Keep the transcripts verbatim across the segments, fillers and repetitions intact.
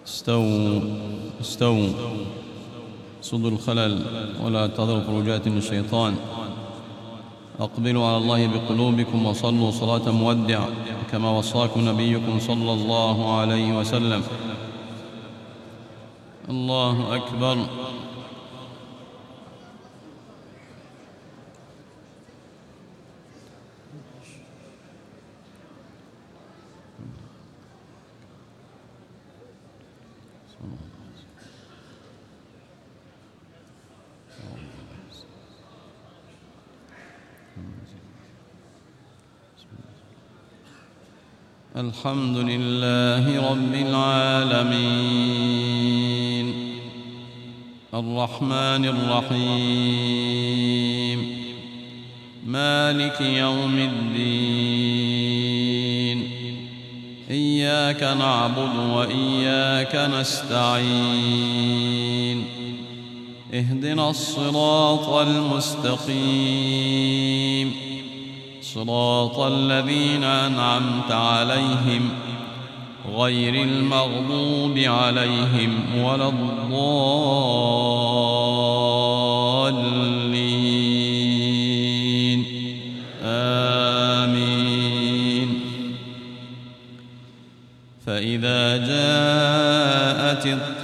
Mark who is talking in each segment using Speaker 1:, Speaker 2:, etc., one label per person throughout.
Speaker 1: استووا استووا صدوا الخلل ولا تذروا فروجات من الشيطان. أقبلوا على الله بقلوبكم وصلوا صلاة مودع كما وصاكم نبيكم صلى الله عليه وسلم. الله أكبر. الحمد لله رب العالمين الرحمن الرحيم مالك يوم الدين إياك نعبد وإياك نستعين اهدنا الصراط المستقيم صراط الذين أنعمت عليهم غير المغضوب عليهم ولا الضالين آمين. فإذا جاءت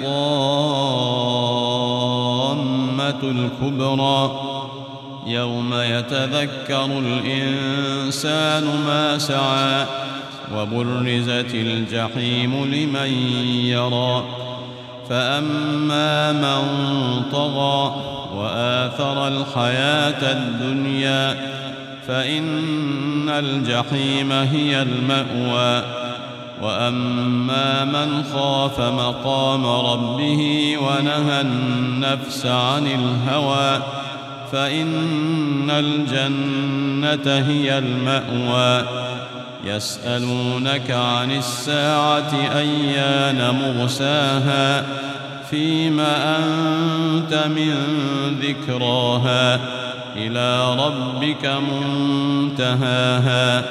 Speaker 1: الطامة الكبرى يوم يتذكر الإنسان ما سعى وبرزت الجحيم لمن يرى فأما من طغى وآثر الحياة الدنيا فإن الجحيم هي المأوى وأما من خاف مقام ربه ونهى النفس عن الهوى فإن الجنة هي المأوى. يسألونك عن الساعة أيان مرساها فيم أنت من ذكراها إلى ربك منتهاها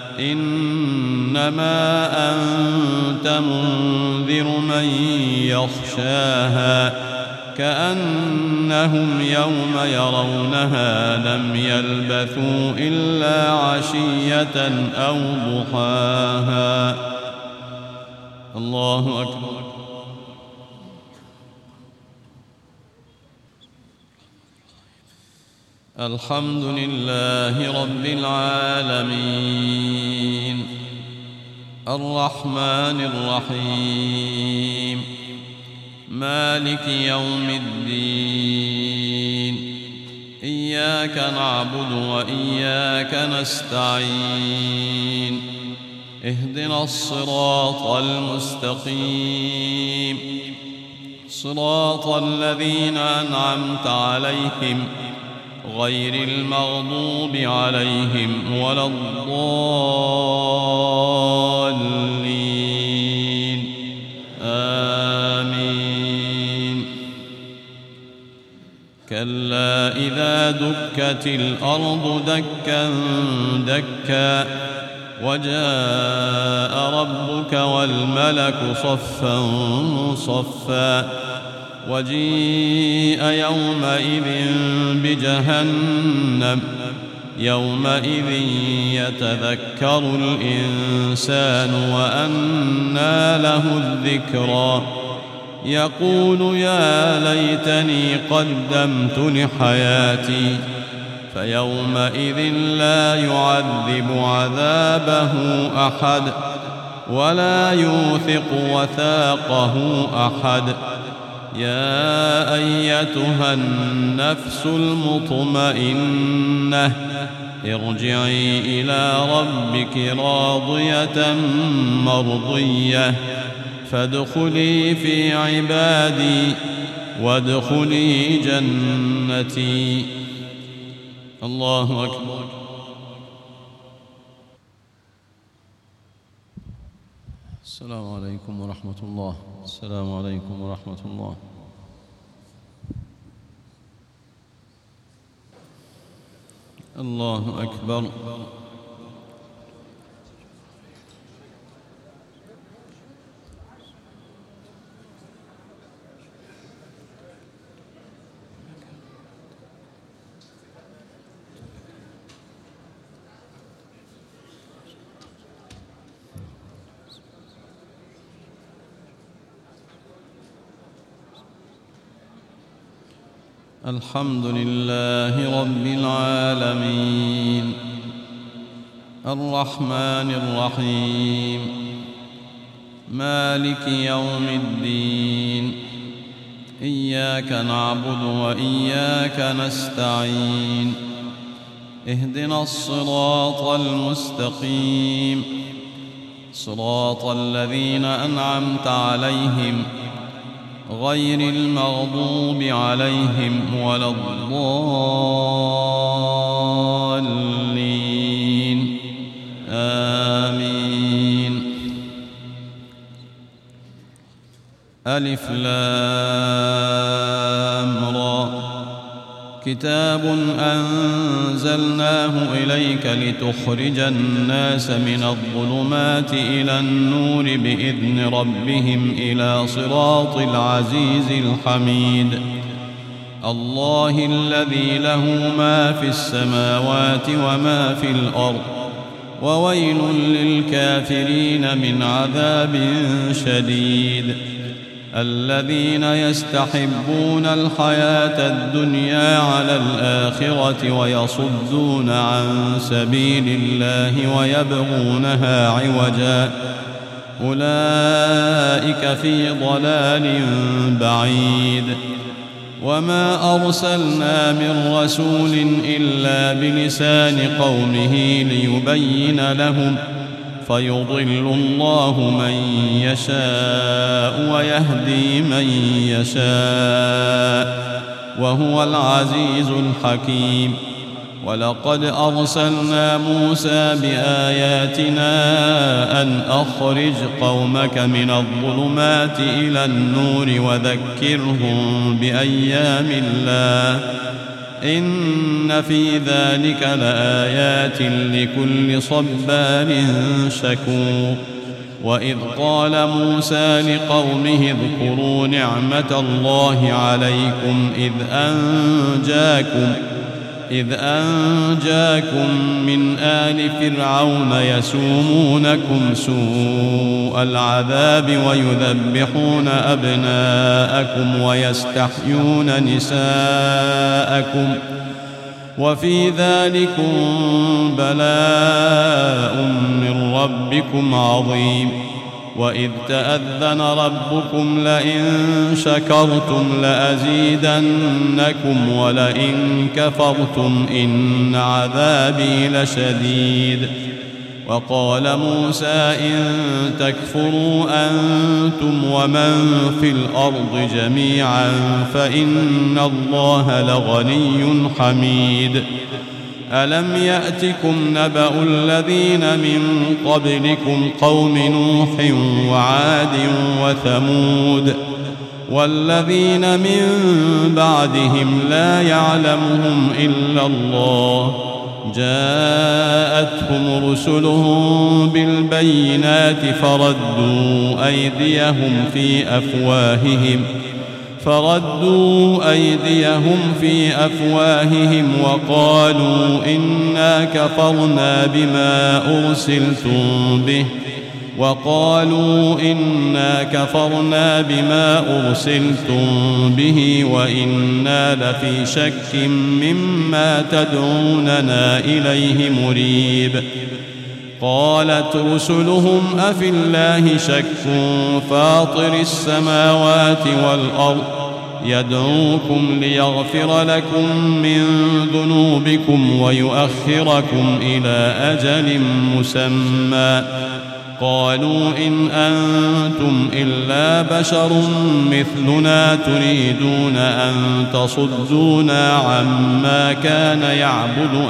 Speaker 1: إنما أنت منذر من يخشاها كأنهم يوم يرونها لم يلبثوا إلا عشية أو ضحاها. الله أكبر. الحمد لله رب العالمين الرحمن الرحيم مالك يوم الدين إياك نعبد وإياك نستعين اهدنا الصراط المستقيم صراط الذين أنعمت عليهم غير المغضوب عليهم ولا الضالين آمين. كلا إذا دكت الأرض دكا دكا وجاء ربك والملك صفا صفا وجيء يومئذ بجهنم يومئذ يتذكر الإنسان وأنى له الذكرى يقول يا ليتني قدمت لحياتي فيومئذ لا يعذب عذابه أحد ولا يوثق وثاقه أحد. يا أيتها النفس المطمئنة ارجعي إلى ربك راضية مرضية فادخلي في عبادي وادخلي جنتي. الله أكبر. السلام عليكم ورحمة الله. السلام عليكم ورحمة الله. الله أكبر. الحمد لله رب العالمين الرحمن الرحيم مالك يوم الدين إياك نعبد وإياك نستعين اهدنا الصراط المستقيم صراط الذين أنعمت عليهم غير المغضوب عليهم ولا الضالين آمين. ألف لام را كتاب أنزلناه إليك لتخرج الناس من الظلمات إلى النور بإذن ربهم إلى صراط العزيز الحميد الله الذي له ما في السماوات وما في الأرض وويل للكافرين من عذاب شديد الذين يستحبون الحياة الدنيا على الآخرة ويصدون عن سبيل الله ويبغونها عوجا أولئك في ضلال بعيد وما أرسلنا من رسول إلا بلسان قومه ليبين لهم فيضل الله من يشاء ويهدي من يشاء وهو العزيز الحكيم ولقد أرسلنا موسى بآياتنا أن أخرج قومك من الظلمات إلى النور وذكرهم بأيام الله إن في ذلك لآيات لكل صبار شكور وإذ قال موسى لقومه اذكروا نعمة الله عليكم إذ أنجاكم إذ أنجاكم من آل فرعون يسومونكم سوء العذاب ويذبحون أبناءكم ويستحيون نساءكم وفي ذلكم بلاء من ربكم عظيم وإذ تأذن ربكم لئن شكرتم لأزيدنكم ولئن كفرتم إن عذابي لشديد وقال موسى إن تكفروا أنتم ومن في الأرض جميعا فإن الله لغني حميد ألم يأتكم نبأ الذين من قبلكم قوم نوح وعاد وثمود والذين من بعدهم لا يعلمهم إلا الله جاءتهم رسلهم بالبينات فردوا أيديهم في أفواههم فردوا أيديهم في أفواههم وقالوا إنا كفرنا بما أرسلتم به وقالوا إنا كفرنا بما أرسلتم به وإنا لفي شك مما تدعوننا إليه مريب قالت رسلهم أفي الله شك فاطر السماوات والأرض يدعوكم ليغفر لكم من ذنوبكم ويؤخركم إلى أجل مسمى قالوا إن أنتم إلا بشر مثلنا تريدون أن تصدونا عما كان يعبد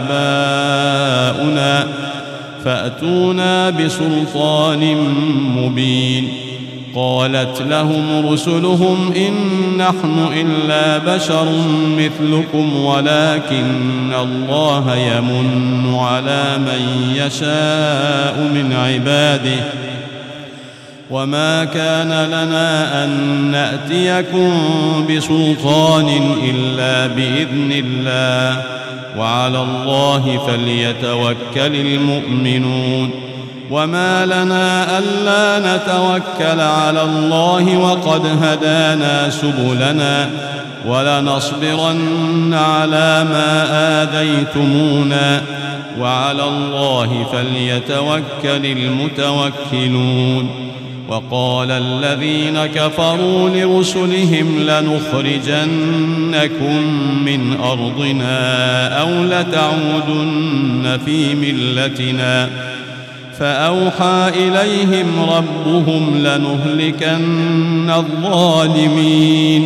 Speaker 1: آباؤنا فأتونا بسلطان مبين قالت لهم رسلهم إن نحن إلا بشر مثلكم ولكن الله يمن على من يشاء من عباده وما كان لنا أن نأتيكم بسلطان إلا بإذن الله وعلى الله فليتوكل المؤمنون وما لنا ألا نتوكل على الله وقد هدانا سبلنا ولنصبرن على ما آذيتمونا وعلى الله فليتوكل المتوكلون. وقال الذين كفروا لرسلهم لنخرجنكم من أرضنا أو لتعودن في ملتنا فأوحى إليهم ربهم لنهلكن الظالمين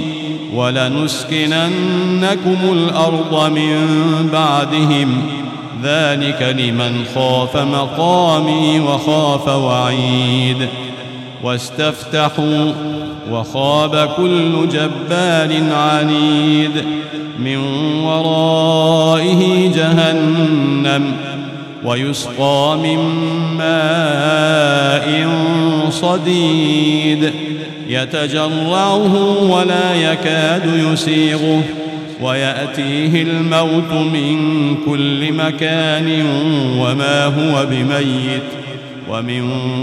Speaker 1: ولنسكننكم الأرض من بعدهم ذلك لمن خاف مقامي وخاف وعيد. واستفتحوا وخاب كل جبار عنيد من ورائه جهنم ويسقى من ماء صديد يتجرعه ولا يكاد يسيغه ويأتيه الموت من كل مكان وما هو بميت ومن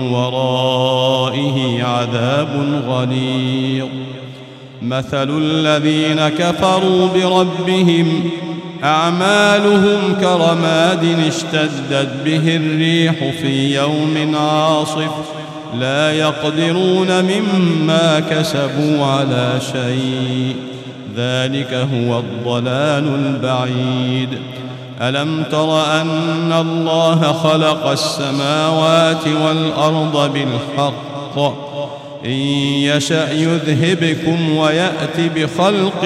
Speaker 1: ورائه عذاب غليظ. مثل الذين كفروا بربهم أعمالهم كرماد اشتدت به الريح في يوم عاصف لا يقدرون مما كسبوا على شيء ذلك هو الضلال البعيد. ألم تر أن الله خلق السماوات والأرض بالحق إن يشأ يذهبكم ويأت بخلق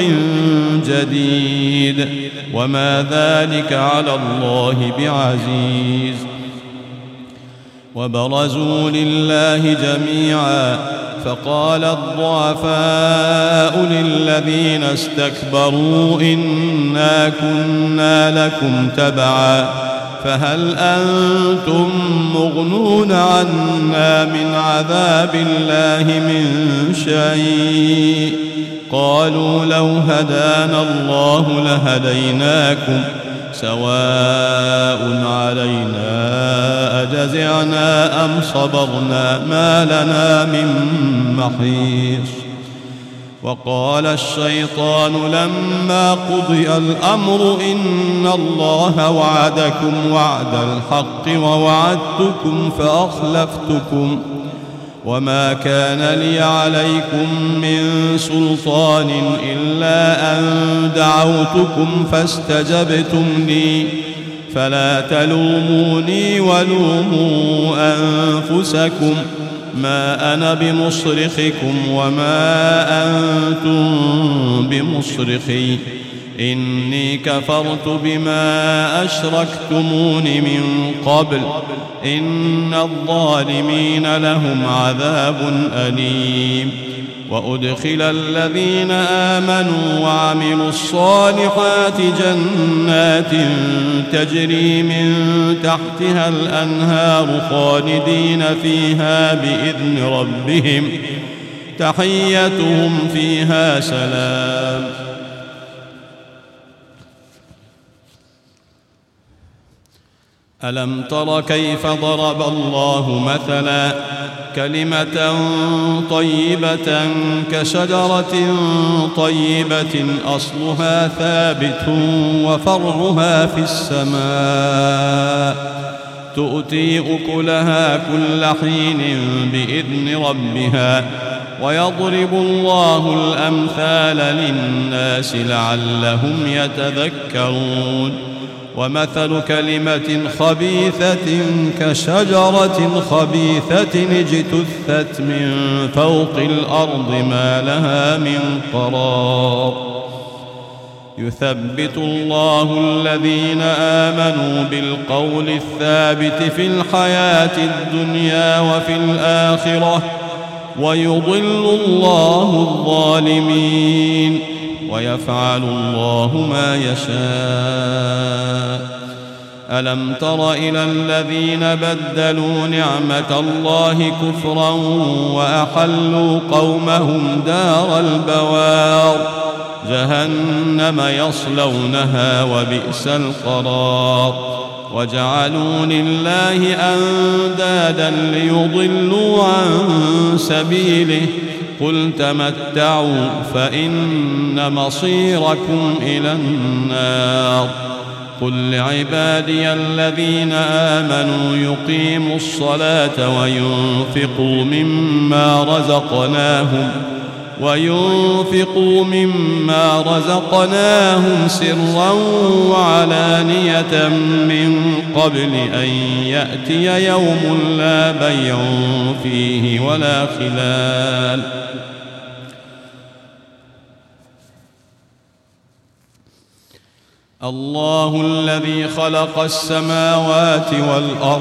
Speaker 1: جديد وما ذلك على الله بعزيز. وبرزوا لله جميعا فقال الضعفاء للذين استكبروا إنا كنا لكم تبعا فهل أنتم مغنون عنا من عذاب الله من شيء قالوا لو هدانا الله لهديناكم سواء علينا أجزعنا أم صبرنا ما لنا من محيص. وقال الشيطان لما قضي الأمر إن الله وعدكم وعد الحق ووعدتكم فأخلفتكم وما كان لي عليكم من سلطان إلا أن دعوتكم فاستجبتم لي فلا تلوموني ولوموا أنفسكم ما أنا بمصرخكم وما أنتم بمصرخي إني كفرت بما أشركتمون من قبل إن الظالمين لهم عذاب أليم. وأدخل الذين آمنوا وعملوا الصالحات جنات تجري من تحتها الأنهار خالدين فيها بإذن ربهم تحيتهم فيها سلام. ألم تر كيف ضرب الله مثلا كلمة طيبة كشجرة طيبة أصلها ثابت وفرعها في السماء تؤتي أكلها كل حين بإذن ربها ويضرب الله الأمثال للناس لعلهم يتذكرون. ومثل كلمة خبيثة كشجرة خبيثة اجتثت من فوق الأرض ما لها من قرار. يثبت الله الذين آمنوا بالقول الثابت في الحياة الدنيا وفي الآخرة ويضل الله الظالمين ويفعل الله ما يشاء. ألم تر إلى الذين بدلوا نعمة الله كفرا وأحلوا قومهم دار البوار جهنم يصلونها وبئس القرار. وجعلوا لله أندادا ليضلوا عن سبيله قل تمتعوا فإن مصيركم إلى النار قل لعبادي الذين آمنوا يقيموا الصلاة وينفقوا مما رزقناهم وينفقوا مما رزقناهم سرا وعلانية من قبل أن يأتي يوم لا بيع فيه ولا خلال الله الذي خلق السماوات والأرض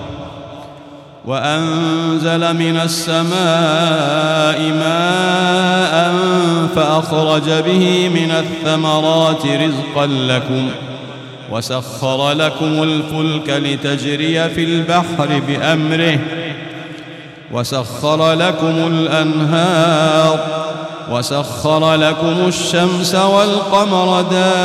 Speaker 1: وأنزل من السماء ماء فأخرج به من الثمرات رزقا لكم وسخر لكم الفلك لتجري في البحر بأمره وسخر لكم الأنهار وسخر لكم الشمس والقمر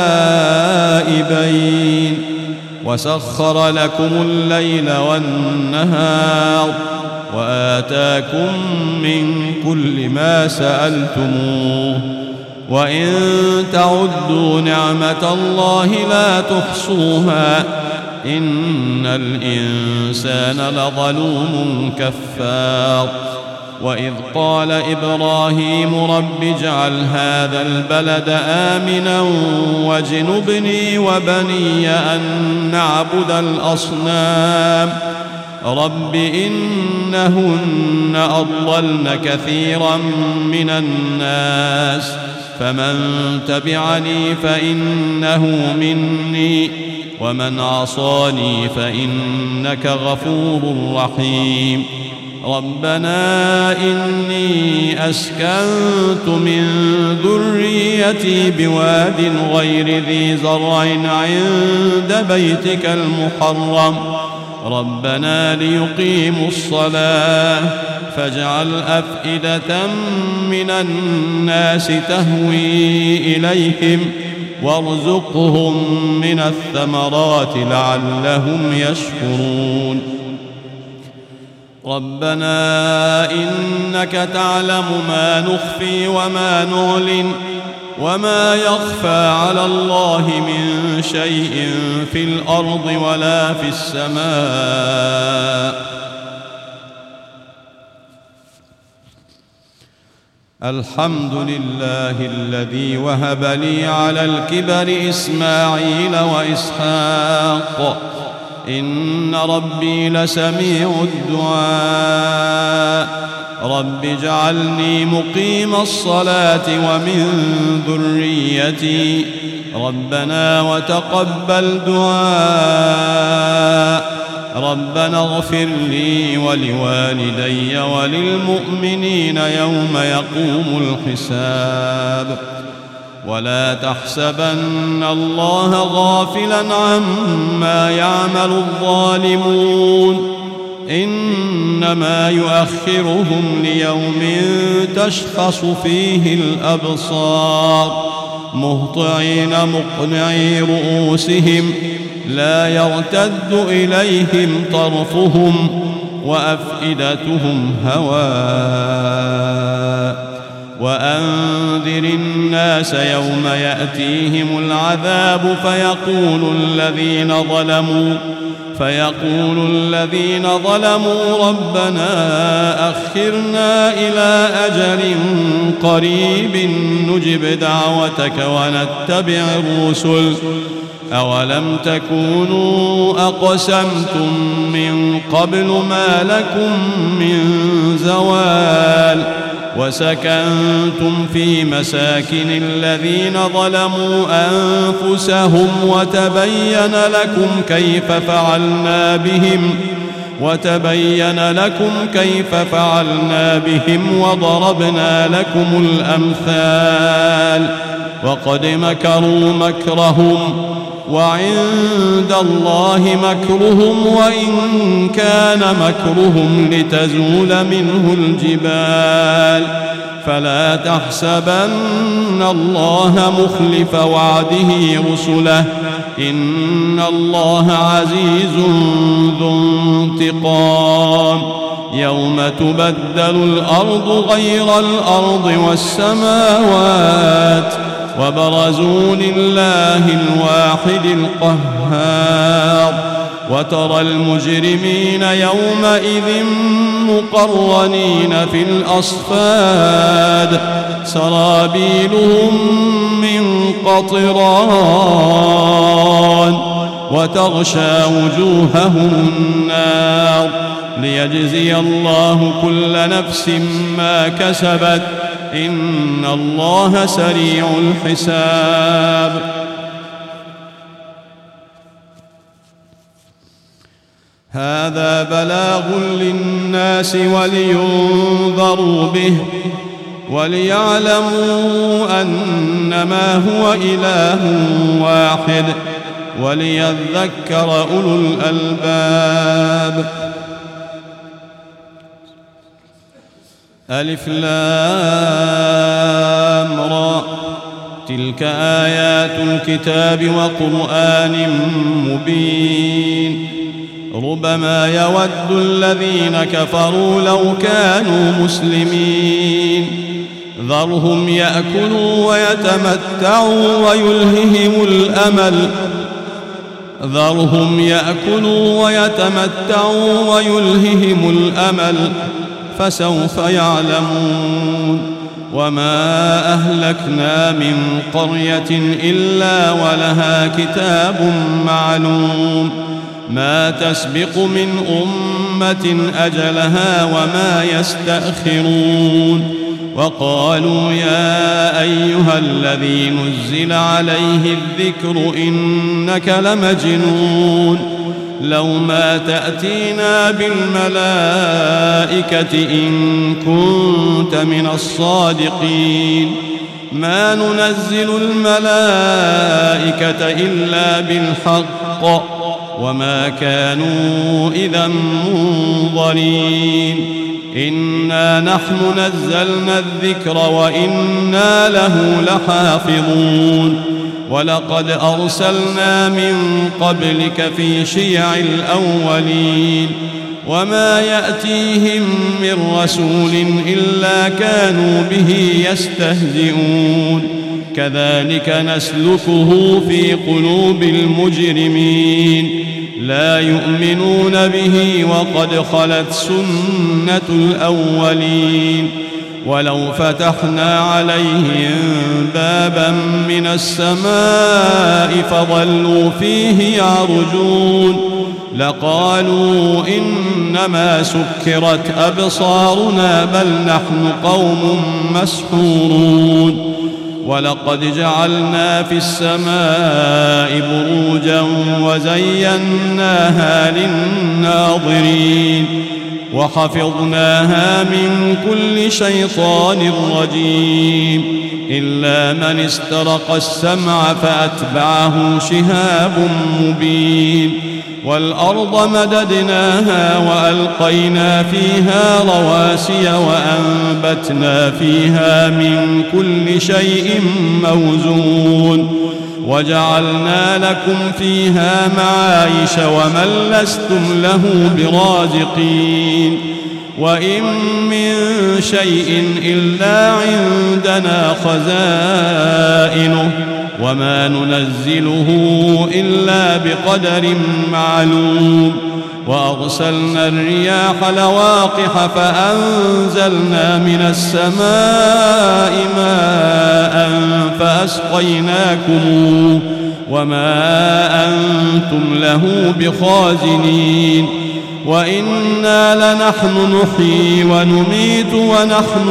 Speaker 1: دائبين وسخر لكم الليل والنهار وآتاكم من كل ما سألتموه وإن تعدوا نعمة الله لا تحصوها إن الإنسان لظلوم كفار وإذ قال إبراهيم رب اجعل هذا البلد آمنا واجنبني وبني أن نعبد الأصنام رب إنهن أضللن كثيرا من الناس فمن تبعني فإنه مني ومن عصاني فإنك غفور رحيم ربنا إني أسكنت من ذريتي بواد غير ذي زرع عند بيتك المحرم ربنا ليقيموا الصلاة فاجعل أفئدة من الناس تهوي إليهم وارزقهم من الثمرات لعلهم يشكرون ربنا إنك تعلم ما نخفي وما نعلن وما يخفى على الله من شيء في الأرض ولا في السماء الحمد لله الذي وهب لي على الكبر إسماعيل وإسحاق إن ربي لسميع الدعاء رب اجعلني مقيم الصلاة ومن ذريتي ربنا وتقبل دعاء ربنا اغفر لي ولوالدي وللمؤمنين يوم يقوم الحساب ولا تحسبن الله غافلا عما يعمل الظالمون إنما يؤخرهم ليوم تشخص فيه الأبصار مهطعين مقنعي رؤوسهم لا يرتد إليهم طرفهم وأفئدتهم هواء وأنذر الناس يوم يأتيهم العذاب فيقول الذين ظلموا فيقول الذين ظلموا ربنا أخرنا إلى أجل قريب نجب دعوتك ونتبع الرسل أولم تكونوا أقسمتم من قبل ما لكم من زوال وسكنتم في مساكن الذين ظلموا أنفسهم وتبين لكم كيف فعلنا بهم وتبين لكم كيف فعلنا بهم وضربنا لكم الأمثال وقد مكروا مكرهم وعند الله مكرهم وإن كان مكرهم لتزول منه الجبال فلا تحسبن الله مخلف وعده رسله إن الله عزيز ذو انتقام يوم تبدل الأرض غير الأرض والسماوات وبرزوا لله الواحد القهار وترى المجرمين يومئذ مقرنين في الأصفاد سرابيلهم من قطران وتغشى وجوههم النار ليجزي الله كل نفس ما كسبت إن الله سريع الحساب هذا بلاغ للناس ولينذروا به وليعلموا أنما هو إله واحد وليذكر أولو الألباب ألف لام را تلك آيات الكتاب وقرآن مبين ربما يود الذين كفروا لو كانوا مسلمين ذرهم يأكلوا ويتمتعوا ويلههم الأمل ذرهم يأكلوا ويتمتعوا ويلههم الأمل فسوف يعلمون وما أهلكنا من قرية إلا ولها كتاب معلوم ما تسبق من أمة أجلها وما يستأخرون وقالوا يا أيها الذي نزل عليه الذكر إنك لمجنون لو ما تأتينا بالملائكة إن كنت من الصادقين ما ننزل الملائكة إلا بالحق وما كانوا إذا منظرين إنا نحن نزلنا الذكر وإنا له لحافظون ولقد أرسلنا من قبلك في شيع الأولين وما يأتيهم من رسول إلا كانوا به يستهزئون كذلك نسلكه في قلوب المجرمين لا يؤمنون به وقد خلت سنة الأولين ولو فتحنا عليهم بابا من السماء فظلوا فيه يعرجون لقالوا إنما سكرت أبصارنا بل نحن قوم مسحورون ولقد جعلنا في السماء بروجا وزيناها للناظرين وحفظناها من كل شيطان رجيم إلا من استرق السمع فأتبعه شهاب مبين والأرض مددناها وألقينا فيها رواسي وأنبتنا فيها من كل شيء موزون وجعلنا لكم فيها معايش ومن لستم له برازقين وإن من شيء إلا عندنا خزائنه وما ننزله إلا بقدر معلوم وأرسلنا الرياح لواقح فأنزلنا من السماء ماء فأسقيناكم وما أنتم له بخازنين وإنا لنحن نحيي ونميت ونحن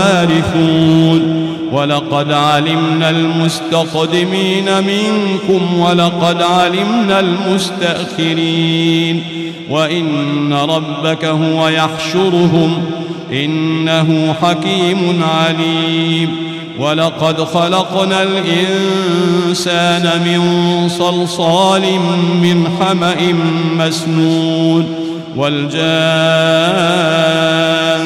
Speaker 1: الوارثون ولقد علمنا المستقدمين منكم ولقد علمنا المستأخرين وإن ربك هو يحشرهم إنه حكيم عليم ولقد خلقنا الإنسان من صلصال من حمأ مسنون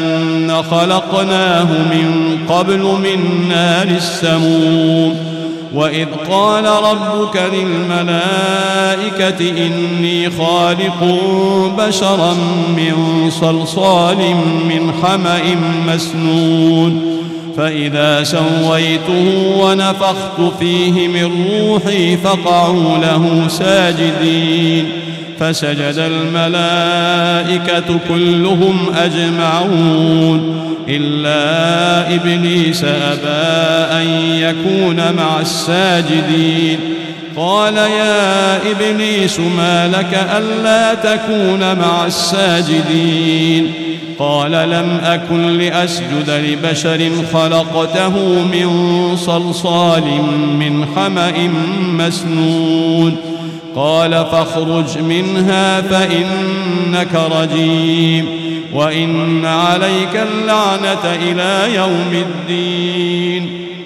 Speaker 1: والجان خلقناه من قبل من نار السموم وإذ قال ربك للملائكة إني خالق بشرا من صلصال من حمأ مسنون فإذا سويته ونفخت فيه من روحي فقعوا له ساجدين فسجد الملائكة كلهم أجمعون إلا إبليس أبى أن يكون مع الساجدين قال يا إبليس ما لك ألا تكون مع الساجدين قال لم أكن لأسجد لبشر خلقته من صلصال من حمأ مسنون قال فاخرج منها فإنك رجيم وإن عليك اللعنة إلى يوم الدين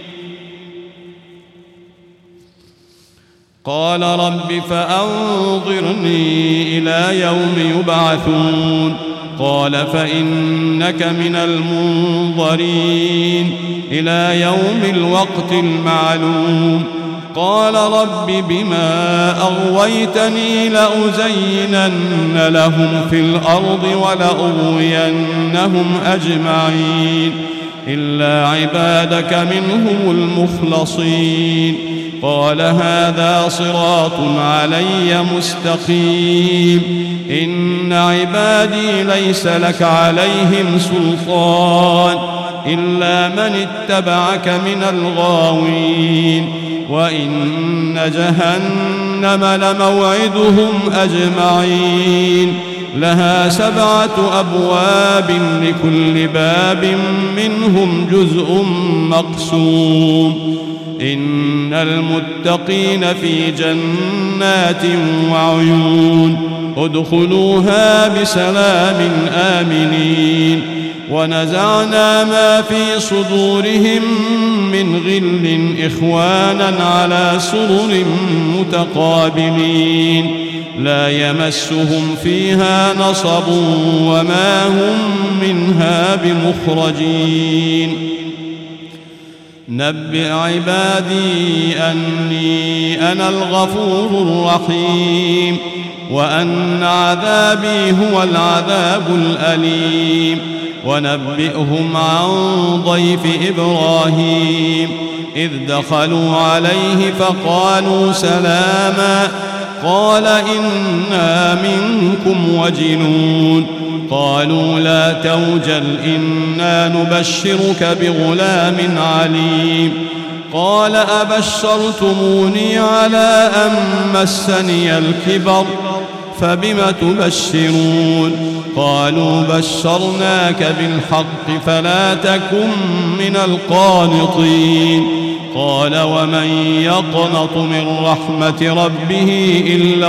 Speaker 1: قال رب فأنظرني إلى يوم يبعثون قال فإنك من المنظرين إلى يوم الوقت المعلوم قال رب بما أغويتني لأزينن لهم في الأرض ولأغوينهم أجمعين إلا عبادك منهم المخلصين قال هذا صراط علي مستقيم إن عبادي ليس لك عليهم سلطان إلا من اتبعك من الغاوين وإن جهنم لموعدهم أجمعين لها سبعة أبواب لكل باب منهم جزء مقسوم إن المتقين في جنات وعيون ادخلوها بسلام آمنين ونزعنا ما في صدورهم من غل إخوانا على سرر متقابلين لا يمسهم فيها نصب وما هم منها بمخرجين نبئ عبادي أني أنا الغفور الرحيم وأن عذابي هو العذاب الأليم ونبئهم عن ضيف إبراهيم إذ دخلوا عليه فقالوا سلاما قال إنا منكم وجلون قالوا لا توجل إنا نبشرك بغلام عليم قال أبشرتموني على أن مسني الكبر فبم تبشرون قالوا بشرناك بالحق فلا تكن من القانطين قال ومن يقنط من رحمة ربه إلا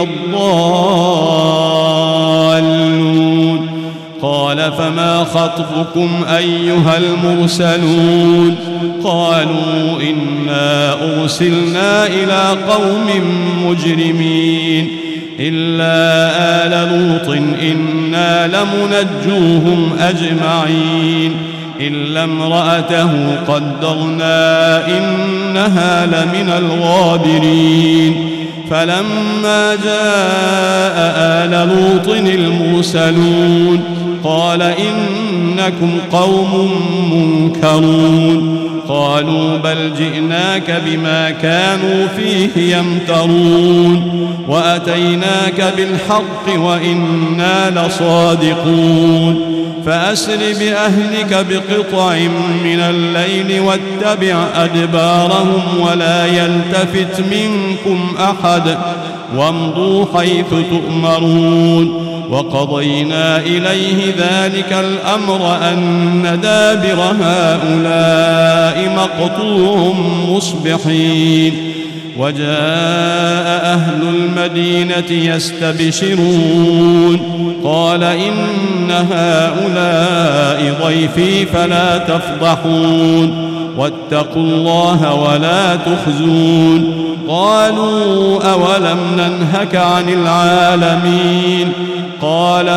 Speaker 1: الضالون قال فما خطبكم أيها المرسلون قالوا إنا أرسلنا إلى قوم مجرمين إلا آل لوط إنا لمنجوهم أجمعين إلا امرأته قدرنا إنها لمن الغابرين فلما جاء آل لوط المرسلون قال إنكم قوم منكرون قالوا بل جئناك بما كانوا فيه يمترون وأتيناك بالحق وإنا لصادقون فأسر بأهلك بقطع من الليل واتبع أدبارهم ولا يلتفت منكم أحد وامضوا حيث تؤمرون وقضينا إليه ذلك الأمر أن دابر هؤلاء مقطوع مصبحين وجاء أهل المدينة يستبشرون قال إن هؤلاء ضيفي فلا تفضحون واتقوا الله ولا تخزون قالوا أولم ننهك عن العالمين قال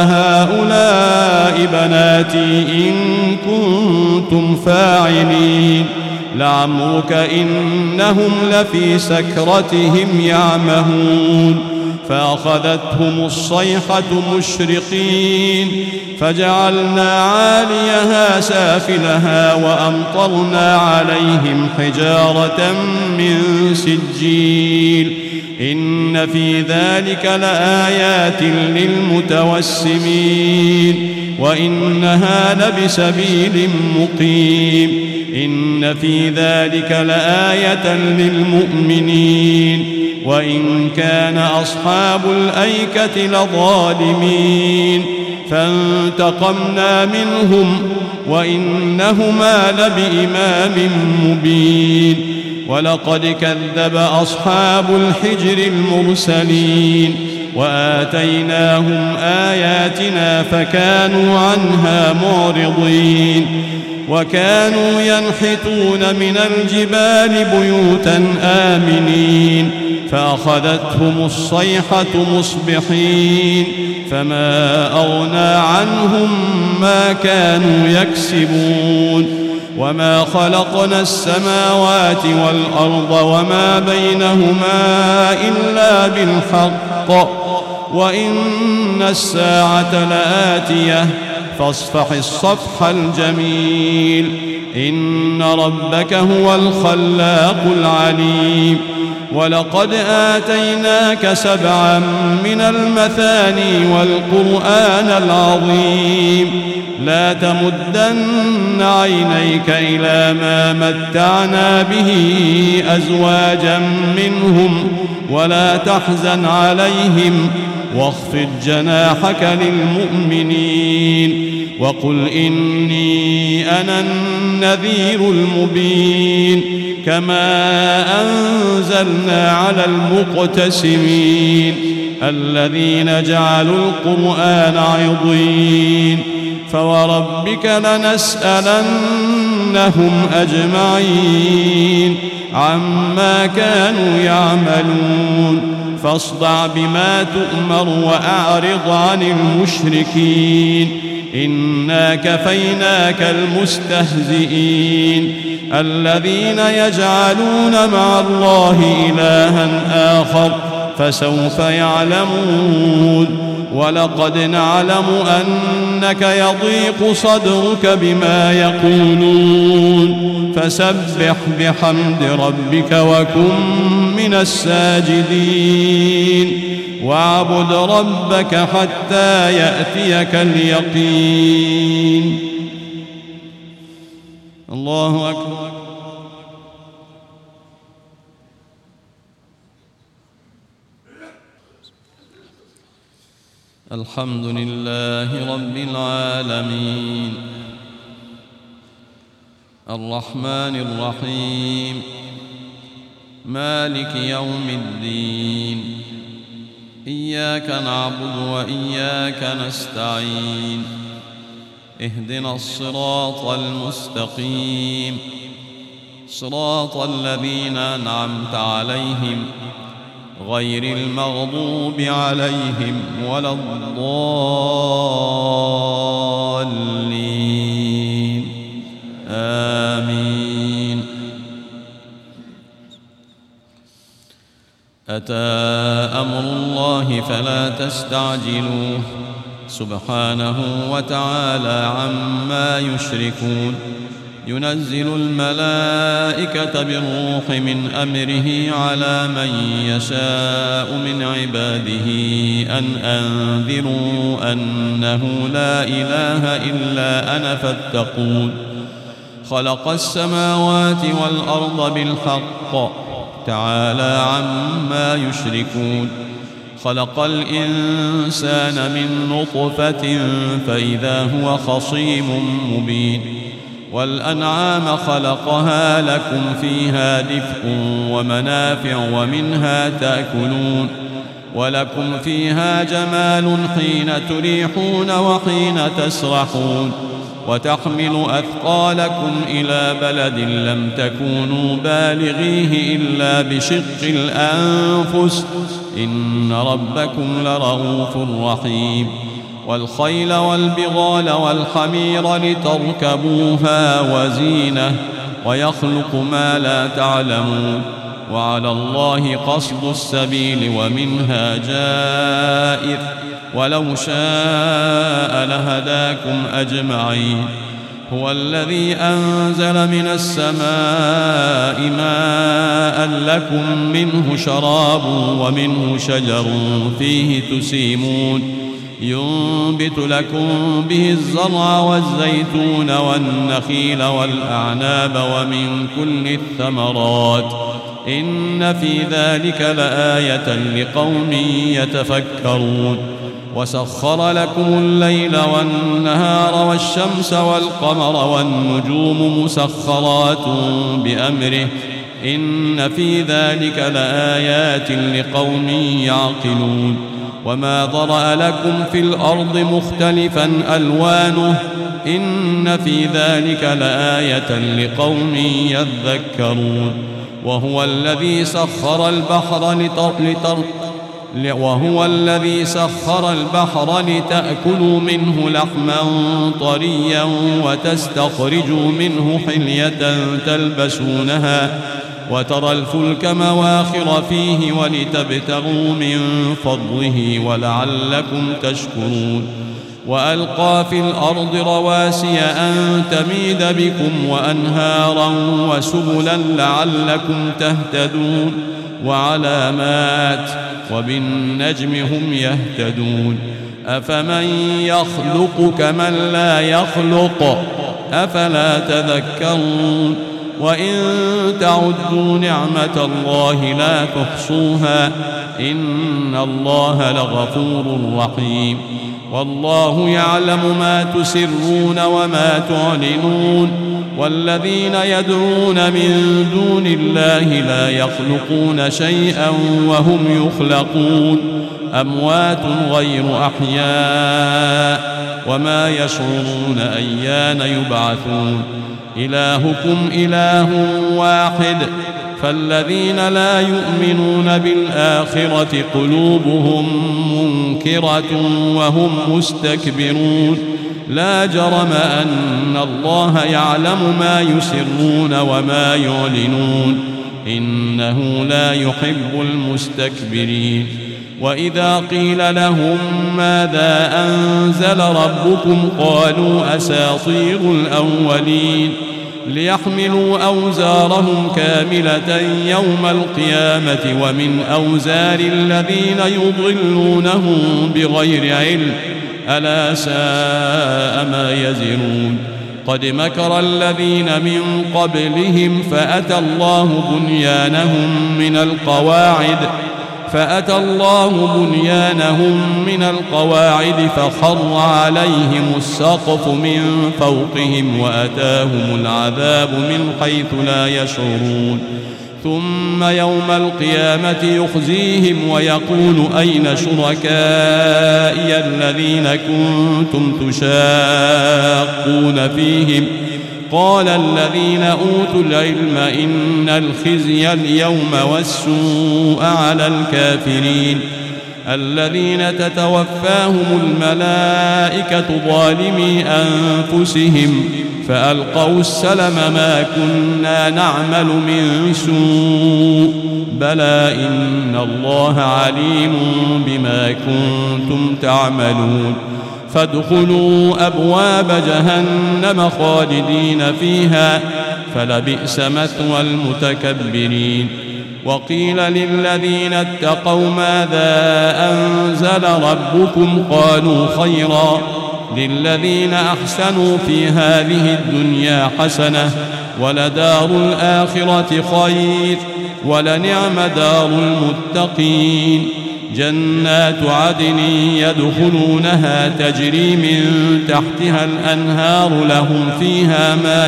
Speaker 1: هؤلاء بناتي إن كنتم فاعلين
Speaker 2: لعمرك إنهم لفي سكرتهم يعمهون فأخذتهم الصيحة مشرقين فجعلنا عاليها سافلها وأمطرنا عليهم حجارة من سجيل إن في ذلك لآيات للمتوسمين وإنها لبسبيل مقيم إن في ذلك لآية للمؤمنين وإن كان أصحاب الأيكة لظالمين فانتقمنا منهم وإنهما لبإمام مبين ولقد كذب أصحاب الحجر المرسلين وآتيناهم آياتنا فكانوا عنها معرضين وكانوا ينحتون من الجبال بيوتا آمنين فأخذتهم الصيحة مصبحين فما أغنى عنهم ما كانوا يكسبون وما خلقنا السماوات والأرض وما بينهما إلا بالحق وإن الساعة لآتية فاصفح الصفح الجميل إن ربك هو الخلاق العليم ولقد آتيناك سبعا من المثاني والقرآن العظيم لا تمدن عينيك إلى ما متعنا به أزواجا منهم ولا تحزن عليهم واخفض جناحك للمؤمنين وقل إني أنا النذير المبين كما أنزلنا على المقتسمين الذين جعلوا القرآن عضين فوربك لنسألنهم أجمعين عما كانوا يعملون فاصدع بما تؤمر وأعرض عن المشركين إنا كفيناك المستهزئين الذين يجعلون مع الله إلها آخر فسوف يعلمون ولقد نعلم أنك يضيق صدرك بما يقولون فسبح بحمد ربك وكن من الساجدين واعبد ربك حتى يأتيك اليقين. الله أكبر.
Speaker 1: الحمد لله رب العالمين الرحمن الرحيم مالك يوم الدين إياك نعبد وإياك نستعين اهدنا الصراط المستقيم صراط الذين أنعمت عليهم غير المغضوب عليهم ولا الضالين آمين. أتى أمر الله فلا تستعجلوه سبحانه وتعالى عما يشركون ينزل الملائكة بالروح من أمره على من يشاء من عباده أن أنذروا أنه لا إله إلا أنا فاتقون خلق السماوات والأرض بالحق تعالى عما يشركون خلق الإنسان من نطفة فإذا هو خصيم مبين والأنعام خلقها لكم فيها دفء ومنافع ومنها تأكلون ولكم فيها جمال حين تريحون وحين تسرحون وتحمل أثقالكم إلى بلد لم تكونوا بالغيه إلا بشق الأنفس إن ربكم لرؤوف رحيم والخيل والبغال والحمير لتركبوها وزينة ويخلق ما لا تعلمون وعلى الله قصد السبيل ومنها جائر ولو شاء لهداكم أجمعين هو الذي أنزل من السماء ماء لكم منه شراب ومنه شجر فيه تسيمون ينبت لكم به الزرع والزيتون والنخيل والأعناب ومن كل الثمرات إن في ذلك لآية لقوم يتفكرون وسخر لكم الليل والنهار والشمس والقمر والنجوم مسخرات بأمره إن في ذلك لآيات لقوم يعقلون وما ذرأ لكم في الأرض مختلفا ألوانه إن في ذلك لآية لقوم يذكرون وهو الذي سخر البحر لتر لتر وهو الذي سخر البحر لتأكلوا منه لحما طريا وتستخرجوا منه حلية تلبسونها وترى الفلك مواخر فيه ولتبتغوا من فضله ولعلكم تشكرون وألقى في الأرض رواسي أن تميد بكم وأنهارا وسبلا لعلكم تهتدون وعلامات وبالنجم هم يهتدون أفمن يخلق كمن لا يخلق أفلا تذكرون وإن تعدوا نعمة الله لا تحصوها إن الله لغفور رحيم والله يعلم ما تسرون وما تعلنون والذين يدعون من دون الله لا يخلقون شيئا وهم يخلقون أموات غير أحياء وما يشعرون أيان يبعثون إلهكم إله واحد فالذين لا يؤمنون بالآخرة قلوبهم منكرة وهم مستكبرون لا جرم أن الله يعلم ما يسرون وما يعلنون إنه لا يحب المستكبرين وإذا قيل لهم ماذا أنزل ربكم قالوا أساطير الأولين ليحملوا أوزارهم كاملة يوم القيامة ومن أوزار الذين يضلونهم بغير علم ألا ساء ما يزرون قد مكر الذين من قبلهم فأتى الله بنيانهم من القواعد فأتى الله بنيانهم من القواعد فخر عليهم السقف من فوقهم وأتاهم العذاب من حيث لا يشعرون ثم يوم القيامة يخزيهم ويقول أين شركائي الذين كنتم تشاقون فيهم قال الذين أوتوا العلم إن الخزي اليوم والسوء على الكافرين الذين تتوفاهم الملائكة ظالمي أنفسهم فألقوا السلم ما كنا نعمل من سوء بلى إن الله عليم بما كنتم تعملون فادخلوا أبواب جهنم خالدين فيها فلبئس مثوى المتكبرين وقيل للذين اتقوا ماذا أنزل ربكم قالوا خيرا للذين أحسنوا في هذه الدنيا حسنة ولدار الآخرة خير ولنعم دار المتقين جنات عدن يدخلونها تجري من تحتها الأنهار لهم فيها ما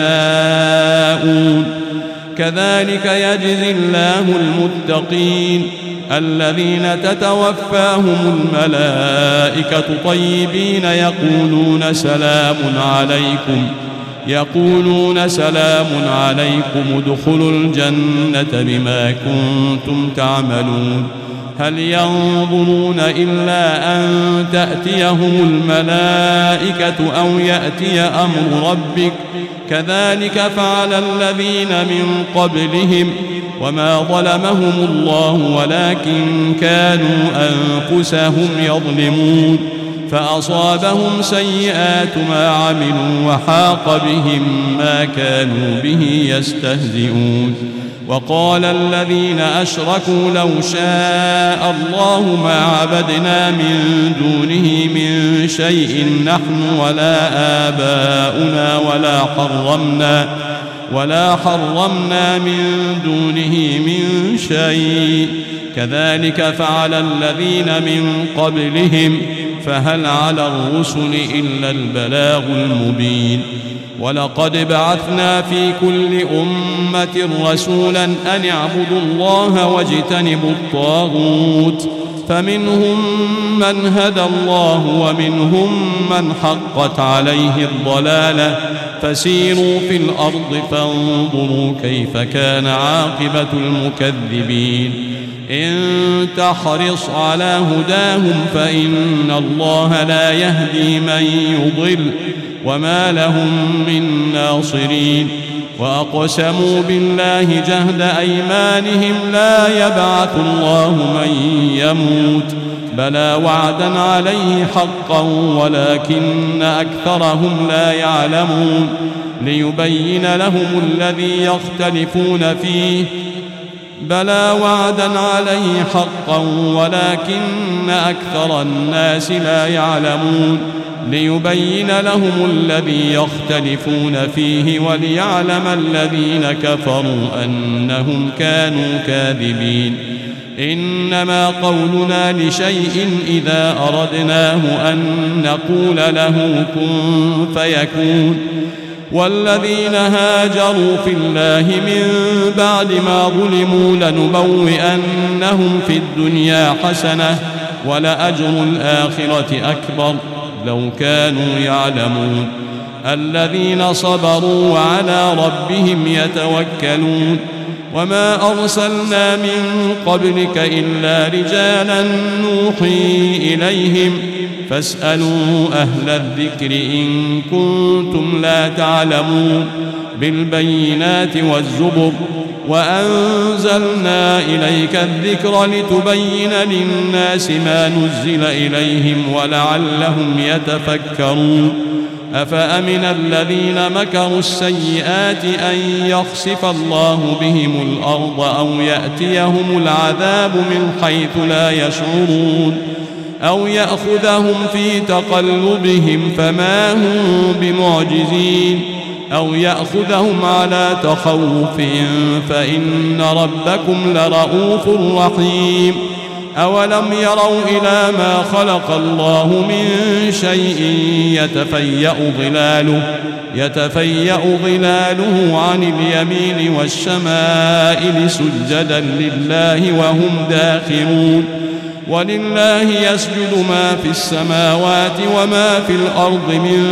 Speaker 1: يشاءون كذلك يجزي الله المتقين الذين تتوفاهم الملائكة طيبين يقولون سلام عليكم يقولون سلام عليكم ادخلوا الجنة بما كنتم تعملون
Speaker 2: هل ينظرون إلا أن تأتيهم الملائكة أو يأتي أمر ربك كذلك فعل الذين من قبلهم وما ظلمهم الله ولكن كانوا أنفسهم يظلمون فأصابهم سيئات ما عملوا وحاق بهم ما كانوا به يستهزئون وقال الذين أشركوا لو شاء الله ما عبدنا من دونه من شيء نحن ولا آباؤنا ولا حرمنا ولا حرمنا من دونه من شيء كذلك فعل الذين من قبلهم فهل على الرسل إلا البلاغ المبين ولقد بعثنا في كل أمة رسولا أن اعبدوا الله واجتنبوا الطاغوت فمنهم من هدى الله ومنهم من حقت عليه الضلالة فسيروا في الأرض فانظروا كيف كان عاقبة المكذبين إن تحرص على هداهم فإن الله لا يهدي من يضل وما لهم من ناصرين وأقسموا بالله جهد أيمانهم لا يبعث الله من يموت بلى وعدا عليه حقا ولكن أكثرهم لا يعلمون ليبين لهم الذي يختلفون فيه بلى وعدا عليه حقا ولكن أكثر الناس لا يعلمون ليبين لهم الذي يختلفون فيه وليعلم الذين كفروا أنهم كانوا كاذبين إنما قولنا لشيء إذا أردناه أن نقول له كن فيكون والذين هاجروا في الله من بعد ما ظلموا لنبوئنهم في الدنيا حسنة ولأجر الآخرة أكبر لو كانوا يعلمون الذين صبروا وعلى ربهم يتوكلون وما أرسلنا من قبلك إلا رجالا نوحي إليهم فاسألوا أهل الذكر إن كنتم لا تعلمون بالبينات والزبر وأنزلنا إليك الذكر لتبين للناس ما نزل إليهم ولعلهم يتفكرون أفأمن الذين مكروا السيئات أن يخسف الله بهم الأرض أو يأتيهم العذاب من حيث لا يشعرون أو يأخذهم في تقلبهم فما هم بمعجزين أو يأخذهم على تخوف فإن ربكم لرؤوف رحيم أولم يروا إلى ما خلق الله من شيء يتفيأ ظلاله يتفيأ ظلاله عن اليمين والشمائل سجدا لله وهم داخرون ولله يسجد ما في السماوات وما في الأرض من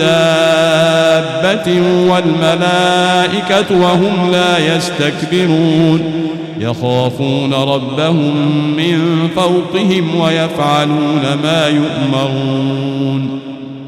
Speaker 2: دابة والملائكة وهم لا يستكبرون يخافون ربهم من فوقهم ويفعلون ما يؤمرون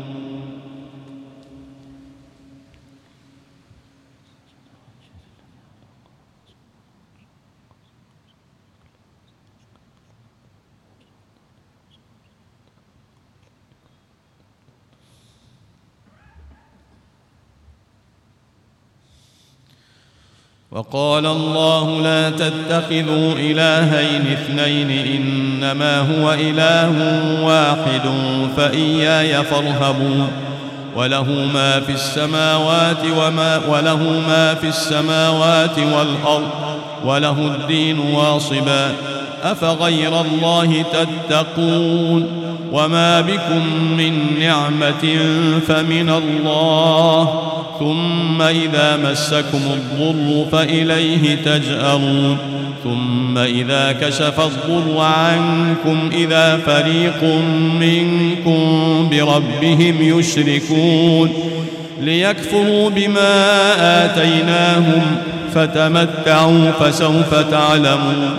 Speaker 2: وقال الله لا تتخذوا إلهين اثنين إنما هو إله واحد فإياي فارهبون وله ما في السماوات وما وله ما في السماوات والأرض وله الدين واصبا أفغير الله تتقون وما بكم من نعمة فمن الله ثم إذا مسكم الضر فإليه تجأرون ثم إذا كشف الضر عنكم إذا فريق منكم بربهم يشركون ليكفروا بما آتيناهم فتمتعوا فسوف تعلمون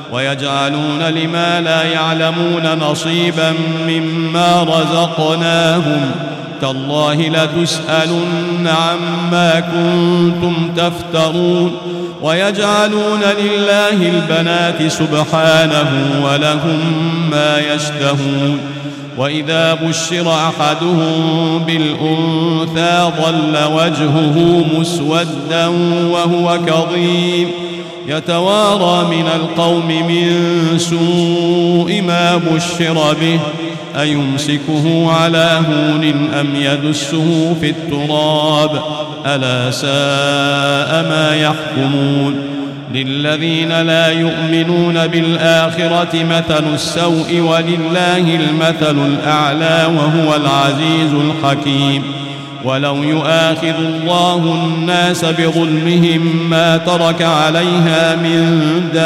Speaker 2: ويجعلون لما لا يعلمون نصيبا مما رزقناهم تالله لتسألن عما كنتم تفترون ويجعلون لله البنات سبحانه ولهم ما يشتهون وإذا بشر أحدهم بالأنثى ظل وجهه مسودا وهو كظيم يتوارى من القوم من سوء ما بشر به أيمسكه على هون أم يدسه في التراب ألا ساء ما يحكمون للذين لا يؤمنون بالآخرة مثل السوء ولله المثل الأعلى وهو العزيز الحكيم ولو يؤاخذ الله الناس بظلمهم ما ترك عليها من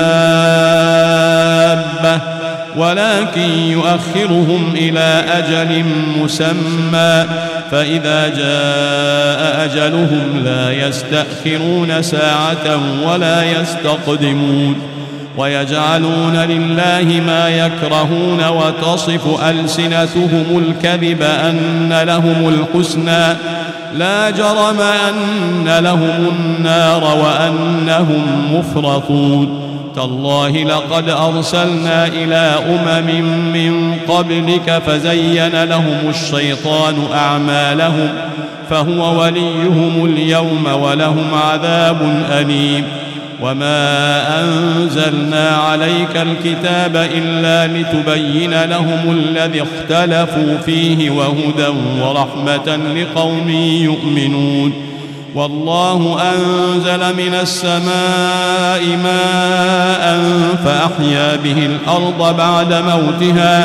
Speaker 2: دابة ولكن يؤخرهم إلى أجل مسمى فإذا جاء أجلهم لا يستأخرون ساعة ولا يستقدمون ويجعلون لله ما يكرهون وتصف ألسنتهم الكذب أن لهم الحسنى لا جرم أن لهم النار وأنهم مفرطون تالله لقد أرسلنا إلى أمم من قبلك فزين لهم الشيطان أعمالهم فهو وليهم اليوم ولهم عذاب أليم وما أنزلنا عليك الكتاب إلا لتبين لهم الذي اختلفوا فيه وهدى ورحمة لقوم يؤمنون والله أنزل من السماء ماء فأحيا به الأرض بعد موتها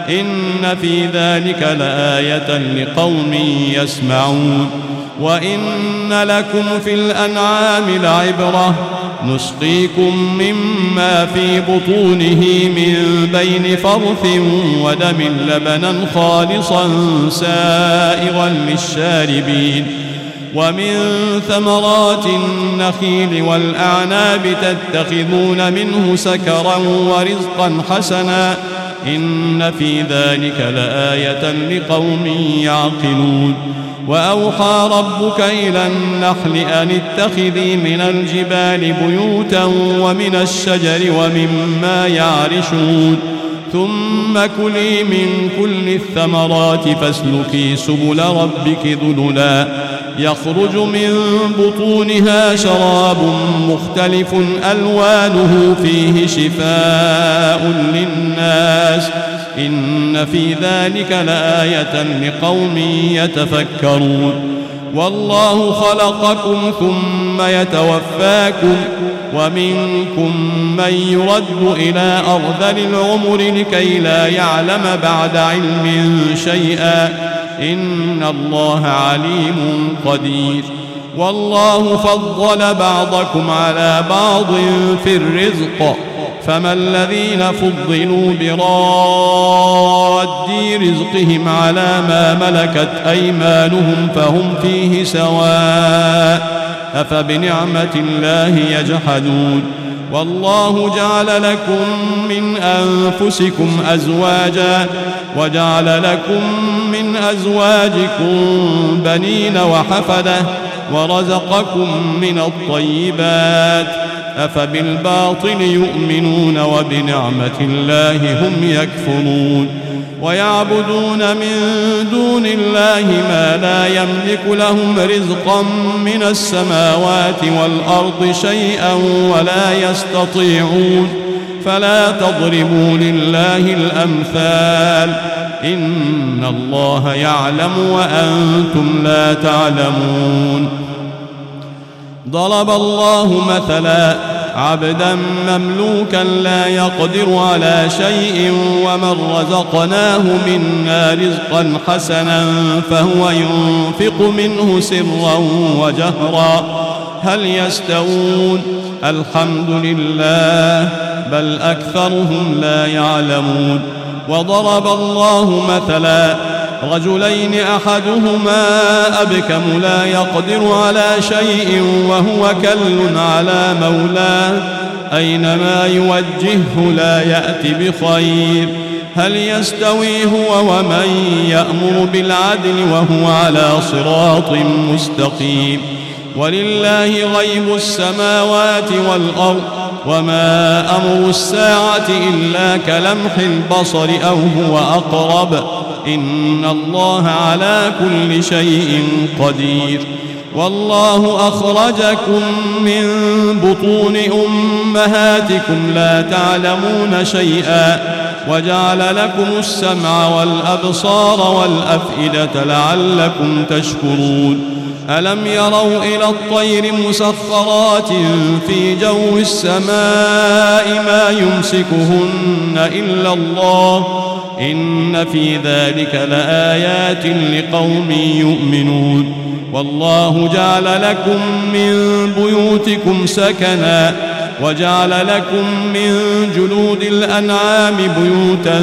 Speaker 2: إن في ذلك لآية لقوم يسمعون وإن لكم في الأنعام لعبرة نسقيكم مما في بطونه من بين فرث ودم لبنا خالصا سائغا للشاربين ومن ثمرات النخيل والأعناب تتخذون منه سكرا ورزقا حسنا إن في ذلك لآية لقوم يعقلون وأوحى ربك إلى النحل أن اتخذي من الجبال بيوتا ومن الشجر ومما يعرشون ثم كلي من كل الثمرات فاسلكي سبل ربك ذللا يخرج من بطونها شراب مختلف ألوانه فيه شفاء للناس إن في ذلك لآية لقوم يتفكرون والله خلقكم ثم يتوفاكم ومنكم من يرد إلى أرذل العمر لكي لا يعلم بعد علم شيئا إن الله عليم قدير والله فضل بعضكم على بعض في الرزق فما الذين فضلوا براد رزقهم على ما ملكت أيمانهم فهم فيه سواء أفبنعمة الله يجحدون والله جعل لكم من أنفسكم أزواجا وجعل لكم من أزواجكم بنين وحفدة ورزقكم من الطيبات أفبالباطل يؤمنون وبنعمة الله هم يكفرون ويعبدون من دون الله ما لا يملك لهم رزقا من السماوات والأرض شيئا ولا يستطيعون فلا تضربوا لله الأمثال إن الله يعلم وأنتم لا تعلمون ضرب الله مثلا عبدا مملوكا لا يقدر على شيء ومن رزقناه منا رزقا حسنا فهو ينفق منه سرا وجهرا هل يستوون الحمد لله بل أكثرهم لا يعلمون وضرب الله مثلا رجلين أحدهما أبكم لا يقدر على شيء وهو كل على مولاه أينما يوجهه لا يأتي بخير. هل يستوي هو ومن يأمر بالعدل وهو على صراط مستقيم؟ ولله غيب السماوات والأرض وما أمر الساعة إلا كلمح البصر أو هو أقرب إن الله على كل شيء قدير. والله أخرجكم من بطون أمهاتكم لا تعلمون شيئا وجعل لكم السمع والأبصار والأفئدة لعلكم تشكرون. ألم يروا إلى الطير مسخرات في جو السماء ما يمسكهن إلا الله إن في ذلك لآيات لقوم يؤمنون. والله جعل لكم من بيوتكم سكنا وجعل لكم من جلود الأنعام بيوتا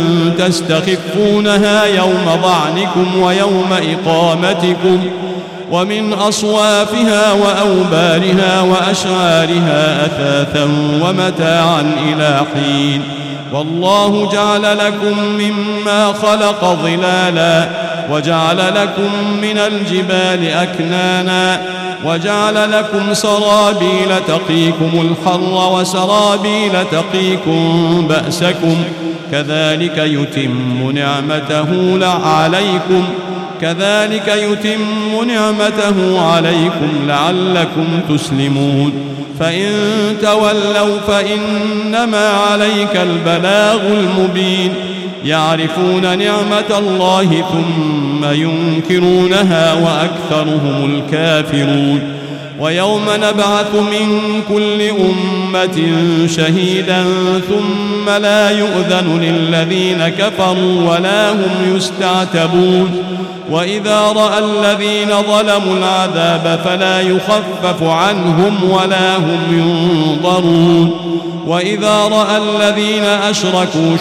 Speaker 2: تستخفونها يوم ظعنكم ويوم إقامتكم ومن أصوافها وأوبارها وأشعارها أثاثا ومتاعا إلى حين. والله جعل لكم مما خلق ظلالا وجعل لكم من الجبال أكنانا وجعل لكم سرابيل تقيكم الحر وسرابيل تقيكم بأسكم كذلك يتم نعمته عليكم كذلك يتم نعمته عليكم لعلكم تسلمون. فإن تولوا فإنما عليك البلاغ المبين. يعرفون نعمة الله ثم ينكرونها وأكثرهم الكافرون. ويوم نبعث من كل أمة شهيدا ثم لا يؤذن للذين كفروا ولا هم يستعتبون. وإذا رأى الذين ظلموا العذاب فلا يخفف عنهم ولا هم ينظرون. وإذا رأى الذين أشركوا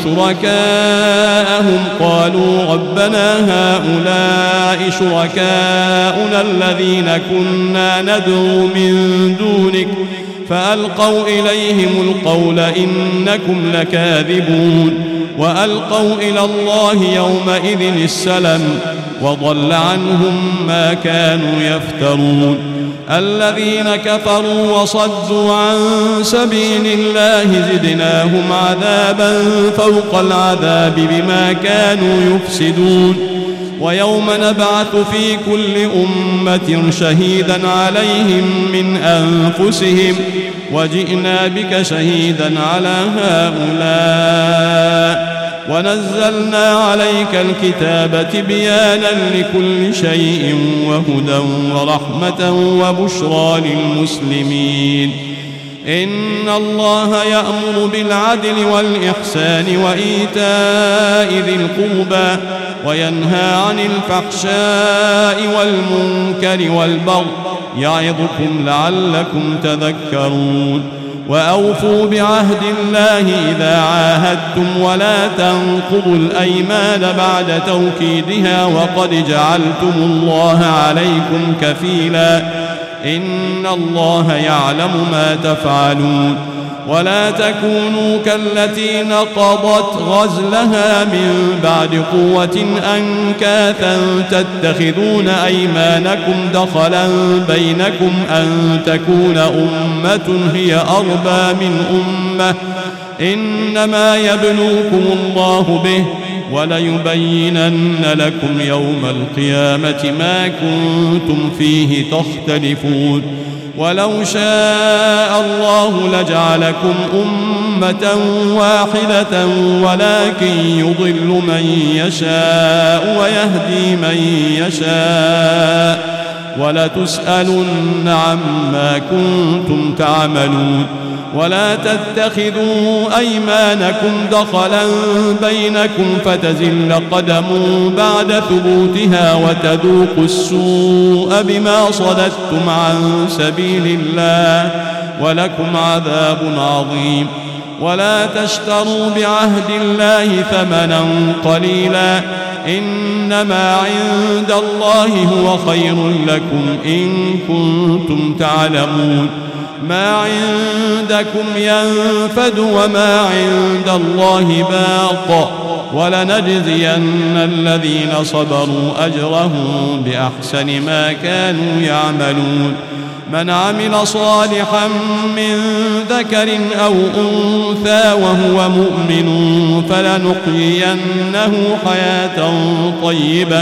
Speaker 2: شركاءهم قالوا ربنا هؤلاء شركاؤنا الذين كنا ندعو من دونك فألقوا إليهم القول إنكم لكاذبون. وألقوا إلى الله يومئذ السلم وضل عنهم ما كانوا يفترون. الذين كفروا وصدوا عن سبيل الله زدناهم عذابا فوق العذاب بما كانوا يفسدون. ويوم نبعث في كل أمة شهيدا عليهم من أنفسهم وجئنا بك شهيدا على هؤلاء ونزلنا عليك الكتاب تبيانا لكل شيء وهدى ورحمة وبشرى للمسلمين. إن الله يأمر بالعدل والإحسان وإيتاء ذي القربى وينهى عن الفحشاء والمنكر والبغي يعظكم لعلكم تذكرون. وأوفوا بعهد الله إذا عاهدتم ولا تنقضوا الأيمان بعد توكيدها وقد جعلتم الله عليكم كفيلا إن الله يعلم ما تفعلون. ولا تكونوا كالتي نقضت غزلها من بعد قوة أنكاثا تتخذون أيمانكم دخلا بينكم أن تكون أمة هي أربى من أمة إنما يبلوكم الله به وليبينن لكم يوم القيامة ما كنتم فيه تختلفون. ولو شاء الله لجعلكم أمة واحدة ولكن يضل من يشاء ويهدي من يشاء ولتسألن عما كنتم تعملون. ولا تتخذوا أيمانكم دخلا بينكم فتزل قدم بعد ثبوتها وتذوقوا السوء بما صددتم عن سبيل الله ولكم عذاب عظيم. ولا تشتروا بعهد الله ثمنا قليلا إنما عند الله هو خير لكم إن كنتم تعلمون. ما عندكم ينفد وما عند الله باق ولنجزين الذين صبروا أجرهم بأحسن ما كانوا يعملون من عمل صالحا من ذكر أو أنثى وهو مؤمن فلنحيينه حياة طيبة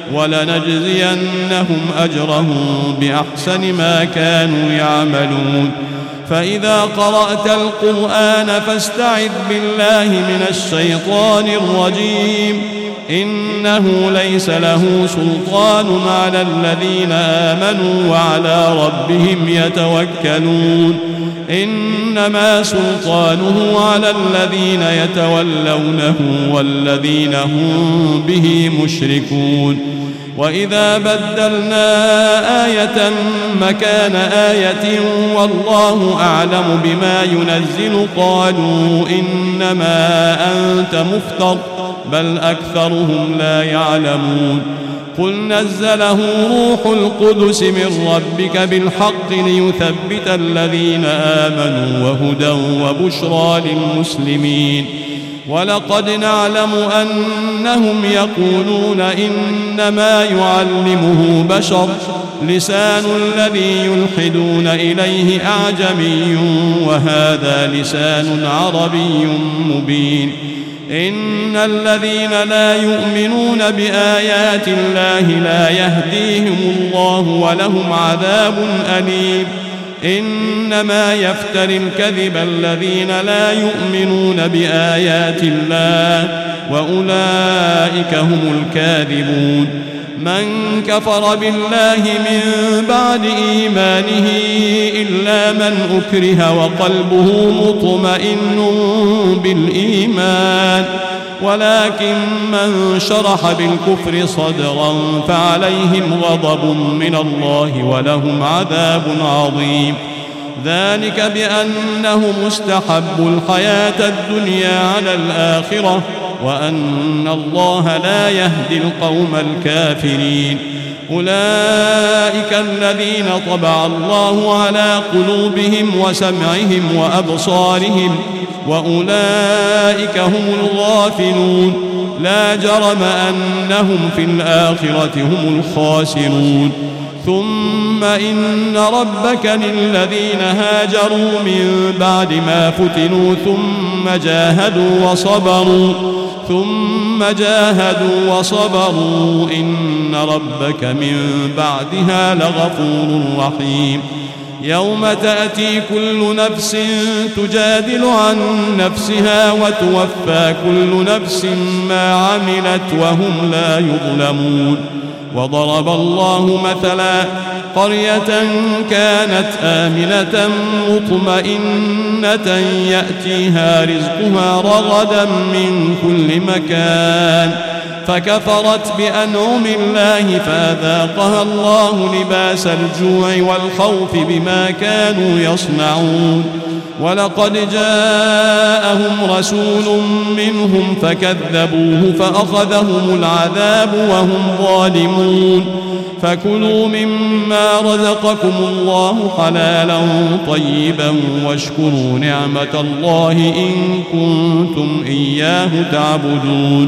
Speaker 2: ولنجزينهم أجرهم بأحسن ما كانوا يعملون فإذا قرأت القرآن فاستعذ بالله من الشيطان الرجيم إنه ليس له سلطان على الذين آمنوا وعلى ربهم يتوكلون إنما سلطانه على الذين يتولونه والذين هم به مشركون وإذا بدلنا آية مكان آية والله أعلم بما ينزل قالوا إنما أنت مفتر بل أكثرهم لا يعلمون قل نزله روح القدس من ربك بالحق ليثبت الذين آمنوا وهدى وبشرى للمسلمين ولقد نعلم أنهم يقولون إنما يعلمه بشر لسان الذي يلحدون إليه أعجمي وهذا لسان عربي مبين إن الذين لا يؤمنون بآيات الله لا يهديهم الله ولهم عذاب أليم إنما يفتري الكذب الذين لا يؤمنون بآيات الله وأولئك هم الكاذبون من كفر بالله من بعد إيمانه إلا من أكره وقلبه مطمئن بالإيمان ولكن من شرح بالكفر صدرا فعليهم غضب من الله ولهم عذاب عظيم ذلك بأنهم استحبوا الحياة الدنيا على الآخرة وأن الله لا يهدي القوم الكافرين أولئك الذين طبع الله على قلوبهم وسمعهم وأبصارهم وأولئك هم الغافلون لا جرم أنهم في الآخرة هم الخاسرون ثم إن ربك للذين هاجروا من بعد ما فتنوا ثم جاهدوا وصبروا ثم جاهدوا وصبروا إن ربك من بعدها لغفور رحيم يوم تأتي كل نفس تجادل عن نفسها وتوفى كل نفس ما عملت وهم لا يظلمون وضرب الله مثلا قرية كانت آمنة مطمئنة يأتيها رزقها رغدا من كل مكان فكفرت بأنعم الله فأذاقها الله لباس الجوع والخوف بما كانوا يصنعون ولقد جاءهم رسول منهم فكذبوه فأخذهم العذاب وهم ظالمون فكلوا مما رزقكم الله حلالا طيبا واشكروا نعمة الله إن كنتم إياه تعبدون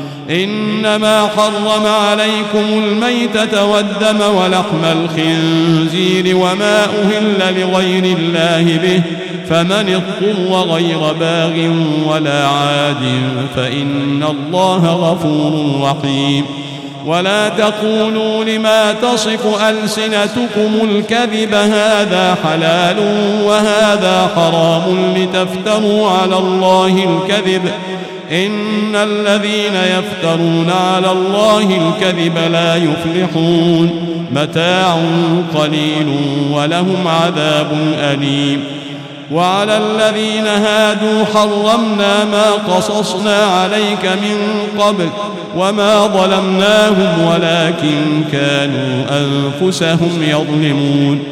Speaker 2: إنما حرم عليكم الميتة والدم ولحم الخنزير وما أهل لغير الله به فمن اضطر غير باغ ولا عاد فإن الله غفور رحيم ولا تقولوا لما تصف ألسنتكم الكذب هذا حلال وهذا حرام لتفتروا على الله الكذب إن الذين يفترون على الله الكذب لا يفلحون متاع قليل ولهم عذاب أليم وعلى الذين هادوا حرمنا ما قصصنا عليك من قبل وما ظلمناهم ولكن كانوا أنفسهم يظلمون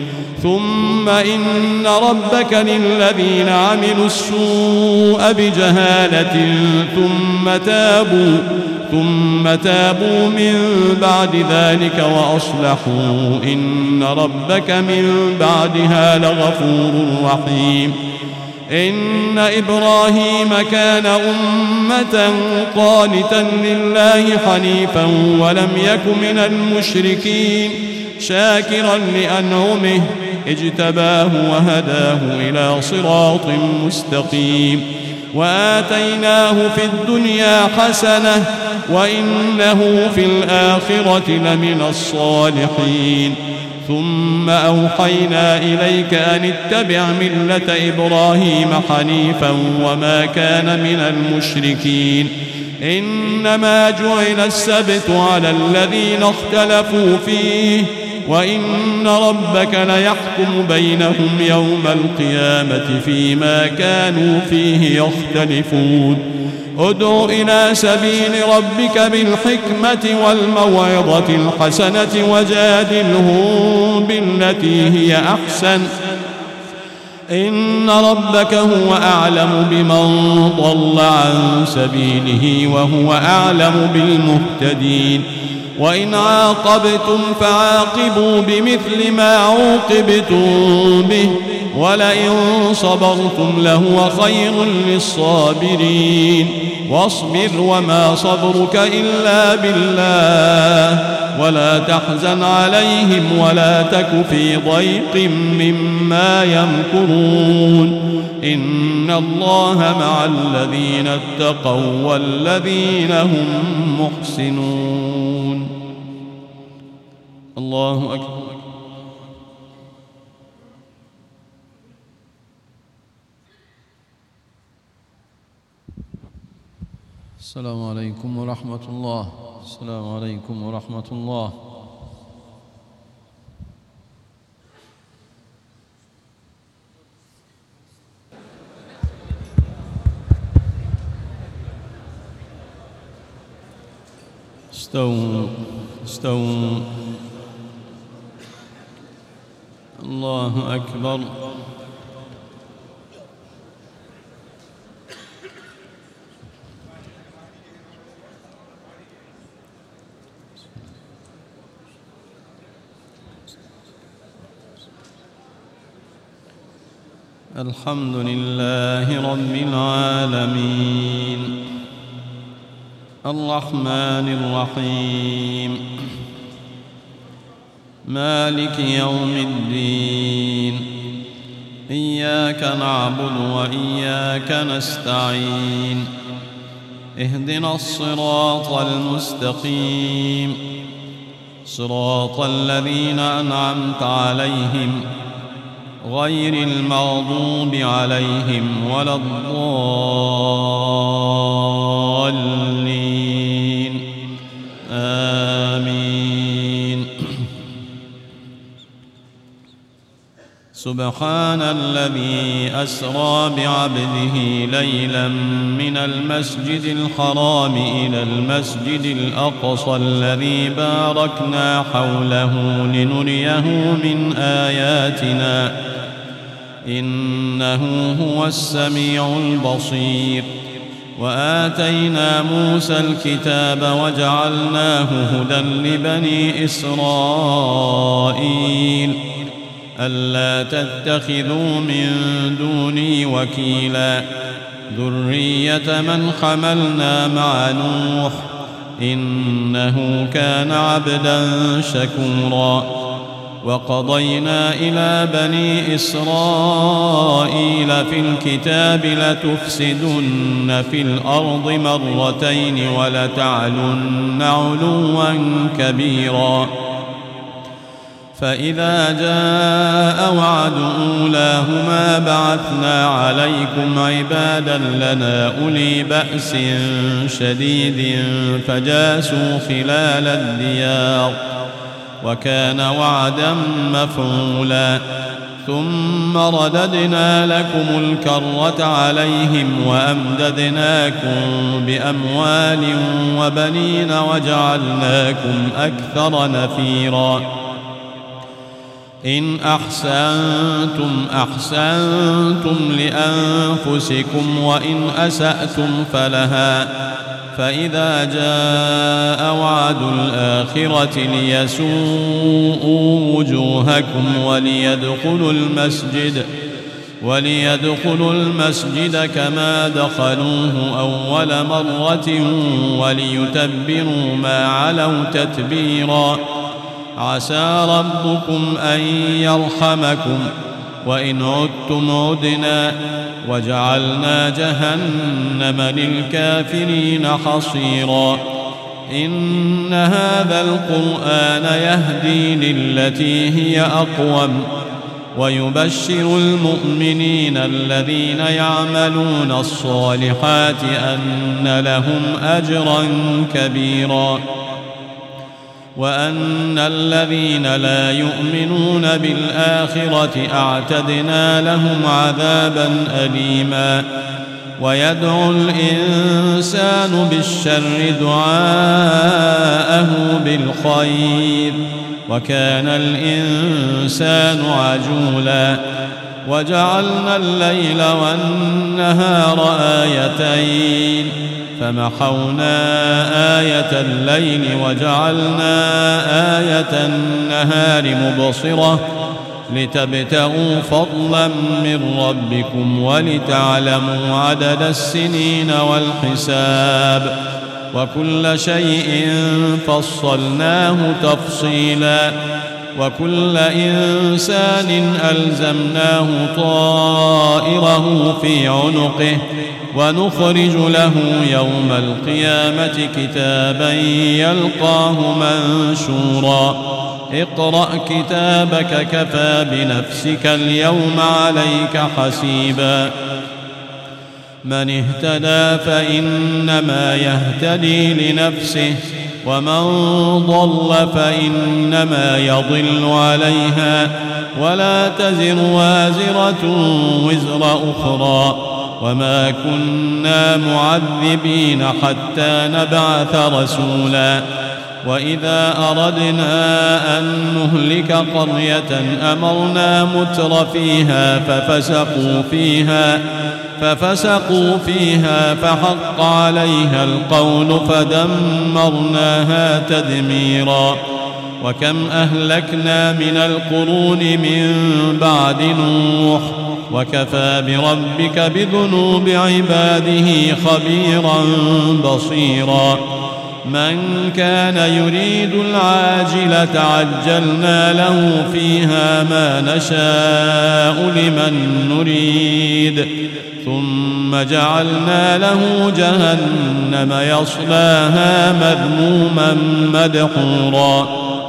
Speaker 2: ثم إن ربك للذين عملوا السوء بجهالة ثم تابوا ثم تابوا من بعد ذلك وأصلحوا إن ربك من بعدها لغفور رحيم. إن إبراهيم كان أمة قانتا لله حنيفا ولم يك من المشركين شاكرا لأنعمه اجتباه وهداه إلى صراط مستقيم. وآتيناه في الدنيا حسنة وإنه في الآخرة لمن الصالحين. ثم أوحينا إليك أن اتبع ملة إبراهيم حنيفا وما كان من المشركين. إنما جعل السبت على الذين اختلفوا فيه وإن ربك ليحكم بينهم يوم القيامة فيما كانوا فيه يختلفون. ادع إلى سبيل ربك بالحكمة والموعظة الحسنة وجادلهم بالتي هي أحسن إن ربك هو أعلم بمن ضل عن سبيله وهو أعلم بالمهتدين. وإن عاقبتم فعاقبوا بمثل ما عوقبتم به ولئن صبرتم لهو خير للصابرين. واصبر وما صبرك إلا بالله ولا تحزن عليهم ولا تك في ضيق مما يمكرون. إن الله مع الذين اتقوا والذين هم محسنون. الله أكبر.
Speaker 1: السلام عليكم ورحمة الله. السلام عليكم ورحمة الله. استووا استووا. الله أكبر. الحمد لله رب العالمين الرحمن الرحيم مالك يوم الدين. إياك نعبد وإياك نستعين. اهدنا الصراط المستقيم صراط الذين أنعمت عليهم غير المغضوب عليهم ولا الضالين. آمين. سبحان الذي أسرى بعبده ليلا من المسجد الحرام إلى المسجد الأقصى الذي باركنا حوله لنريه من آياتنا إنه هو السميع البصير. وآتينا موسى الكتاب وجعلناه هدى لبني إسرائيل ألا تتخذوا من دوني وكيلا ذرية من حملنا مع نوح إنه كان عبدا شكورا. وقضينا إلى بني إسرائيل في الكتاب لتفسدن في الأرض مرتين ولتعلن علوا كبيرا. فإذا جاء وعد أولاهما بعثنا عليكم عبادا لنا أولي بأس شديد فجاسوا خلال الديار وكان وعدا مفعولا. ثم رددنا لكم الكرة عليهم وأمددناكم بأموال وبنين وجعلناكم أكثر نفيرا.
Speaker 2: إن أحسنتم أحسنتم لأنفسكم وإن أسأتم فلها فإذا جاء وعد الآخرة ليسوءوا وجوهكم وليدخلوا المسجد وليدخلوا المسجد كما دخلوه أول مرة وليتبروا ما علوا تتبيرا عسى ربكم أن يرحمكم وإن عدتم عدنا وجعلنا جهنم للكافرين حصيرا إن هذا القرآن يهدي للتي هي أقوم ويبشر المؤمنين الذين يعملون الصالحات أن لهم أجرا كبيرا وأن الذين لا يؤمنون بالآخرة أعتدنا لهم عذابا أليما ويدعو الإنسان بالشر دعاءه بالخير وكان الإنسان عجولا وجعلنا الليل والنهار آيتين فمحونا آية الليل وجعلنا آية النهار مبصرة لتبتغوا فضلا من ربكم ولتعلموا عدد السنين والحساب وكل شيء فصلناه تفصيلا وكل إنسان ألزمناه طائره في عنقه ونخرج له يوم القيامة كتابا يلقاه منشورا اقرأ كتابك كفى بنفسك اليوم عليك حسيبا من اهتدى فإنما يهتدي لنفسه ومن ضل فإنما يضل عليها ولا تزر وازرة وزر أخرى وما كنا معذبين حتى نبعث رسولا وإذا أردنا أن نهلك قرية أمرنا متر فيها ففسقوا فيها ففسقوا فيها فحق عليها القول فدمرناها تدميرا وكم أهلكنا من القرون من بعد نوح وكفى بربك بذنوب عباده خبيرا بصيرا من كان يريد العاجلة عجلنا له فيها ما نشاء لمن نريد ثم جعلنا له جهنم يصلاها مذموما مدحورا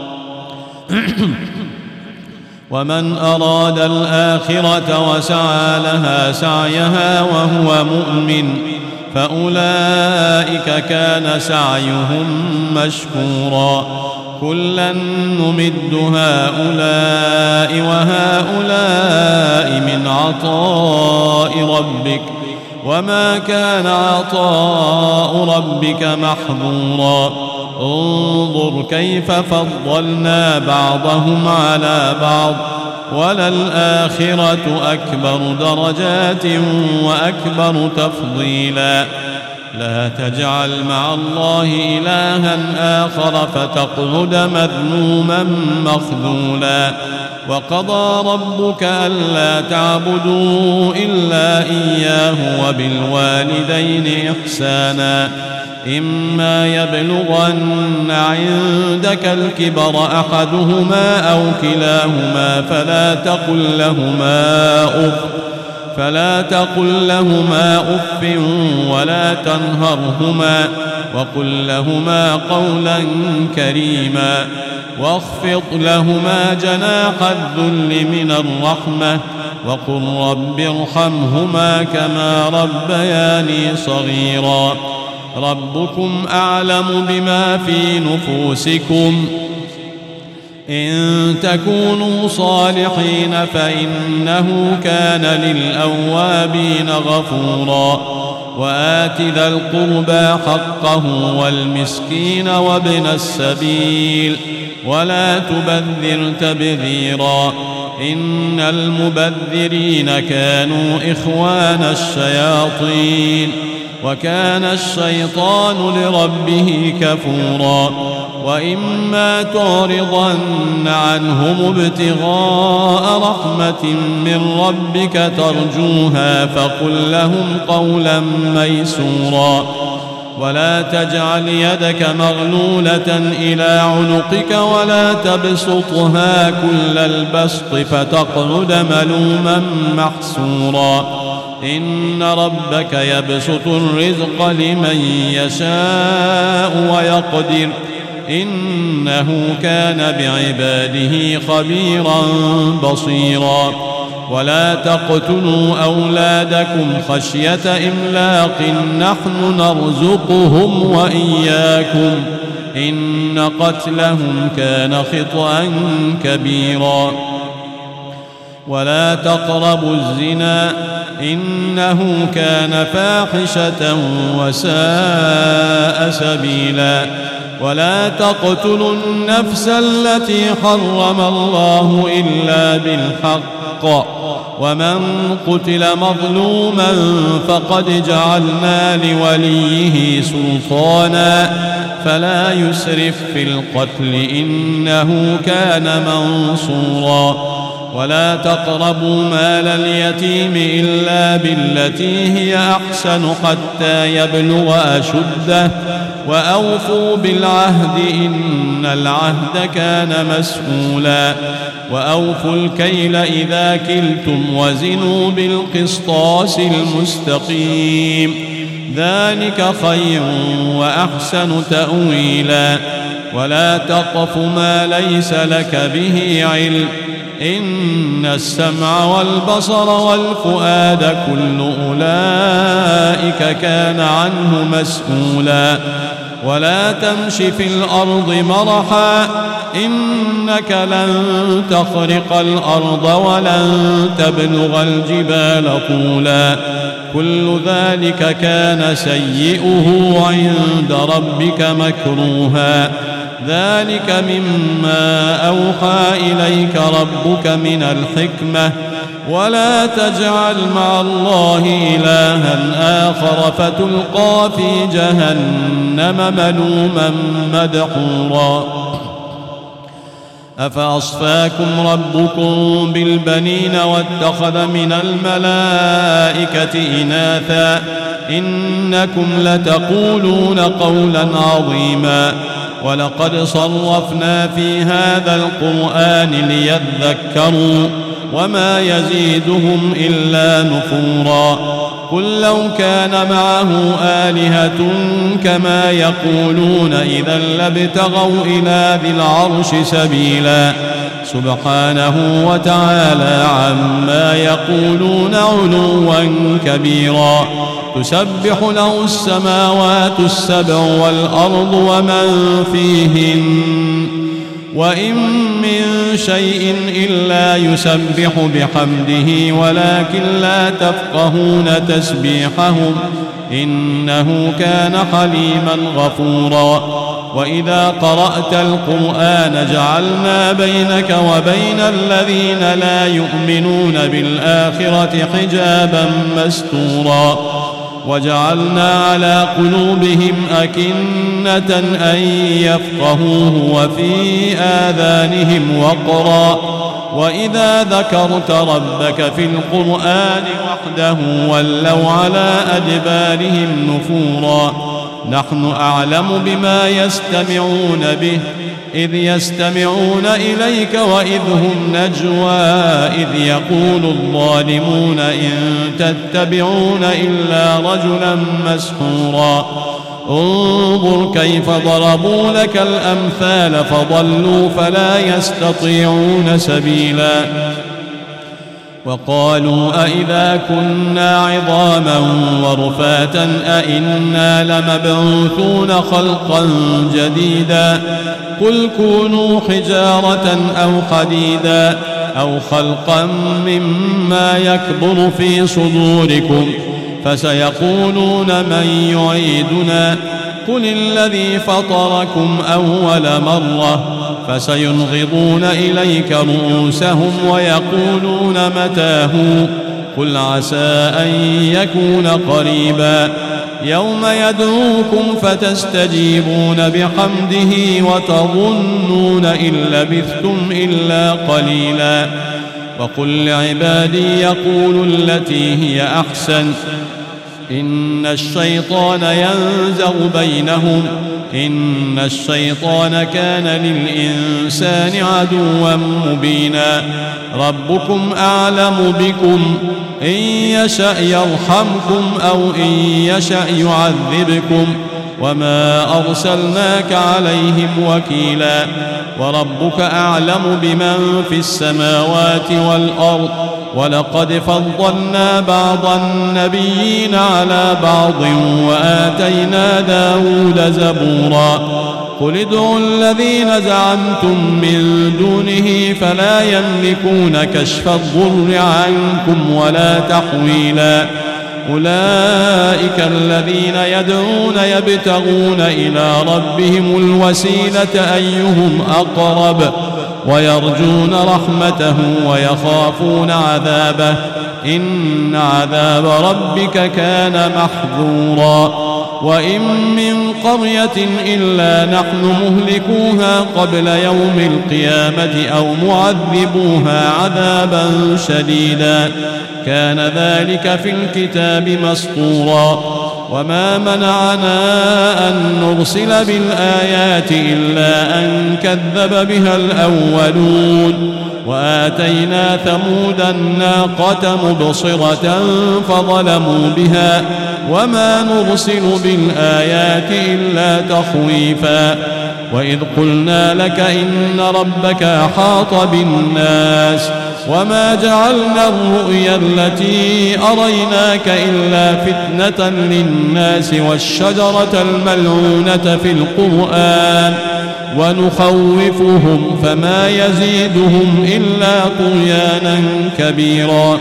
Speaker 2: ومن أراد الآخرة وسعى لها سعيها وهو مؤمن فأولئك كان سعيهم مشكورا كلا نمد هؤلاء وهؤلاء من عطاء ربك وما كان عطاء ربك محظورا انظر كيف فضلنا بعضهم على بعض وللآخرة أكبر درجات وأكبر تفضيلا لا تجعل مع الله إلها آخر فتقعد مذموما مخذولا وقضى ربك ألا تعبدوا إلا إياه وبالوالدين إحسانا إما يبلغن عندك الكبر أحدهما أو كلاهما فلا تقل لهما أف فلا تقل لهما أف ولا تنهرهما وقل لهما قولا كريما واخفض لهما جناح الذل من الرحمة وقل رب ارحمهما كما ربياني صغيرا ربكم أعلم بما في نفوسكم إن تكونوا صالحين فإنه كان للأوابين غفورا وآت ذا القربى حقه والمسكين وابن السبيل ولا تبذر تبذيرا إن المبذرين كانوا إخوان الشياطين وكان الشيطان لربه كفورا وإما تعرضن عنهم ابتغاء رحمة من ربك ترجوها فقل لهم قولا ميسورا ولا تجعل يدك مغلولة إلى عنقك ولا تبسطها كل البسط فتقعد ملوما محسورا إن ربك يبسط الرزق لمن يشاء ويقدر إنه كان بعباده خبيرا بصيرا ولا تقتلوا أولادكم خشية إملاق نحن نرزقهم وإياكم إن قتلهم كان خطأ كبيرا ولا تقربوا الزنا إنه كان فاحشة وساء سبيلا ولا تقتلوا النفس التي حرم الله إلا بالحق ومن قتل مظلوما فقد جعلنا لوليه سلطانا فلا يسرف في القتل إنه كان منصورا ولا تقربوا مال اليتيم إلا بالتي هي أحسن حتى يبلغ أشده وأوفوا بالعهد إن العهد كان مسؤولا وأوفوا الكيل إذا كلتم وزنوا بالقسطاس المستقيم ذلك خير وأحسن تأويلا ولا تقف ما ليس لك به علم إن السمع والبصر والفؤاد كل أولئك كان عنه مسؤولا ولا تمش في الأرض مرحا إنك لن تخرق الأرض ولن تبلغ الجبال طولا كل ذلك كان سيئه عند ربك مكروها ذلك مما أوحى إليك ربك من الحكمة ولا تجعل مع الله إلها آخر فتلقى في جهنم ملوما مدحورا أفأصفاكم ربكم بالبنين واتخذ من الملائكة إناثا إنكم لتقولون قولا عظيما ولقد صرفنا في هذا القرآن ليذكروا وما يزيدهم إلا نفورا قل لو كان معه آلهة كما يقولون إذا لابتغوا إلى ذي العرش سبيلا سبحانه وتعالى عما يقولون علوا كبيرا تسبح له السماوات السبع والأرض ومن فيهن وإن من شيء إلا يسبح بحمده ولكن لا تفقهون تسبيحهم إنه كان حليما غفورا وإذا قرأت القرآن جعلنا بينك وبين الذين لا يؤمنون بالآخرة حجابا مستورا وجعلنا على قلوبهم أكنة أن يفقهوه وفي آذانهم وقرا وإذا ذكرت ربك في القرآن وحده ولوا على أدبارهم نفورا نحن أعلم بما يستمعون به إذ يستمعون إليك وإذ هم نجوى إذ يقول الظالمون إن تتبعون إلا رجلا مسحورا انظر كيف ضربوا لك الأمثال فضلوا فلا يستطيعون سبيلا وقالوا أئذا كنا عظاما ورفاتا أئنا لمبعوثون خلقا جديدا قل كونوا حجارة أو حديدا أو خلقا مما يكبر في صدوركم فسيقولون من يعيدنا قل الذي فطركم أول مرة فسينغضون إليك رؤوسهم ويقولون متى هو قل عسى أن يكون قريبا يوم يدعوكم فتستجيبون بحمده وتظنون إن لبثتم إلا قليلا وقل لعبادي يقولوا التي هي أحسن إن الشيطان ينزغ بينهم إن الشيطان كان للإنسان عدوا مبينا ربكم أعلم بكم إن يشأ يرحمكم أو إن يشأ يعذبكم وما أرسلناك عليهم وكيلا وربك أعلم بمن في السماوات والأرض ولقد فضلنا بعض النبيين على بعض وآتينا داود زبورا قل ادعوا الذين زعمتم من دونه فلا يملكون كشف الضر عنكم ولا تحويلا أولئك الذين يدعون يبتغون إلى ربهم الوسيلة أيهم أقرب ويرجون رحمته ويخافون عذابه إن عذاب ربك كان محذورا وإن من قرية إلا نحن مهلكوها قبل يوم القيامة أو معذبوها عذابا شديدا كان ذلك في الكتاب مسطورا وما منعنا أن نرسل بالآيات إلا أن كذب بها الأولون وآتينا ثمود الناقة مبصرة فظلموا بها وما نرسل بالآيات إلا تخويفا وإذ قلنا لك إن ربك أحاط بالناس وما جعلنا الرؤيا التي أريناك إلا فتنة للناس والشجرة الملعونة في القرآن ونخوفهم فما يزيدهم إلا طغيانا كبيرا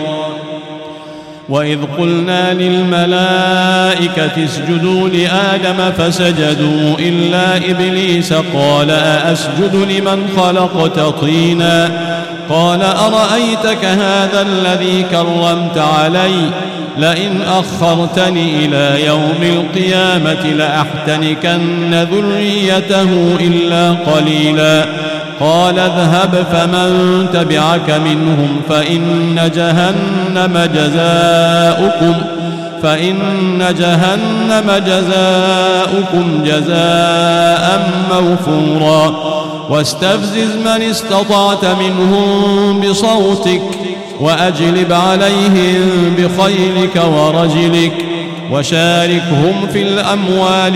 Speaker 2: وإذ قلنا للملائكة اسجدوا لآدم فسجدوا إلا إبليس قال أأسجد لمن خلقت طينا قال أرأيتك هذا الذي كرمت علي لئن أخرتني إلى يوم القيامة لأحتنكن ذريته إلا قليلا قال اذهب فمن تبعك منهم فإن جهنم جزاؤكم فإن جهنم جزاؤكم جزاء موفورا واستفزز من استطعت منهم بصوتك وأجلب عليهم بخيلك ورجلك وشاركهم في الأموال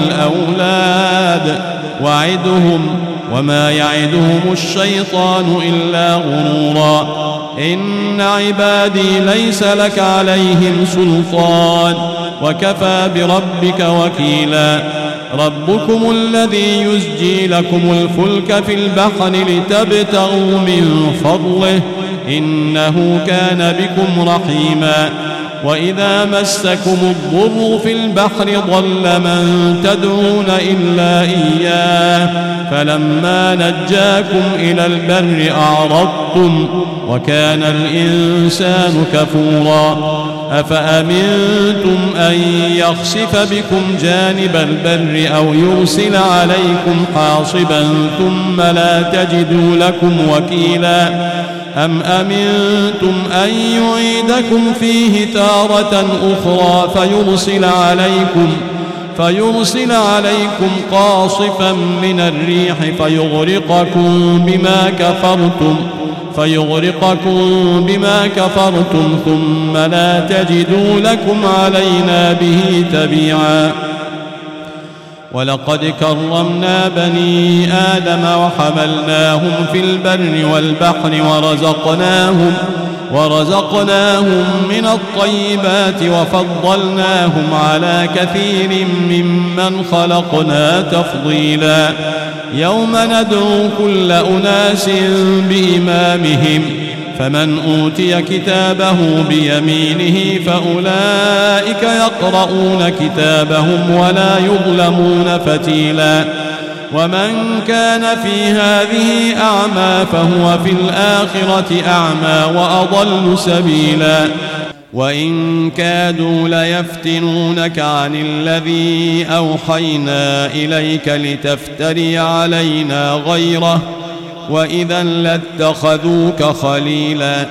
Speaker 2: والأولاد وعدهم وما يعدهم الشيطان إلا غرورا إن عبادي ليس لك عليهم سلطان وكفى بربك وكيلا ربكم الذي يزجي لكم الفلك في البحر لتبتغوا من فضله إنه كان بكم رحيما وإذا مسكم الضر في البحر ضل من تدعون إلا إياه فلما نجاكم إلى البر أعرضتم وكان الإنسان كفورا أفأمنتم أن يخسف بكم جانب البر أو يرسل عليكم حاصبا ثم لا تجدوا لكم وكيلا أم أمنتم أن يعيدكم فيه تارة أخرى فيرسل عليكم فيرسل عليكم قاصفا من الريح فيغرقكم بما كفرتم فيغرقكم بما كفرتم ثم لا تجدوا لكم علينا به تبيعا ولقد كرمنا بني آدم وحملناهم في البر والبحر ورزقناهم ورزقناهم من الطيبات وفضلناهم على كثير ممن خلقنا تفضيلا يوم ندعو كل أناس بإمامهم فمن أوتي كتابه بيمينه فأولئك يقرؤون كتابهم ولا يظلمون فتيلا ومن كان في هذه أعمى فهو في الآخرة أعمى وأضل سبيلا وإن كادوا ليفتنونك عن الذي أوحينا إليك لتفتري علينا غيره وإذا لاتخذوك خليلا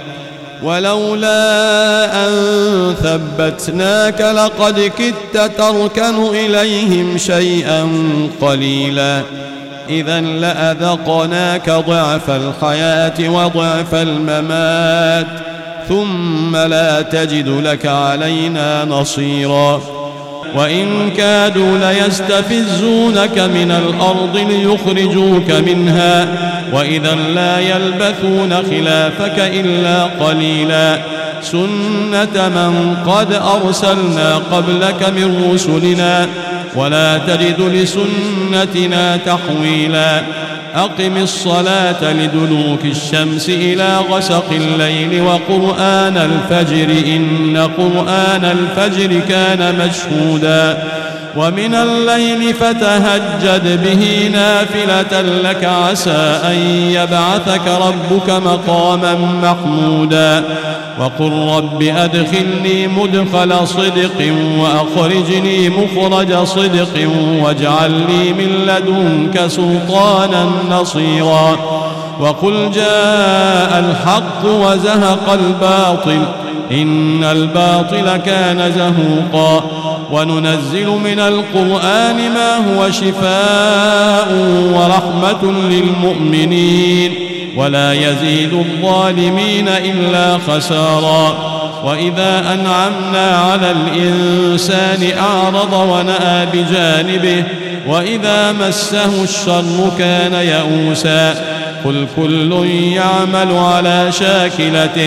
Speaker 2: ولولا أن ثبتناك لقد كدت تركن إليهم شيئا قليلا إذا لأذقناك ضعف الحياة وضعف الممات ثم لا تجد لك علينا نصيرا وإن كادوا ليستفزونك من الأرض ليخرجوك منها وإذا لا يلبثون خلافك إلا قليلا سنة من قد أرسلنا قبلك من رسلنا ولا تجد لسنتنا تحويلا أقم الصلاة لدلوك الشمس إلى غسق الليل وقرآن الفجر إن قرآن الفجر كان مشهودا ومن الليل فتهجد به نافلة لك عسى أن يبعثك ربك مقاما محمودا وقل رب أدخلني مدخل صدق وأخرجني مخرج صدق واجعل لي من لدنك سلطانا نصيرا وقل جاء الحق وزهق الباطل إن الباطل كان زهوقا وننزل من القرآن ما هو شفاء ورحمة للمؤمنين ولا يزيد الظالمين إلا خسارا وإذا أنعمنا على الإنسان أعرض ونأى بجانبه وإذا مسه الشر كان يئوسا قل كل يعمل على شاكلته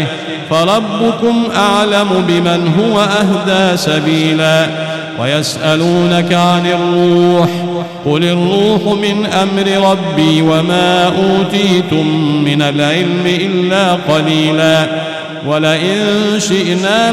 Speaker 2: فربكم أعلم بمن هو أهدى سبيلا ويسألونك عن الروح قل الروح من أمر ربي وما أوتيتم من العلم إلا قليلا ولئن شئنا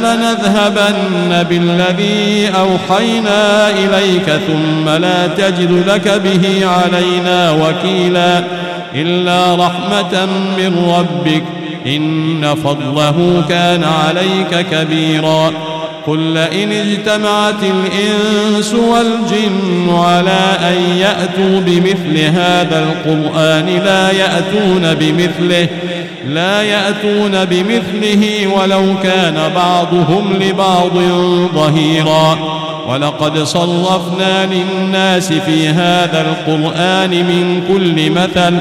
Speaker 2: لنذهبن بالذي أوحينا إليك ثم لا تجد لك به علينا وكيلا إلا رحمة من ربك إن فضله كان عليك كبيرا قل لئن اجتمعت الإنس والجن على أن يأتوا بمثل هذا القرآن لا يأتون بمثله لا يأتون بمثله ولو كان بعضهم لبعض ظهيرا ولقد صرفنا للناس في هذا القرآن من كل مثل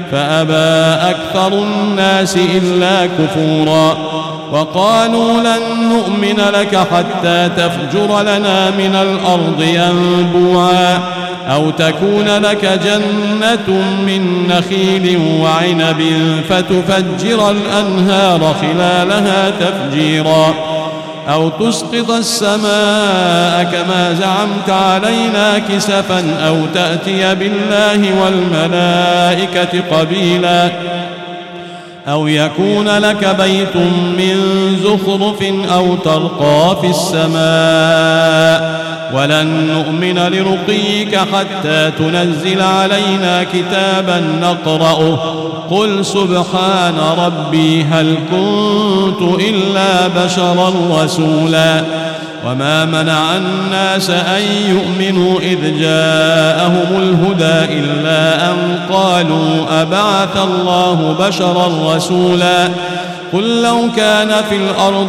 Speaker 2: فأبى أكثر الناس إلا كفورا وقالوا لن نؤمن لك حتى تفجر لنا من الأرض ينبوعا أو تكون لك جنة من نخيل وعنب فتفجر الأنهار خلالها تفجيرا أو تسقط السماء كما زعمت علينا كسفا أو تأتي بالله والملائكة قبيلا أو يكون لك بيت من زخرف أو ترقى في السماء ولن نؤمن لرقيك حتى تنزل علينا كتابا نقرأه قل سبحان ربي هل كنت إلا بشرا رسولا وما منع الناس أن يؤمنوا إذ جاءهم الهدى إلا أن قالوا أبعث الله بشرا رسولا قل لو كان في الأرض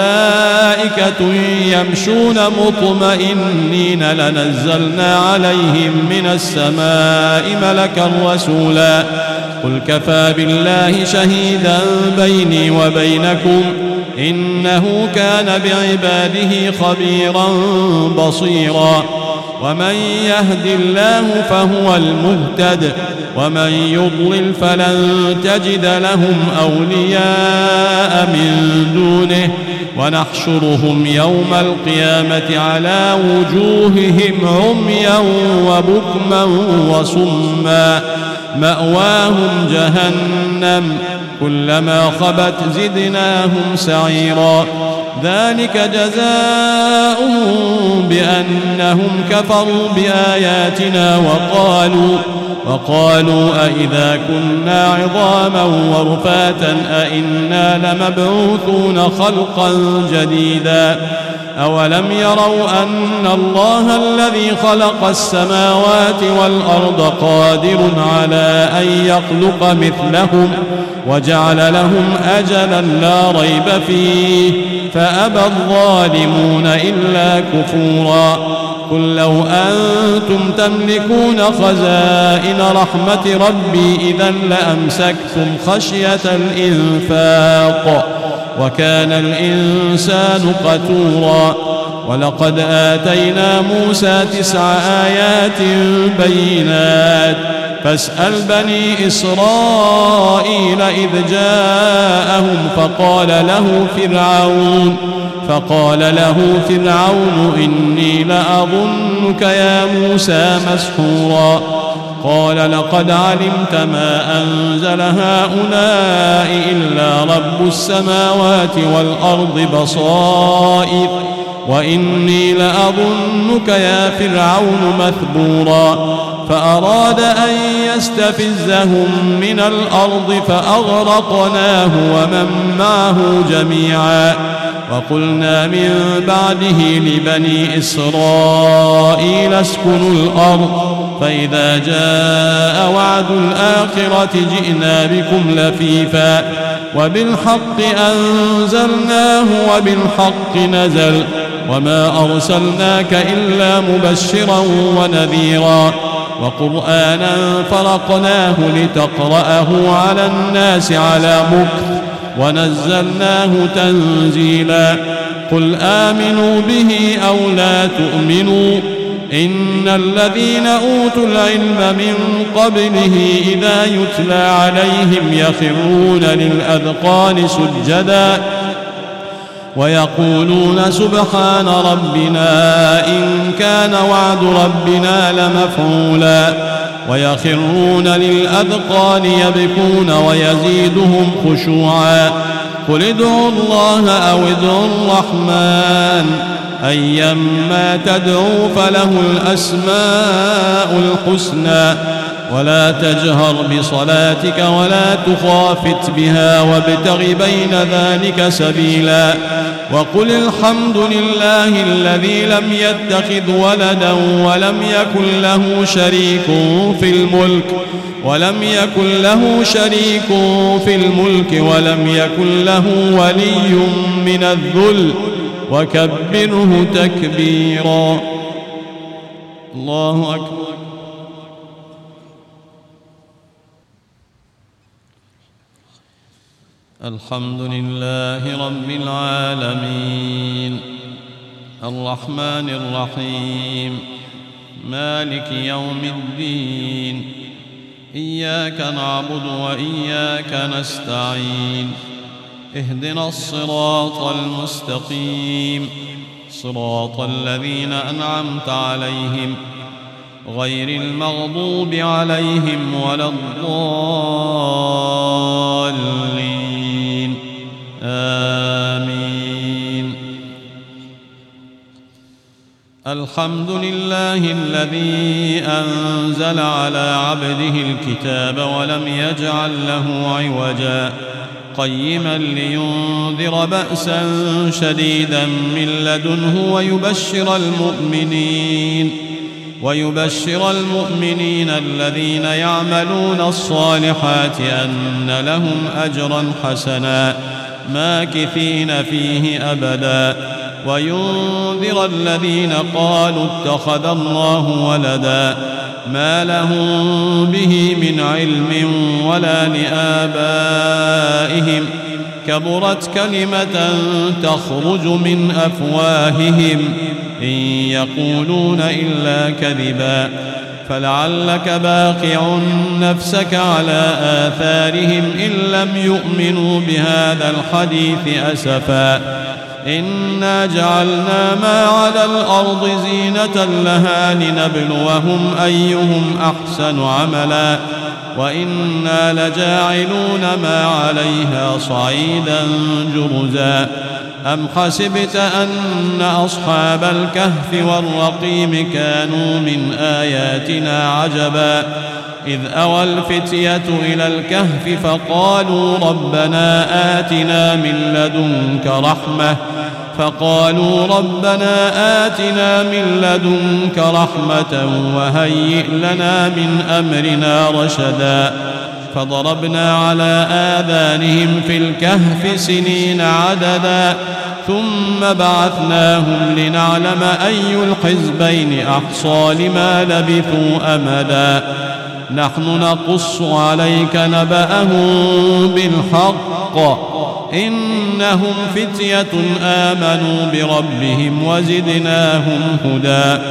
Speaker 2: ملائكة يمشون مطمئنين لنزلنا عليهم من السماء ملكا رسولا قل كفى بالله شهيدا بيني وبينكم إنه كان بعباده خبيرا بصيرا ومن يهد الله فهو المهتد ومن يضلل فلن تجد لهم أولياء من دونه ونحشرهم يوم القيامة على وجوههم عميا وبكما وصما مأواهم جهنم كلما خبت زدناهم سعيرا ذلك جزاؤهم بأنهم كفروا بآياتنا وقالوا وقالوا أئذا كنا عظاما ورفاتا أئنا لمبعوثون خلقا جديدا أولم يروا أن الله الذي خلق السماوات والأرض قادر على أن يخلق مثلهم وجعل لهم أجلا لا ريب فيه فأبى الظالمون إلا كفورا قل لو أنتم تملكون خزائن رحمة ربي إذا لأمسكتم خشية الإنفاق وكان الإنسان قتورا ولقد آتينا موسى تسع آيات بينات فاسأل بني إسرائيل إذ جاءهم فقال له فرعون فقال له فرعون إني لأظنك يا موسى مسحورا قال لقد علمت ما أنزل هؤلاء إلا رب السماوات والأرض بصائر وإني لأظنك يا فرعون مثبورا فأراد أن يستفزهم من الأرض فأغرقناه ومن معه جميعا وقلنا من بعده لبني إسرائيل اسكنوا الأرض فإذا جاء وعد الآخرة جئنا بكم لفيفا وبالحق أنزلناه وبالحق نزل وما أرسلناك إلا مبشرا ونذيرا وقرآنا فرقناه لتقرأه على الناس على مكث ونزلناه تنزيلا قل آمنوا به أو لا تؤمنوا إن الذين أوتوا العلم من قبله إذا يتلى عليهم يخرون للأذقان سجدا ويقولون سبحان ربنا إن كان وعد ربنا لمفعولا ويخرون للأذقان يبكون ويزيدهم خشوعا قل ادعوا الله أو ادعوا الرحمن أيما تدعوا فله الأسماء الحسنى ولا تجهر بصلاتك ولا تخافت بها وابتغ بين ذلك سبيلا وقل الحمد لله الذي لم يتخذ ولدا ولم يكن له شريك في الملك ولم يكن له شريك في الملك ولم يكن له ولي من الذل وكبره تكبيرا الله أكبر
Speaker 1: الحمد لله رب العالمين الرحمن الرحيم مالك يوم الدين إياك نعبد وإياك نستعين اهدنا الصراط المستقيم صراط الذين أنعمت عليهم غير المغضوب عليهم ولا الضالين آمين الحمد لله الذي أنزل على عبده الكتاب ولم يجعل له عوجا قيما لينذر بأسا شديدا من لدنه ويبشر المؤمنين ويبشر المؤمنين الذين يعملون الصالحات أن لهم أجرا حسنا ماكثين فيه أبدا وينذر الذين قالوا اتخذ الله ولدا ما لهم به من علم ولا لآبائهم كبرت كلمة تخرج من أفواههم إن يقولون إلا كذبا فلعلك باقع نفسك على آثارهم إن لم يؤمنوا بهذا الحديث أسفا إنا جعلنا ما على الأرض زينة لها لنبلوهم أيهم أحسن عملا
Speaker 2: وإنا لجاعلون ما عليها صعيدا جرزا أم حسبت أن أصحاب الكهف والرقيم كانوا من آياتنا عجبا إذ أوى الفتية إلى الكهف فقالوا ربنا آتنا من لدنك رحمة فقالوا ربنا آتنا من لدنك رحمة وهيئ لنا من أمرنا رشدا فضربنا على آذانهم في الكهف سنين عددا ثم بعثناهم لنعلم أي الحزبين أحصى لما لبثوا أمدا نحن نقص عليك نبأهم بالحق إنهم فتية آمنوا بربهم وزدناهم هدى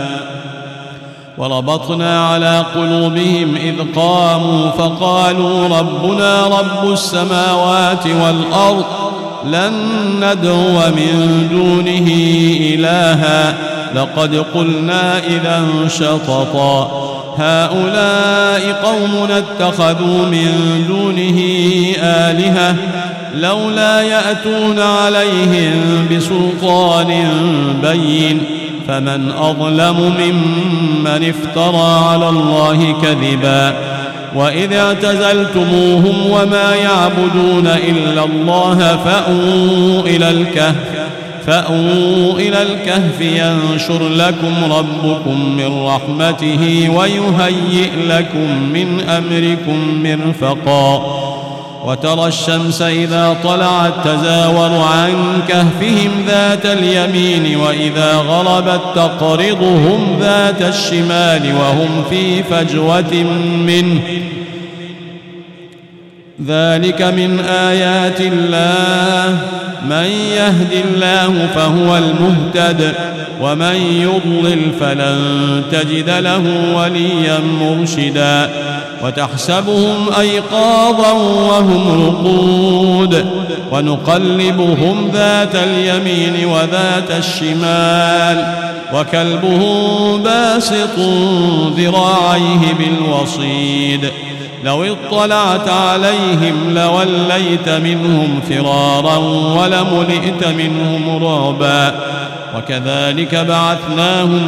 Speaker 2: وربطنا على قلوبهم إذ قاموا فقالوا ربنا رب السماوات والأرض لن ندعو من دونه إلها لقد قلنا إذا شططا هؤلاء قومنا اتخذوا من دونه آلهة لولا يأتون عليهم بسلطان بين فمن أظلم ممن افترى على الله كذبا وإذ اعتزلتموهم وما يعبدون إلا الله فأووا إلى الكهف فأووا إلى الكهف ينشر لكم ربكم من رحمته ويهيئ لكم من أمركم مرفقا وترى الشمس إذا طلعت تزاور عن كهفهم ذات اليمين وإذا غربت تقرضهم ذات الشمال وهم في فجوة منه ذلك من آيات الله من يهد الله فهو المهتد ومن يضلل فلن تجد له وليا مرشدا وتحسبهم أيقاظا وهم رقود ونقلبهم ذات اليمين وذات الشمال وكلبهم باسط ذراعيه بالوصيد لو اطلعت عليهم لوليت منهم فرارا ولملئت منهم رعبا وكذلك بعثناهم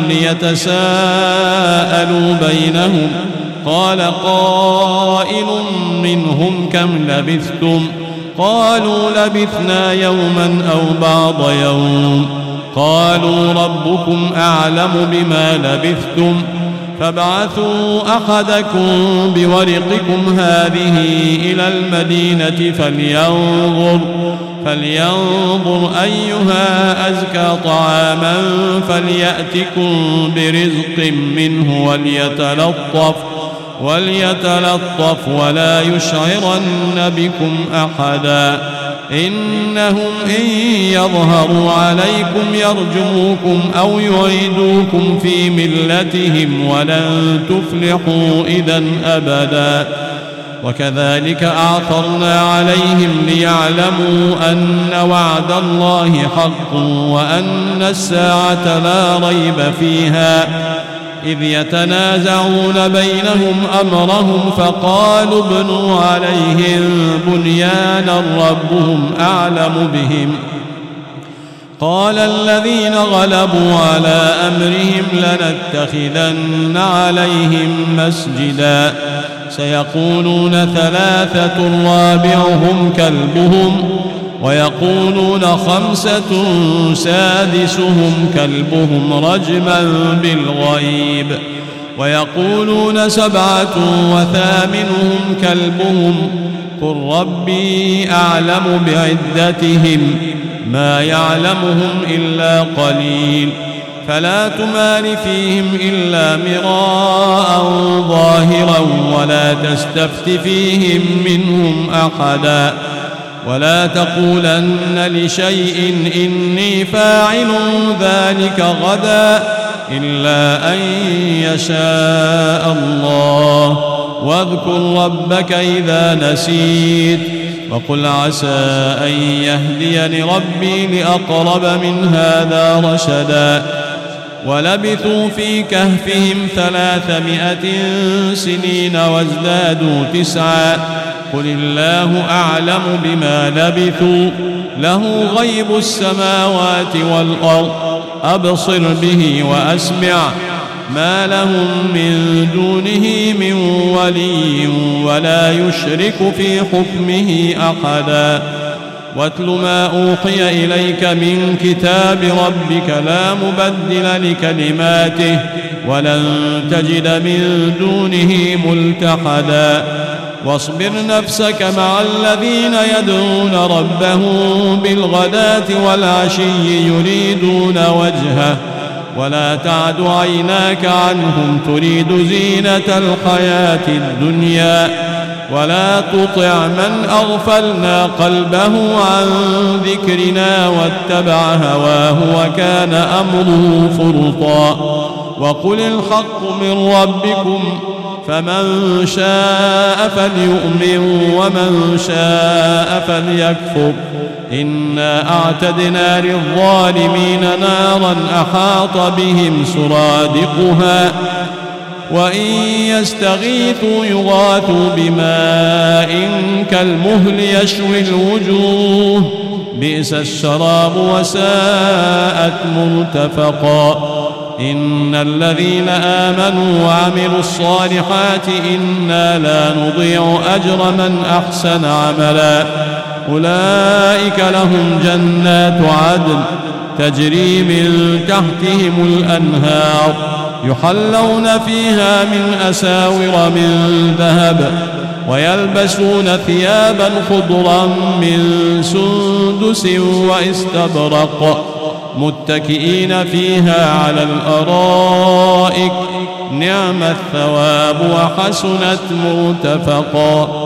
Speaker 2: ليتساءلوا بينهم قال قائل منهم كم لبثتم قالوا لبثنا يوما أو بعض يوم قالوا ربكم أعلم بما لبثتم فابعثوا أحدكم بورقكم هذه إلى المدينة فلينظر فلينظر أيها أزكى طعاما فليأتكم برزق منه وليتلطف وليتلطف ولا يشعرن بكم أحدا إنهم إن يظهروا عليكم يرجموكم أو يعيدوكم في ملتهم ولن تفلحوا إذا أبدا وكذلك أعثرنا عليهم ليعلموا أن وعد الله حق وأن الساعة لا ريب فيها إذ يتنازعون بينهم أمرهم فقالوا ابنوا عليهم بنيانا ربهم أعلم بهم قال الذين غلبوا على أمرهم لنتخذن عليهم مسجدا سيقولون ثلاثة رابعهم كلبهم ويقولون خمسة سادسهم كلبهم رجما بالغيب ويقولون سبعة وثامنهم كلبهم قل ربي أعلم بعدتهم ما يعلمهم إلا قليل فلا تمار فيهم إلا مراء ظاهرا ولا تستفت فيهم منهم أحدا ولا تقولن لشيء إني فاعل ذلك غدا إلا أن يشاء الله واذكر ربك إذا نسيت وقل عسى أن يهديني ربي لأقرب من هذا رشدا ولبثوا في كهفهم ثلاثمائة سنين وازدادوا تسعا قل الله أعلم بما لبثوا له غيب السماوات والأرض أبصر به وأسمع ما لهم من دونه من ولي ولا يشرك في حكمه أحدا واتل ما أوحي إليك من كتاب ربك لا مبدل لكلماته ولن تجد من دونه ملتحدا واصبر نفسك مع الذين يدعون ربهم بالغداة والعشي يريدون وجهه ولا تعد عيناك عنهم تريد زينة الحياة الدنيا ولا تطع من أغفلنا قلبه عن ذكرنا واتبع هواه وكان أمره فرطا وقل الحق من ربكم فمن شاء فليؤمن ومن شاء فليكفر إنا أعتدنا للظالمين نارا أحاط بهم سرادقها وإن يستغيثوا يغاثوا بماء كالمهل يشوي الوجوه بئس الشراب وساءت مرتفقا إن الذين آمنوا وعملوا الصالحات إنا لا نضيع أجر من أحسن عملا أولئك لهم جنات عدن تجري من تحتهم الأنهار يحلون فيها من أساور من ذهب ويلبسون ثيابا خضرا من سندس واستبرق متكئين فيها على الأرائك نعم الثواب وحسنت مرتفقا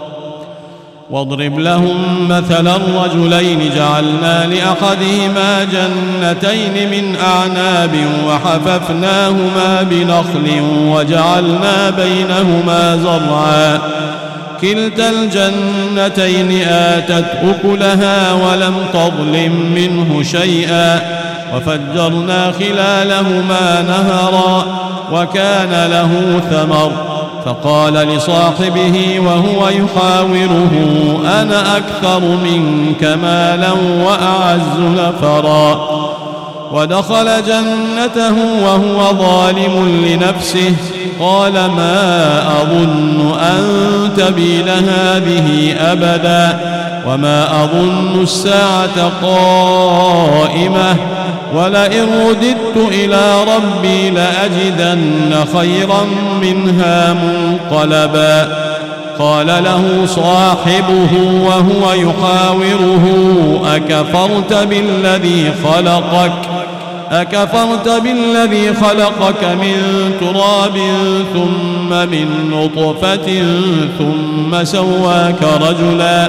Speaker 2: واضرب لهم مثلا رجلين جعلنا لأحدهما جنتين من أعناب وحففناهما بنخل وجعلنا بينهما زرعا كلتا الجنتين آتت أكلها ولم تظلم منه شيئا وفجرنا خلالهما نهرا وكان له ثمر فقال لصاحبه وهو يحاوره أنا أكثر منك مالا وأعز نفرا ودخل جنته وهو ظالم لنفسه قال ما أظن أن تبيد هذه أبدا وما أظن الساعة قائمة ولئن رددت إلى ربي لأجدن خيرا منها منقلبا قال له صاحبه وهو يحاوره أكفرت بالذي خلقك أكفرت بالذي خلقك من تراب ثم من نطفة ثم سواك رجلا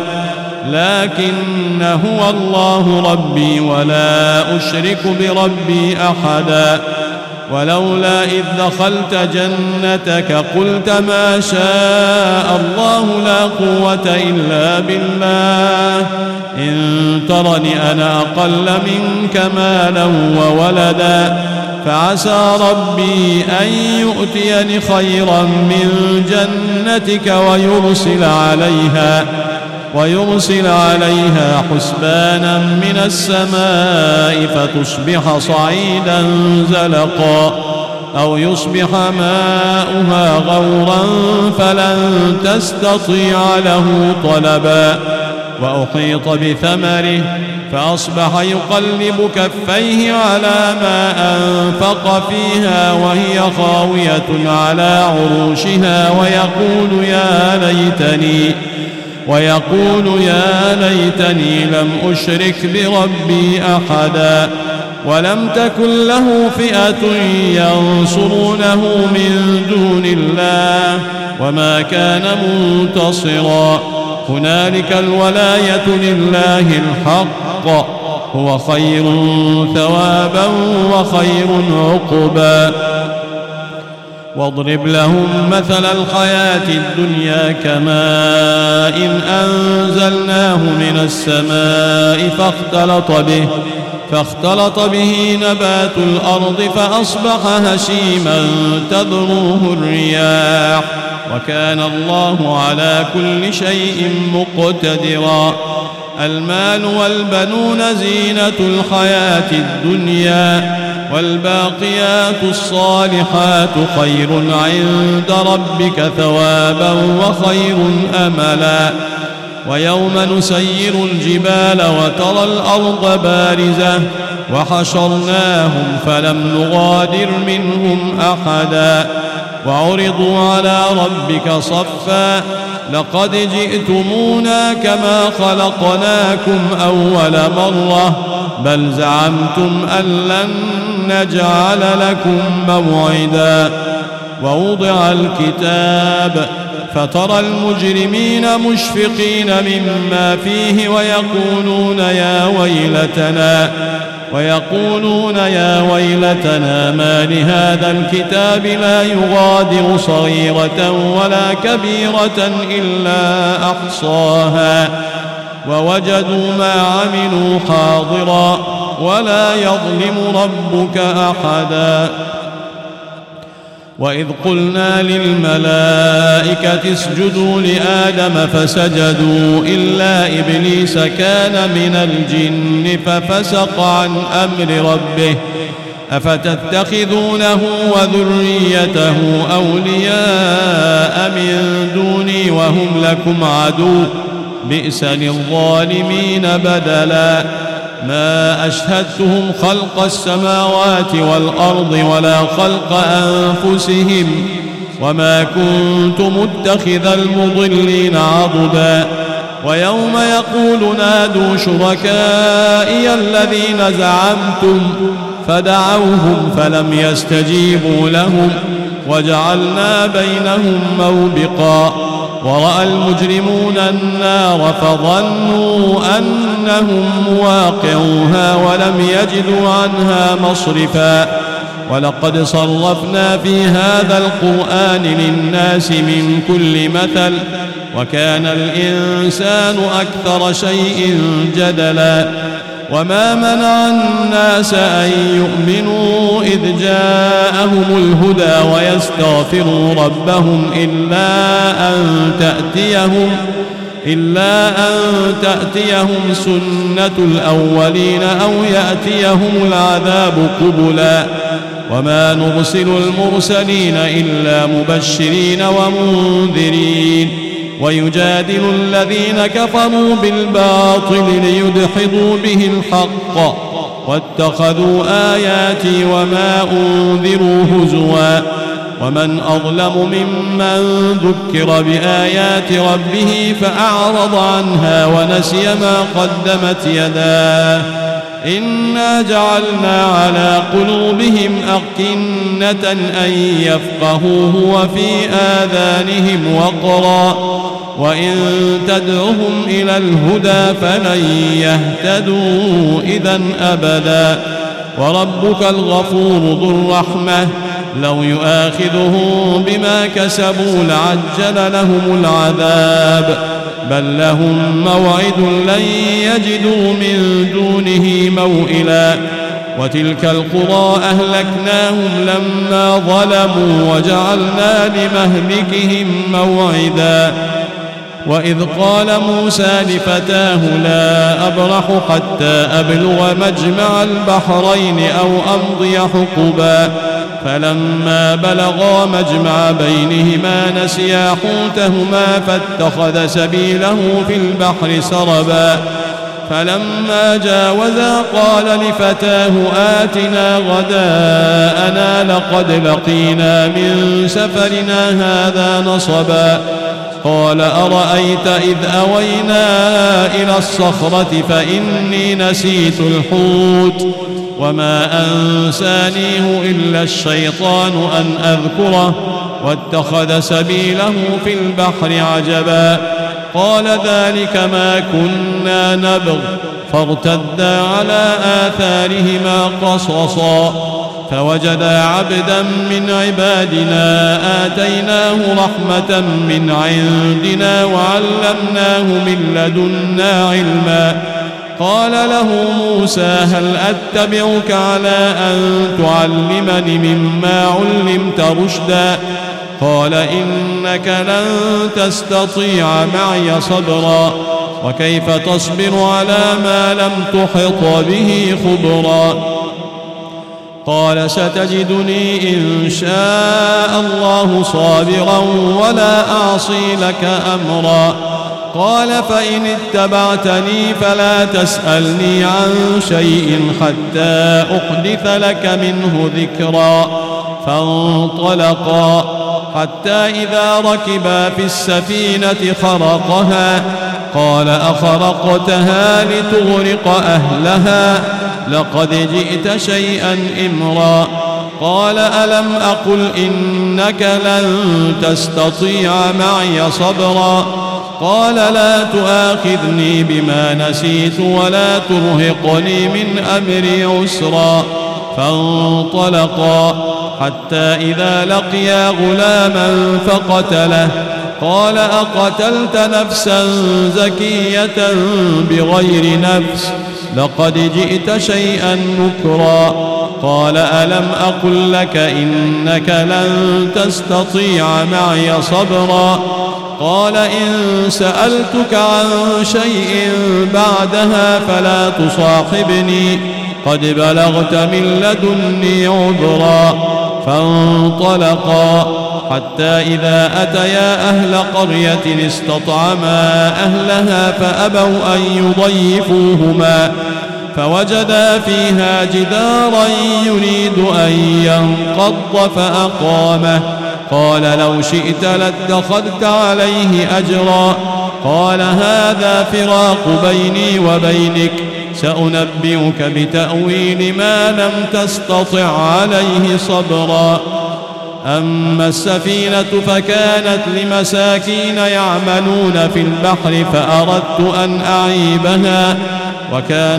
Speaker 2: لكن هو الله ربي ولا أشرك بربي أحدا ولولا إذ دخلت جنتك قلت ما شاء الله لا قوة إلا بالله إن ترني أنا أقل منك مالا وولدا فعسى ربي أن يؤتيني خيرا من جنتك ويرسل عليها ويرسل عليها حسبانا من السماء فتصبح صعيدا زلقا أو يصبح ماؤها غورا فلن تستطيع له طلبا وأحيط بثمره فأصبح يقلب كفيه على ما أنفق فيها وهي خاوية على عروشها ويقول يا ليتني ويقول يا ليتني لم أشرك بربي أحدا ولم تكن له فئة ينصرونه من دون الله وما كان منتصرا هنالك الولاية لله الحق هو خير ثوابا وخير عقبا واضرب لهم مثل الحياة الدنيا كماء إن أنزلناه من السماء فاختلط به فاختلط به نبات الأرض فأصبح هشيما تذروه الرياح وكان الله على كل شيء مقتدرا. المال والبنون زينة الحياة الدنيا والباقيات الصالحات خير عند ربك ثوابا وخير أملا. ويوم نسير الجبال وترى الأرض بارزة وحشرناهم فلم نغادر منهم أحدا وعرضوا على ربك صفا لقد جئتمونا كما خلقناكم أول مرة بل زعمتم أن لن نجعل لكم موعدا. ووضع الكتاب فترى المجرمين مشفقين مما فيه ويقولون يا ويلتنا ويقولون يا ويلتنا ما لهذا الكتاب لا يغادر صغيرة ولا كبيرة إلا أحصاها ووجدوا ما عملوا حاضرا ولا يظلم ربك أحدا. وإذ قلنا للملائكة اسجدوا لآدم فسجدوا إلا إبليس كان من الجن ففسق عن أمر ربه أفتتخذونه وذريته أولياء من دوني وهم لكم عدو بئس للظالمين بدلا. ما أشهدتهم خلق السماوات والأرض ولا خلق أنفسهم وما كنت متخذ المضلين عضدا. ويوم يقول نادوا شركائي الذين زعمتم فدعوهم فلم يستجيبوا لهم وجعلنا بينهم موبقا. ورأى المجرمون النار فظنوا أنهم مواقعوها ولم يجدوا عنها مصرفا. ولقد صرفنا في هذا القرآن للناس من كل مثل وكان الإنسان أكثر شيء جدلا. وما منع الناس أن يؤمنوا إذ جاءهم الهدى ويستغفروا ربهم إلا أن تأتيهم إلا أن تأتيهم سنة الأولين أو يأتيهم العذاب قبلا. وما نرسل المرسلين إلا مبشرين ومنذرين ويجادل الذين كفروا بالباطل ليدحضوا به الحق واتخذوا آياتي وما أنذروا هزوا. ومن أظلم ممن ذكر بآيات ربه فأعرض عنها ونسي ما قدمت يداه إنا جعلنا على قلوبهم أكنة أن يفقهوه وفي آذانهم وقرا وإن تدعهم إلى الهدى فلن يهتدوا إذا أبدا. وربك الغفور ذو الرحمة لو يؤاخذهم بما كسبوا لعجل لهم العذاب بل لهم موعد لن يجدوا من دونه موئلا. وتلك القرى أهلكناهم لما ظلموا وجعلنا لمهلكهم موعدا. وإذ قال موسى لفتاه لا أبرح حتى أبلغ مجمع البحرين أو أمضي حقبا فلما بلغا مجمع بينهما نسيا حوتهما فاتخذ سبيله في البحر سربا فلما جاوزا قال لفتاه آتنا غداءنا لقد لقينا من سفرنا هذا نصبا قال أرأيت إذ أوينا إلى الصخرة فإني نسيت الحوت وما أنسانيه إلا الشيطان أن أذكره واتخذ سبيله في البحر عجبا قال ذلك ما كنا نبغ فارتدا على آثارهما قصصا فوجدا عبدا من عبادنا آتيناه رحمة من عندنا وعلمناه من لدنا علما قال له موسى هل أتبعك على أن تعلمني مما علمت رشدا قال إنك لن تستطيع معي صبرا وكيف تصبر على ما لم تحط به خبرا قال ستجدني إن شاء الله صابرا ولا أعصي لك أمرا قال فإن اتبعتني فلا تسألني عن شيء حتى أحدث لك منه ذكرا فانطلقا حتى إذا ركبا في السفينة خرقها قال أخرقتها لتغرق أهلها لقد جئت شيئا إمرا قال ألم أقل إنك لن تستطيع معي صبرا قال لا تؤاخذني بما نسيت ولا ترهقني من أمري عسرا فانطلقا حتى إذا لقيا غلاما فقتله قال أقتلت نفسا زكية بغير نفس لقد جئت شيئا نكرا قال ألم أقل لك إنك لن تستطيع معي صبرا قال إن سألتك عن شيء بعدها فلا تصاحبني قد بلغت من لدني عذرا فانطلقا حتى إذا أتيا أهل قرية استطعما أهلها فأبوا أن يضيفوهما فوجدا فيها جدارا يريد أن ينقض فأقامه قال لو شئت لاتخذت عليه أجرا قال هذا فراق بيني وبينك سأنبئك بتأويل ما لم تستطع عليه صبرا أما السفينة فكانت لمساكين يعملون في البحر فأردت أن أعيبها وكان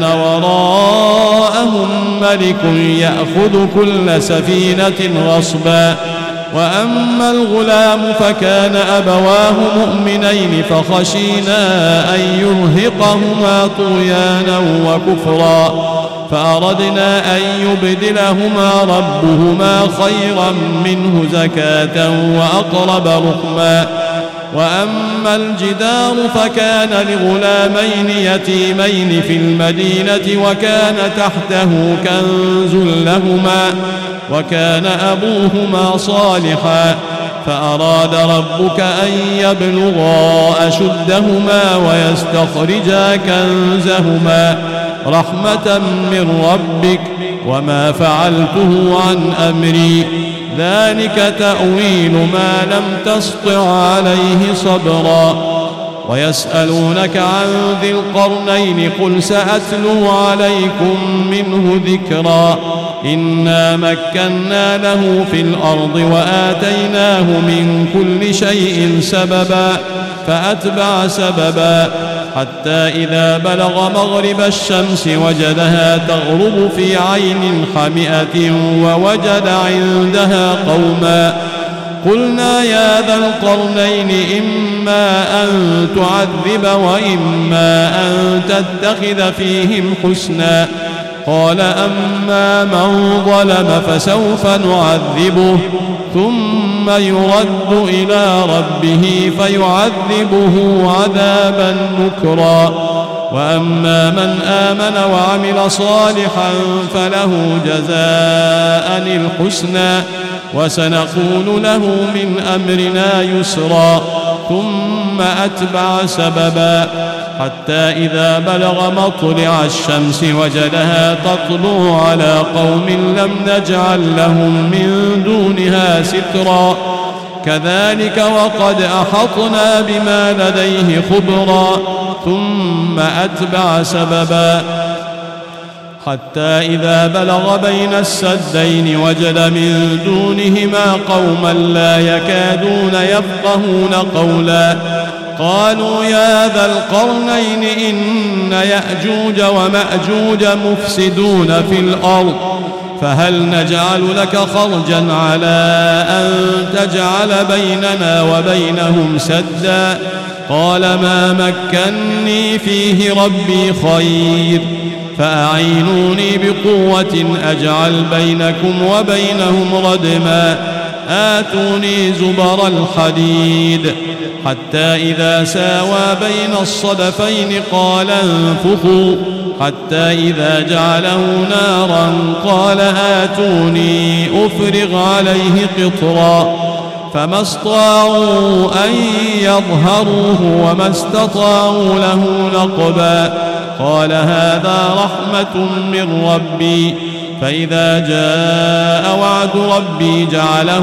Speaker 2: وراءهم ملك يأخذ كل سفينة غصبا وأما الغلام فكان أبواه مؤمنين فخشينا أن يرهقهما طغيانا وكفرا فأردنا أن يبدلهما ربهما خيرا منه زكاة وأقرب رحما وأما الجدار فكان لغلامين يتيمين في المدينة وكان تحته كنز لهما وكان أبوهما صالحا فأراد ربك أن يبلغا أشدهما ويستخرجا كنزهما رحمة من ربك وما فعلته عن أمري ذلك تأويل ما لم تسطع عليه صبرا ويسألونك عن ذي القرنين قل سأتلو عليكم منه ذكرا إنا مكنا له في الأرض وآتيناه من كل شيء سببا فأتبع سببا حتى إذا بلغ مغرب الشمس وجدها تغرب في عين حمئة ووجد عندها قوما قلنا يا ذا القرنين إما أن تعذب وإما أن تتخذ فيهم حسنا قال أما من ظلم فسوف نعذبه ثم يرد إلى ربه فيعذبه عذابا نكرا وأما من آمن وعمل صالحا فله جزاء الحسنى وسنقول له من أمرنا يسرا ثم أتبع سببا حتى إذا بلغ مطلع الشمس وجدها تطلع على قوم لم نجعل لهم من دونها سترا كذلك وقد أحطنا بما لديه خبرا ثم أتبع سببا حتى إذا بلغ بين السدين وجد من دونهما قوما لا يكادون يفقهون قولا قالوا يا ذا القرنين إن يأجوج ومأجوج مفسدون في الأرض فهل نجعل لك خرجا على أن تجعل بيننا وبينهم سدا قال ما مكني فيه ربي خير فأعينوني بقوة أجعل بينكم وبينهم ردما آتوني زبر الحديد حتى إذا ساوى بين الصدفين قال انفخوا حتى إذا جعله نارا قال آتوني أفرغ عليه قطرا فما استطاعوا أن يظهروه وما استطاعوا له نقبا قال هذا رحمة من ربي فإذا جاء وعد ربي جعله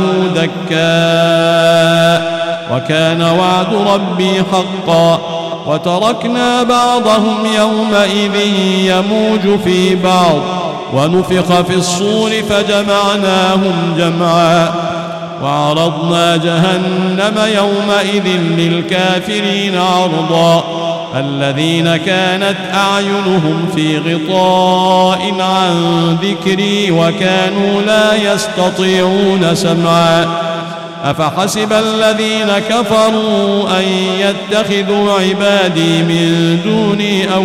Speaker 2: دكا وكان وعد ربي حقا وتركنا بعضهم يومئذ يموج في بعض ونفخ في الصور فجمعناهم جمعا وعرضنا جهنم يومئذ للكافرين عرضا الذين كانت أعينهم في غطاء عن ذكري وكانوا لا يستطيعون سمعا أفحسب الذين كفروا أن يتخذوا عبادي من دوني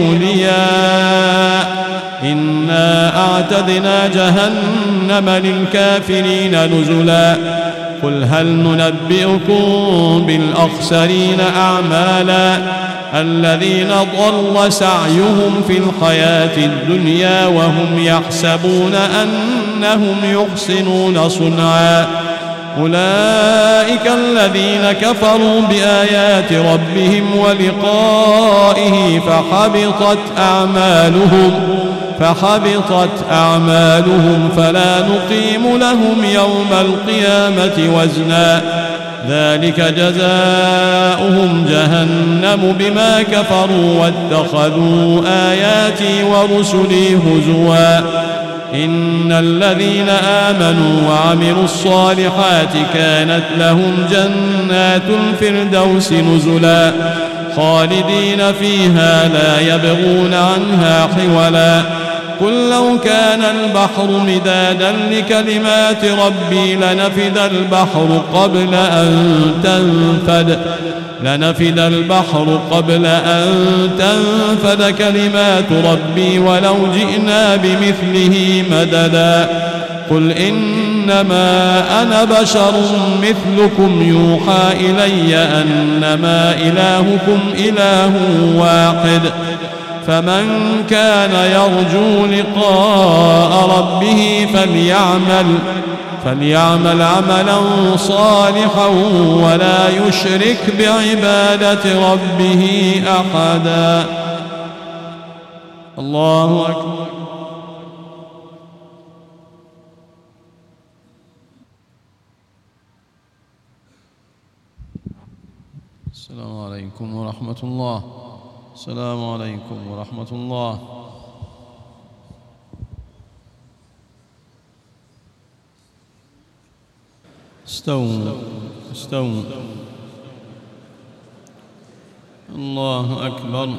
Speaker 2: أولياء إنا أعتدنا جهنم للكافرين نزلا قل هل ننبئكم بالأخسرين أعمالا الذين ضل سعيهم في الحياة الدنيا وهم يحسبون أنهم يحسنون صنعا أولئك الذين كفروا بآيات ربهم ولقائه فحبطت أعمالهم فحبطت أعمالهم فلا نقيم لهم يوم القيامة وزنا ذلك جزاؤهم جهنم بما كفروا واتخذوا آياتي ورسلي هزوا إن الذين آمنوا وعملوا الصالحات كانت لهم جنات الفردوس نزلا خالدين فيها لا يبغون عنها حولا قل لو كان البحر مدادا لكلمات ربي لنفد البحر قبل أن تنفد لنفد البحر قبل أن تنفد كلمات ربي ولو جئنا بمثله مددا قل إنما أنا بشر مثلكم يوحى إلي أنما إلهكم إله واحد فمن كان يرجو لقاء ربه فليعمل فليعمل عملا صالحا ولا يشرك بعبادة ربه أحدا. الله أكبر.
Speaker 1: السلام عليكم ورحمة الله. السلام عليكم ورحمة الله. استووا استووا. الله أكبر.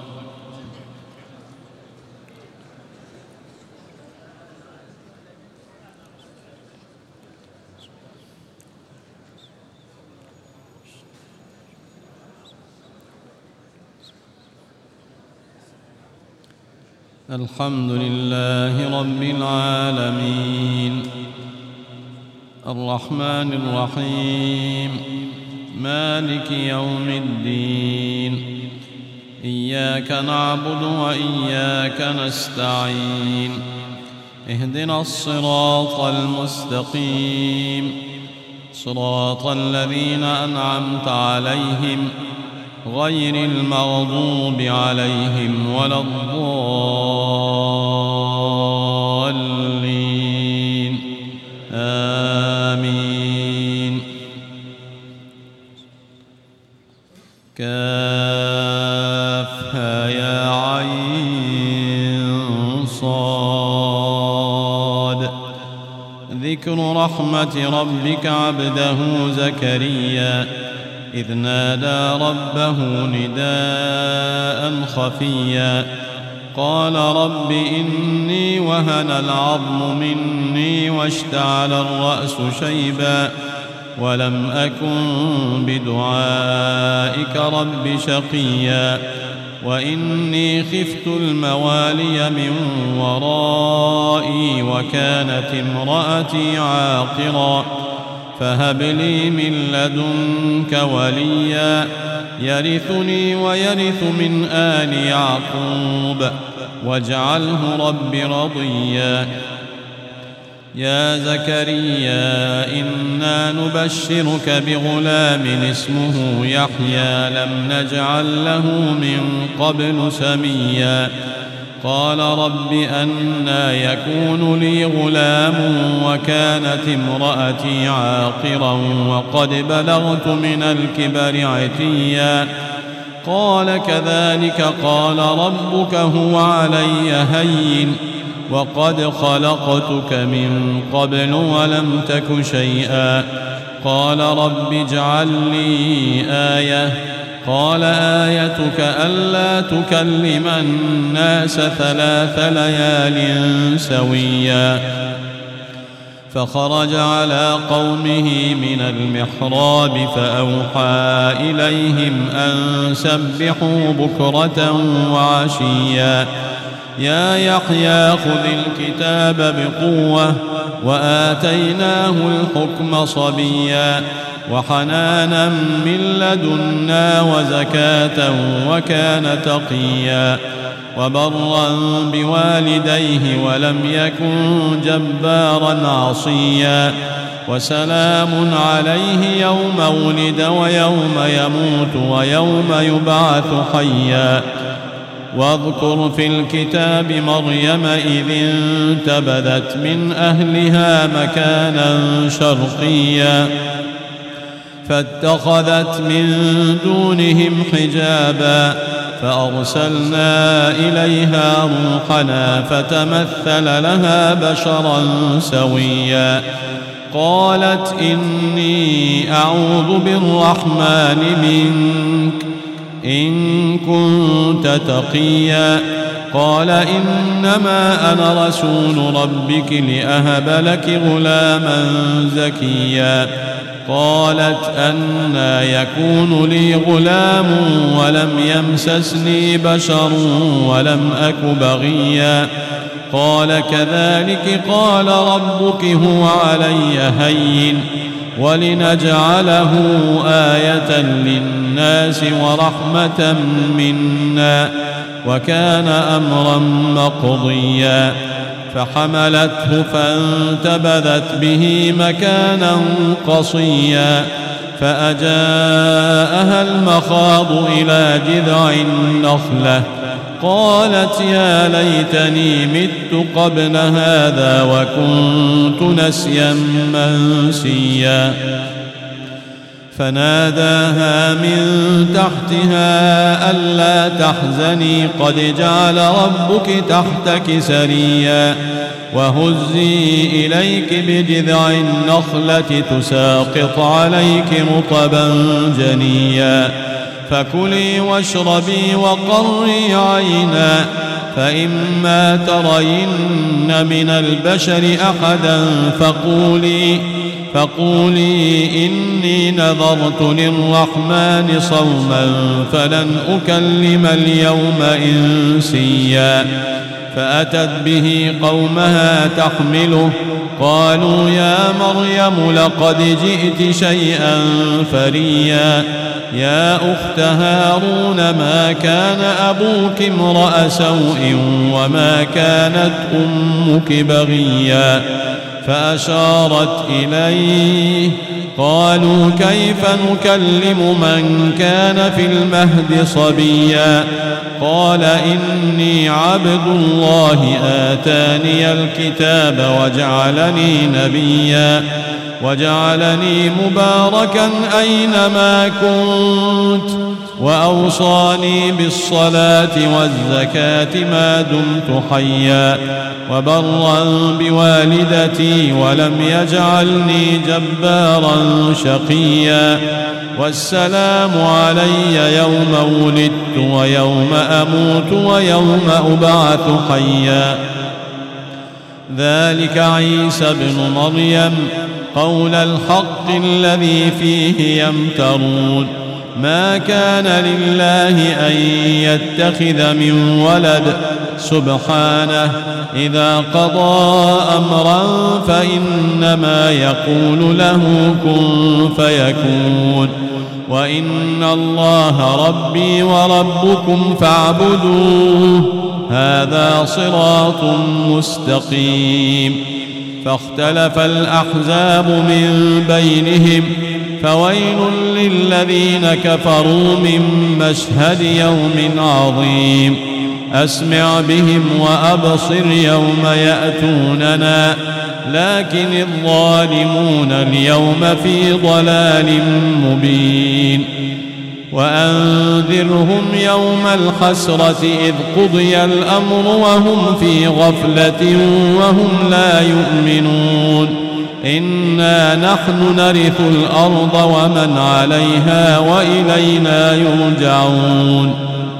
Speaker 1: الحمد لله رب العالمين الرحمن الرحيم مالك يوم الدين إياك نعبد وإياك نستعين اهدنا الصراط المستقيم صراط الذين أنعمت عليهم غير المغضوب عليهم ولا الضالين آمين. كافها يا عين صاد. ذكر رحمة ربك عبده زكريا إذ نادى ربه نداء خفيا قال رب إني وهن العظم مني واشتعل الرأس شيبا ولم أكن بدعائك رب شقيا وإني خفت الموالي من ورائي وكانت امرأتي عاقرا فهب لي من لدنك وليا يرثني ويرث من آل يعقوب واجعله رب رضيا يا زكريا إنا نبشرك بغلام اسمه يحيى لم نجعل له من قبل سميا قال رب أنى يكون لي غلام وكانت امرأتي عاقرا وقد بلغت من الكبر عتيا قال كذلك قال ربك هو علي هين وقد خلقتك من قبل ولم تك شيئا قال رب اجعل لي آية قال آيتك ألا تكلم الناس ثلاث ليال سويا فخرج على قومه من المحراب فأوحى إليهم أن سبحوا بكرة وعشيا يا يحيى خذ الكتاب بقوة وآتيناه الحكم صبيا وحنانا من لدنا وزكاة وكان تقيا وبرا بوالديه ولم يكن جبارا عصيا وسلام عليه يوم ولد ويوم يموت ويوم يبعث حيا واذكر في الكتاب مريم إذ انتبذت من أهلها مكانا شرقيا فاتخذت من دونهم حجابا فأرسلنا إليها روحنا فتمثل لها بشرا سويا قالت إني أعوذ بالرحمن منك إن كنت تقيا قال إنما أنا رسول ربك لأهب لك غلاما زكيا قالت أنى يكون لي غلام ولم يمسسني بشر ولم أك بغيا قال كذلك قال ربك هو علي هين ولنجعله آية للناس ورحمة منا وكان أمرا مقضيا فحملته فانتبذت به مكانا قصيا فأجاءها المخاض إلى جذع النخلة قالت يا ليتني مت قبل هذا وكنت نسيا منسيا فناداها من تحتها ألا تحزني قد جعل ربك تحتك سريا وهزي إليك بجذع النخلة تساقط عليك رطبا جنيا فكلي واشربي وقري عينا فإما ترين من البشر أحدا فقولي فقولي إني نذرت للرحمن صوما فلن أكلم اليوم إنسيا فأتت به قومها تحمله قالوا يا مريم لقد جئت شيئا فريا يا أخت هارون ما كان أبوك امرأ سوء وما كانت أمك بغيا فأشارت إليه قالوا كيف نكلم من كان في المهد صبيا قال إني عبد الله آتاني الكتاب وجعلني نبيا وجعلني مباركا أينما كنت وأوصاني بالصلاة والزكاة ما دمت حيا وبرا بوالدتي ولم يجعلني جبارا شقيا والسلام علي يوم ولدت ويوم أموت ويوم أبعث حيا ذلك عيسى ابن مريم
Speaker 2: قول الحق الذي فيه يمترون ما كان لله أن يتخذ من ولد سبحانه إذا قضى أمرا فإنما يقول له كن فيكون وإن الله ربي وربكم فاعبدوه هذا صراط مستقيم فاختلف الأحزاب من بينهم فويل للذين كفروا من مشهد يوم عظيم أسمع بهم وأبصر يوم يأتوننا لكن الظالمون اليوم في ضلال مبين وأنذرهم يوم الحسرة إذ قضي الأمر وهم في غفلة وهم لا يؤمنون إنا نحن نرث الأرض ومن عليها وإلينا يرجعون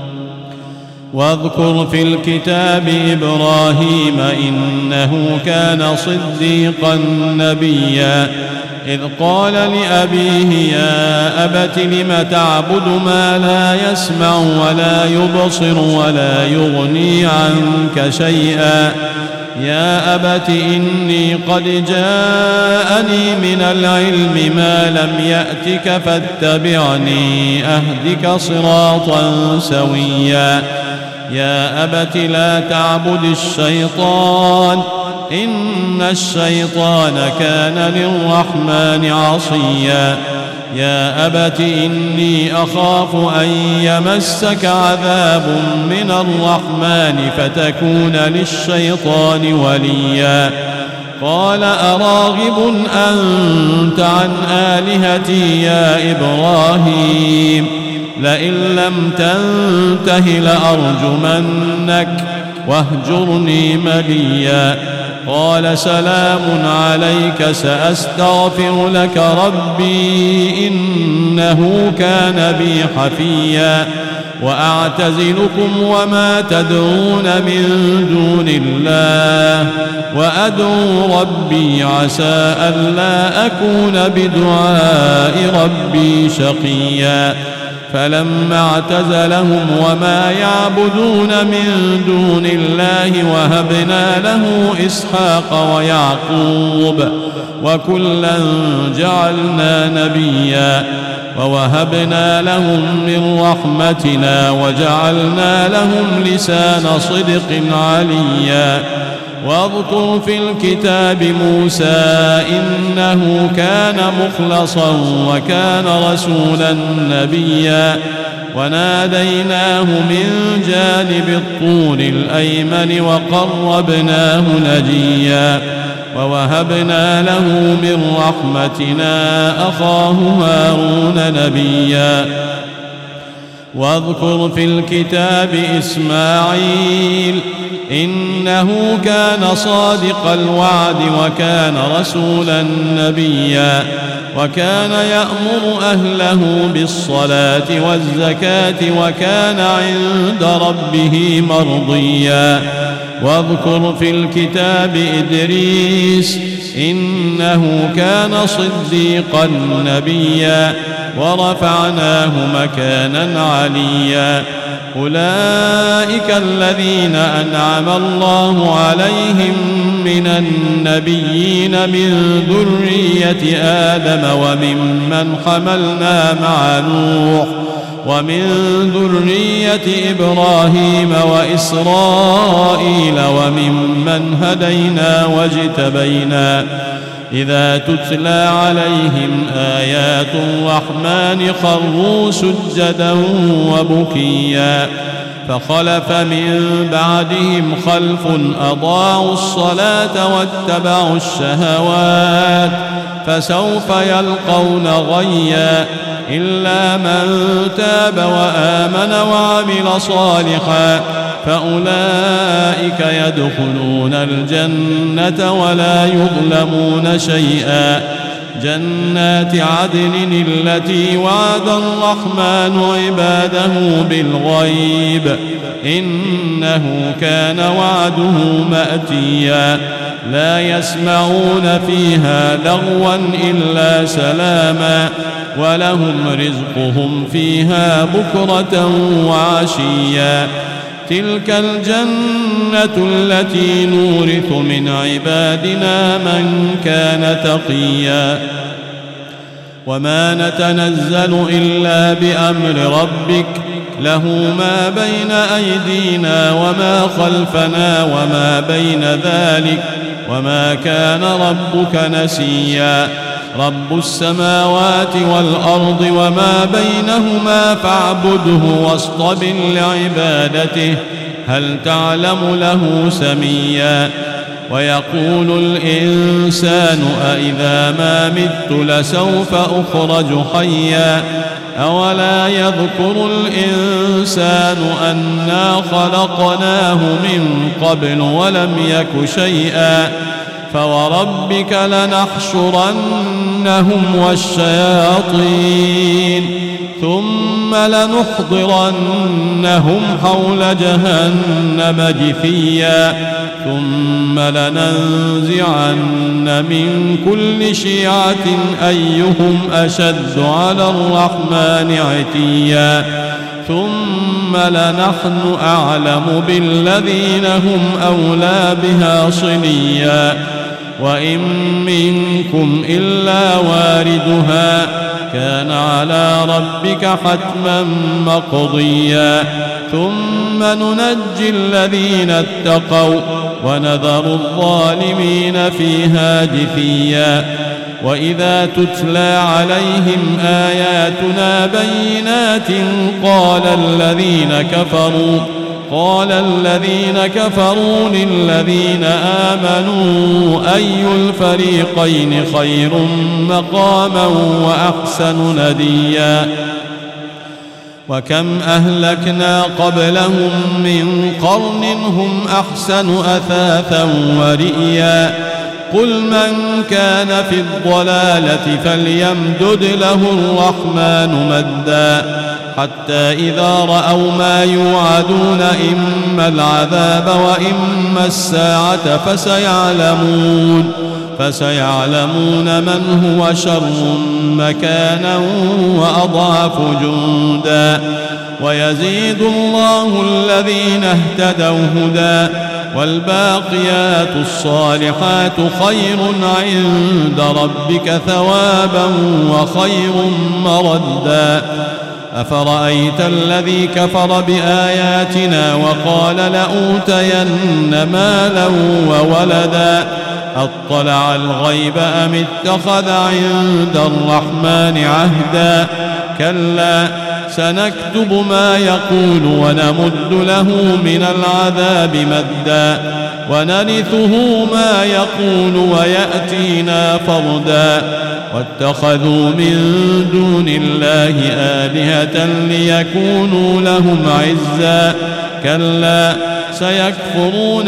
Speaker 2: واذكر في الكتاب إبراهيم إنه كان صديقا نبيا إذ قال لأبيه يا أبت لم تعبد ما لا يسمع ولا يبصر ولا يغني عنك شيئا يا أبت إني قد جاءني من العلم ما لم يأتك فاتبعني أهدك صراطا سويا يا أبت لا تعبد الشيطان إن الشيطان كان للرحمن عصيا يا أبت إني أخاف أن يمسك عذاب من الرحمن فتكون للشيطان وليا قال أراغب أنت عن آلهتي يا إبراهيم لئن لم تنته لأرجمنك واهجرني مليا قال سلام عليك سأستغفر لك ربي إنه كان بي حفيا وأعتزلكم وما تدعون من دون الله وأدعو ربي عسى ألا أكون بدعاء ربي شقيا فلما اعتزلهم وما يعبدون من دون الله وهبنا له إسحاق ويعقوب وكلا جعلنا نبيا ووهبنا لهم من رحمتنا وجعلنا لهم لسان صدق عليا واذكر في الكتاب موسى إنه كان مخلصا وكان رسولا نبيا وناديناه من جانب الطور الأيمن وقربناه نجيا ووهبنا له من رحمتنا أخاه هارون نبيا واذكر في الكتاب إسماعيل إنه كان صادق الوعد وكان رسولا نبيا وكان يأمر أهله بالصلاة والزكاة وكان عند ربه مرضيا واذكر في الكتاب إدريس إنه كان صديقا نبيا ورفعناه مكانا عليا أولئك الذين أنعم الله عليهم من النبيين من ذرية آدم وممن حملنا مع نوح ومن ذرية إبراهيم وإسرائيل وممن هدينا واجتبينا إذا تتلى عليهم آيات الرحمن خروا سجدا وبكيا فخلف من بعدهم خلف أضاعوا الصلاة واتبعوا الشهوات فسوف يلقون غيا إلا من تاب وآمن وعمل صالحا فأولئك يدخلون الجنة ولا يظلمون شيئا جنات عدن التي وعد الرحمن عباده بالغيب إنه كان وعده مأتيا لا يسمعون فيها لغوا إلا سلاما ولهم رزقهم فيها بكرة وعشيا تلك الجنة التي نورث من عبادنا من كان تقيا وما نتنزل إلا بأمر ربك له ما بين أيدينا وما خلفنا وما بين ذلك وما كان ربك نسيا رب السماوات والأرض وما بينهما فاعبده واصطبر لعبادته هل تعلم له سميا ويقول الإنسان أإذا ما مت لسوف أخرج حيا أولا يذكر الإنسان أنا خلقناه من قبل ولم يك شيئا فوربك لنحشرنهم والشياطين ثم لنحضرنهم حول جهنم جثيا ثم لننزعن من كل شيعة أيهم أشد على الرحمن عتيا ثم لنحن أعلم بالذين هم أولى بها صليا وإن منكم إلا واردها كان على ربك حتما مقضيا ثم ننجي الذين اتقوا ونذر الظالمين فيها جثيا وإذا تتلى عليهم آياتنا بينات قال الذين كفروا قال الذين كفروا للذين آمنوا أي الفريقين خير مقاما وأحسن نديا وكم أهلكنا قبلهم من قرن هم أحسن أثاثا ورئيا قل من كان في الضلالة فليمدد له الرحمن مدا حتى إذا رأوا ما يوعدون إما العذاب وإما الساعة فسيعلمون فسيعلمون من هو شر مكانا وأضعف جندا ويزيد الله الذين اهتدوا هدى والباقيات الصالحات خير عند ربك ثوابا وخير مردا أفرأيت الذي كفر بآياتنا وقال لأوتين مالا وولدا أطلع الغيب أم اتخذ عند الرحمن عهدا كلا سنكتب ما يقول ونمد له من العذاب مدا ونرثه ما يقول ويأتينا فردا واتخذوا من دون الله آلهة ليكونوا لهم عزا كلا سيكفرون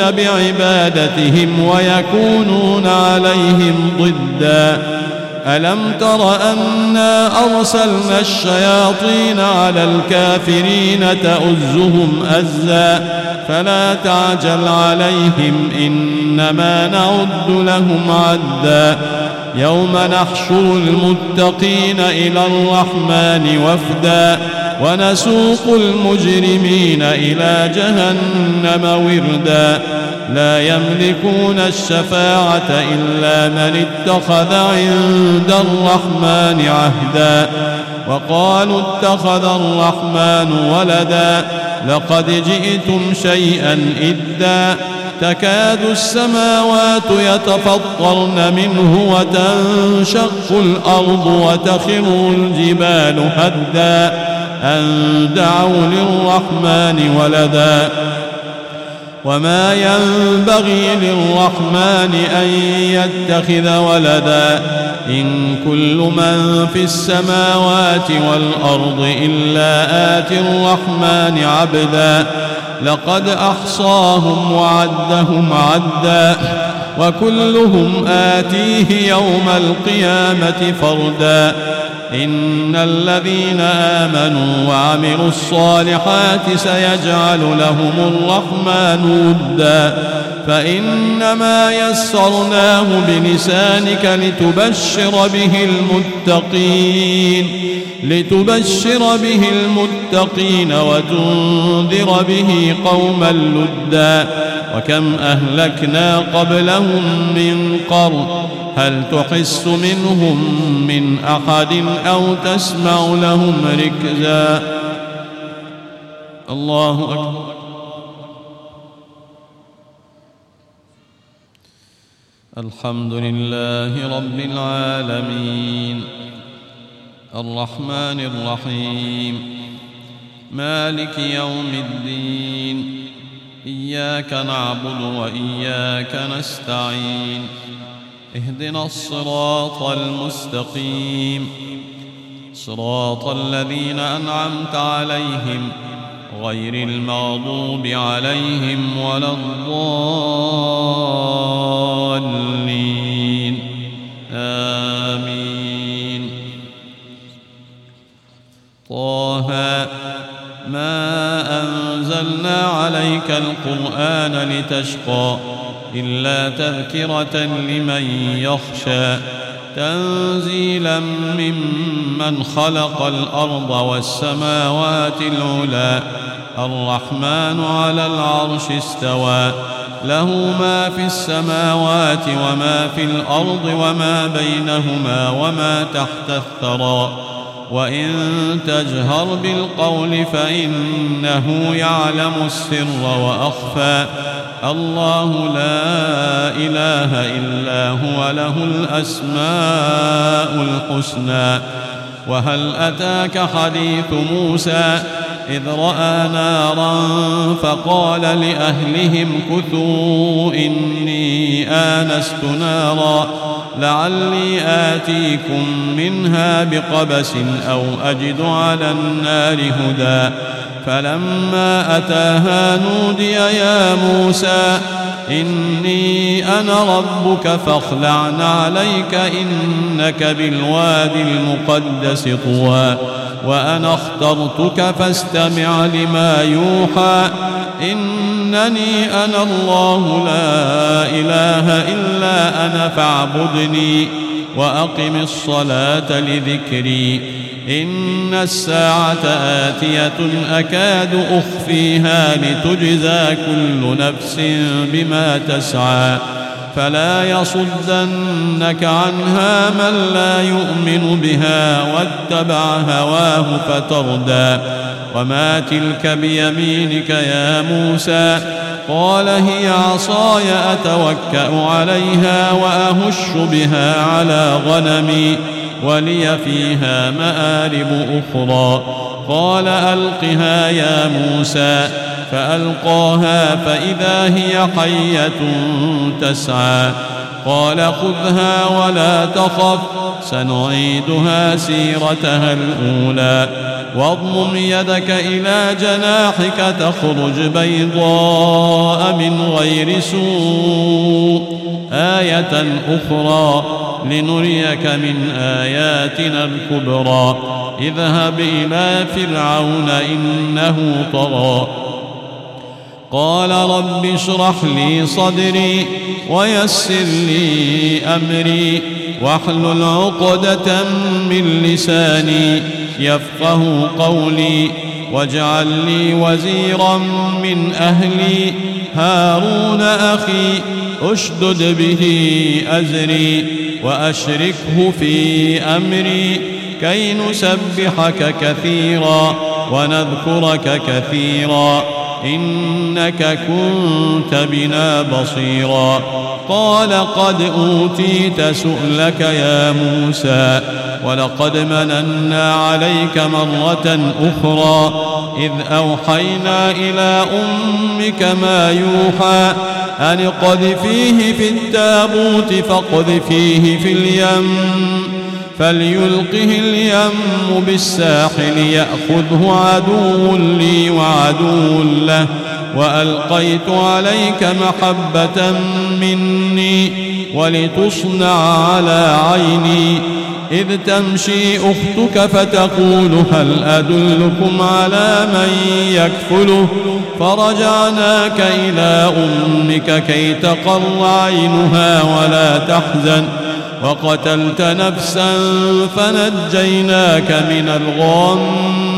Speaker 2: بعبادتهم ويكونون عليهم ضدا ألم تر أنا أرسلنا الشياطين على الكافرين تؤزهم أزا فلا تعجل عليهم إنما نعد لهم عدا يوم نحشر المتقين إلى الرحمن وفدا ونسوق المجرمين إلى جهنم وردا لا يملكون الشفاعة إلا من اتخذ عند الرحمن عهدا وقالوا اتخذ الرحمن ولدا لقد جئتم شيئا إدا تكاد السماوات يتفطرن منه وتنشق الأرض وتخر الجبال هدا أن دعوا للرحمن ولدا وما ينبغي للرحمن أن يتخذ ولدا إن كل من في السماوات والأرض إلا آتي الرحمن عبدا لقد أحصاهم وعدهم عدا وكلهم آتيه يوم القيامة فردا إن الذين آمنوا وعملوا الصالحات سيجعل لهم الرحمن ودا فإنما يسرناه بلسانك لتبشر به المتقين لتبشر به المتقين وتنذر به قوما لدا وكم أهلكنا قبلهم من قرن هل تحس منهم من أحد أو تسمع لهم ركزا. الله أكبر.
Speaker 1: الحمد لله رب العالمين الرحمن الرحيم مالك يوم الدين إياك نعبد وإياك نستعين اهدنا الصراط المستقيم صراط الذين أنعمت عليهم غير المغضوب عليهم ولا الضالين آمين. طه ما أنزلنا عليك القرآن لتشقى إلا تذكرة لمن يخشى تنزيلا ممن خلق الأرض والسماوات العلى الرحمن على العرش استوى له ما في السماوات وما في الأرض وما بينهما وما تحت الثرى وإن تجهر بالقول فإنه يعلم السر وأخفى الله لا إله إلا هو له الأسماء الحسنى. وهل أتاك حديث موسى إذ رأى نارا فقال لأهلهم كثوا إني آنست نارا لعلي آتيكم منها بقبس أو أجد على النار هدى فلما أتاها نودي يا موسى إني أنا ربك فاخلع عليك إنك بالوادي المقدس طوى وأنا اخترتك فاستمع لما يوحى إنني أنا الله لا إله إلا أنا فاعبدني وأقم الصلاة لذكري إن الساعة آتية أكاد أخفيها لتجزى كل نفس بما تسعى فلا يصدنك عنها من لا يؤمن بها واتبع هواه فتردى. وما تلك بيمينك يا موسى قال هي عصاي أتوكأ عليها وأهش بها على غنمي ولي فيها مآرب أخرى قال ألقها يا موسى فألقاها فإذا هي حية تسعى قال خذها ولا تخف سنعيدها سيرتها الأولى واضمم يدك إلى جناحك تخرج بيضاء من غير سوء آية أخرى لنريك من آياتنا الكبرى اذهب إلى فرعون إنه طغى قال رب اشرح لي صدري ويسر لي أمري واحلل عقدة من لساني يفقه قولي واجعل لي وزيرا من أهلي هارون أخي أشدد به أزري وأشركه في أمري كي نسبحك كثيرا ونذكرك كثيرا إنك كنت بنا بصيرا قال قد أوتيت سؤلك يا موسى ولقد مننا عليك مرة أخرى إذ أوحينا إلى أمك ما يوحى أن اقذفيه في التابوت فاقذفيه في اليم فليلقه اليم بالساحل يأخذه عدو لي وعدو له وألقيت عليك محبة مني ولتصنع على عيني
Speaker 2: إذ تمشي أختك فتقول هل أدلكم على من يكفله فرجعناك إلى أمك كي تقر عينها ولا تحزن وقتلت نفسا فنجيناك من الغم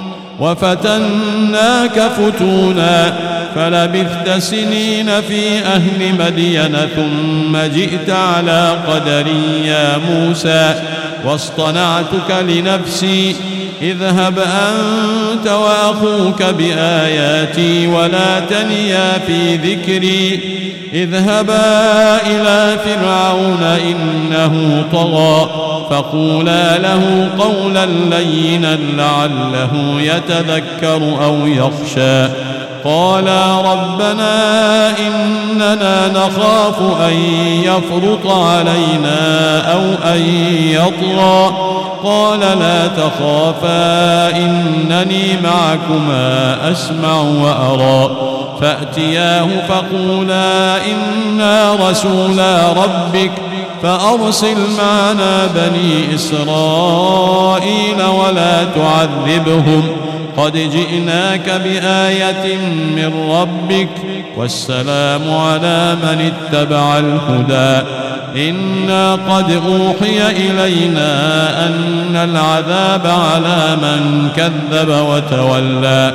Speaker 2: وفتناك فتونا فلبثت سنين في أهل مدين ثم جئت على قدر يا موسى واصطنعتك لنفسي اذهب أنت وأخوك بآياتي ولا تنيا في ذكري اذهبا إلى فرعون إنه طغى فقولا له قولا لينا لعله يتذكر أو يخشى قالا ربنا إننا نخاف أن يفرط علينا أو أن يطغى قال لا تخافا إنني معكما أسمع وأرى فأتياه فقولا إنا رسولا ربك فأرسل معنا بني إسرائيل ولا تعذبهم قد جئناك بآية من ربك والسلام على من اتبع الهدى إنا قد أوحي إلينا أن العذاب على من كذب وتولى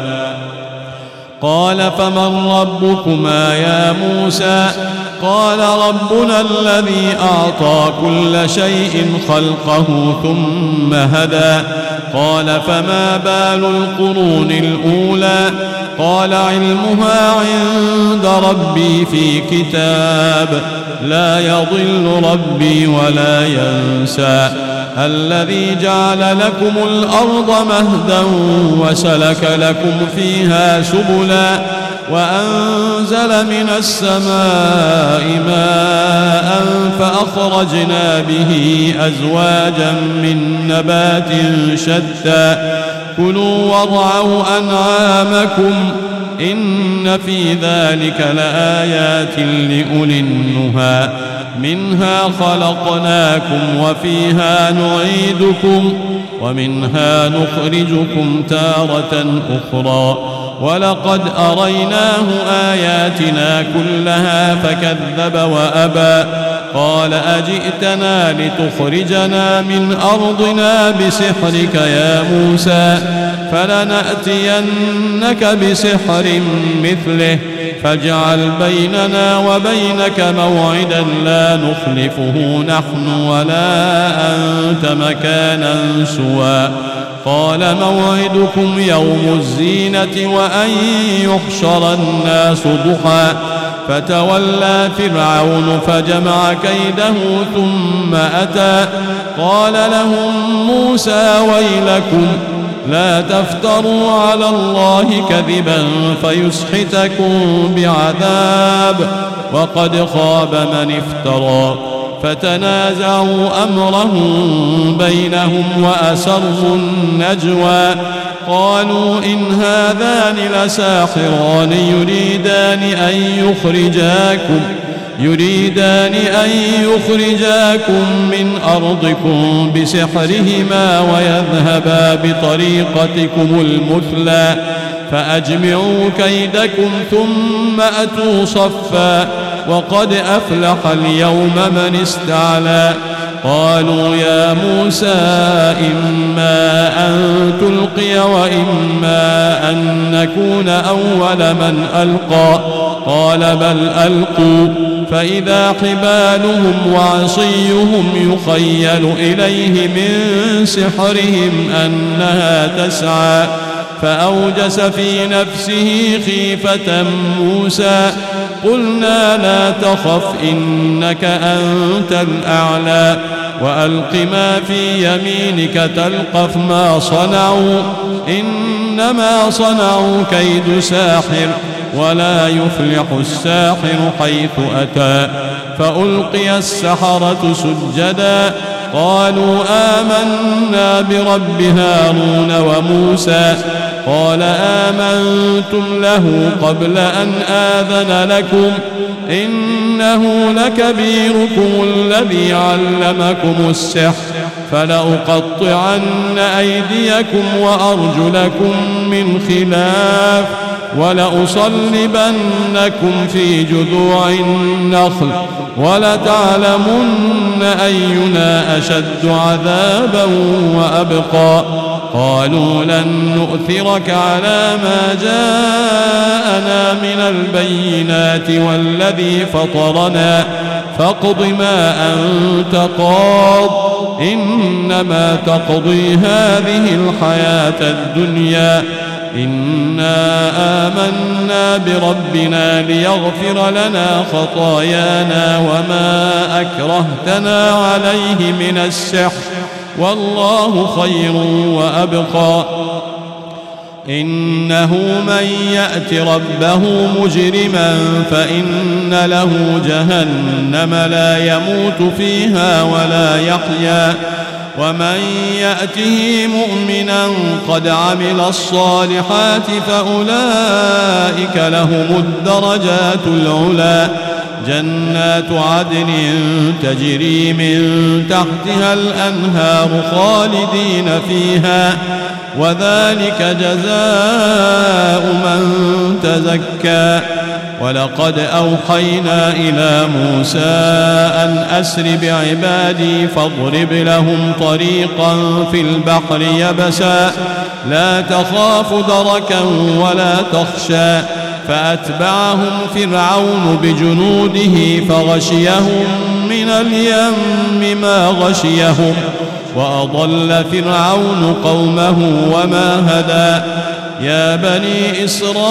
Speaker 2: قال فمن ربكما يا موسى قال ربنا الذي أعطى كل شيء خلقه ثم هدى قال فما بال القرون الأولى قال علمها عند ربي في كتاب لا يضل ربي ولا ينسى الذي جعل لكم الأرض مهدا وسلك لكم فيها سبلا وأنزل من السماء ماء فأخرجنا به أزواجا من نبات شتى كلوا وارعوا أنعامكم إن في ذلك لآيات لأولي النهى منها خلقناكم وفيها نعيدكم ومنها نخرجكم تارة أخرى ولقد أريناه آياتنا كلها فكذب وأبى قال أجئتنا لتخرجنا من أرضنا بسحرك يا موسى فلنأتينك بسحر مثله فاجعل بيننا وبينك موعدا لا نخلفه نحن ولا أنت مكانا سوى قال موعدكم يوم الزينة وأن يحشر الناس ضحى فتولى فرعون فجمع كيده ثم أتى قال لهم موسى ويلكم لا تفتروا على الله كذبا فيسحتكم بعذاب وقد خاب من افترى فتنازعوا أمرهم بينهم وأسروا النجوى قالوا إن هذان لساحران يريدان أن يخرجاكم يريدان أن يخرجاكم من أرضكم بسحرهما ويذهبا بطريقتكم المثلى فأجمعوا كيدكم ثم أتوا صفا وقد أفلح اليوم من استعلى قالوا يا موسى إما أن تلقي وإما أن نكون أول من ألقى قال بل ألقوا فإذا حبالهم وعصيهم يخيل إليه من سحرهم أنها تسعى فأوجس في نفسه خيفة موسى قلنا لا تخف إنك أنت الأعلى وألق ما في يمينك تلقف ما صنعوا إنما صنعوا كيد ساحر ولا يفلح الساحر حيث أتى فألقي السحرة سجدا قالوا آمنا برب هارون وموسى قال آمنتم له قبل أن آذن لكم إنه لكبيركم الذي علمكم السحر فلأقطعن أيديكم وأرجلكم من خلاف ولأصلبنكم في جذوع النخل ولتعلمن أينا أشد عذابا وأبقى. قالوا لن نؤثرك على ما جاءنا من البينات والذي فطرنا فاقض ما أنت قاض إنما تقضي هذه الحياة الدنيا إنا آمنا بربنا ليغفر لنا خطايانا وما أكرهتنا عليه من السحر والله خير وأبقى. إنه من يأت ربه مجرما فإن له جهنم لا يموت فيها ولا يحيا ومن يأته مؤمنا قد عمل الصالحات فأولئك لهم الدرجات العلى جنات عدن تجري من تحتها الأنهار خالدين فيها وذلك جزاء من تزكى. ولقد أوحينا إلى موسى أن أسر بعبادي فاضرب لهم طريقا في البحر يبسا لا تخاف دركا ولا تخشى فأتبعهم فرعون بجنوده فغشيهم من اليم ما غشيهم وأضل فرعون قومه وما هدى. يا بني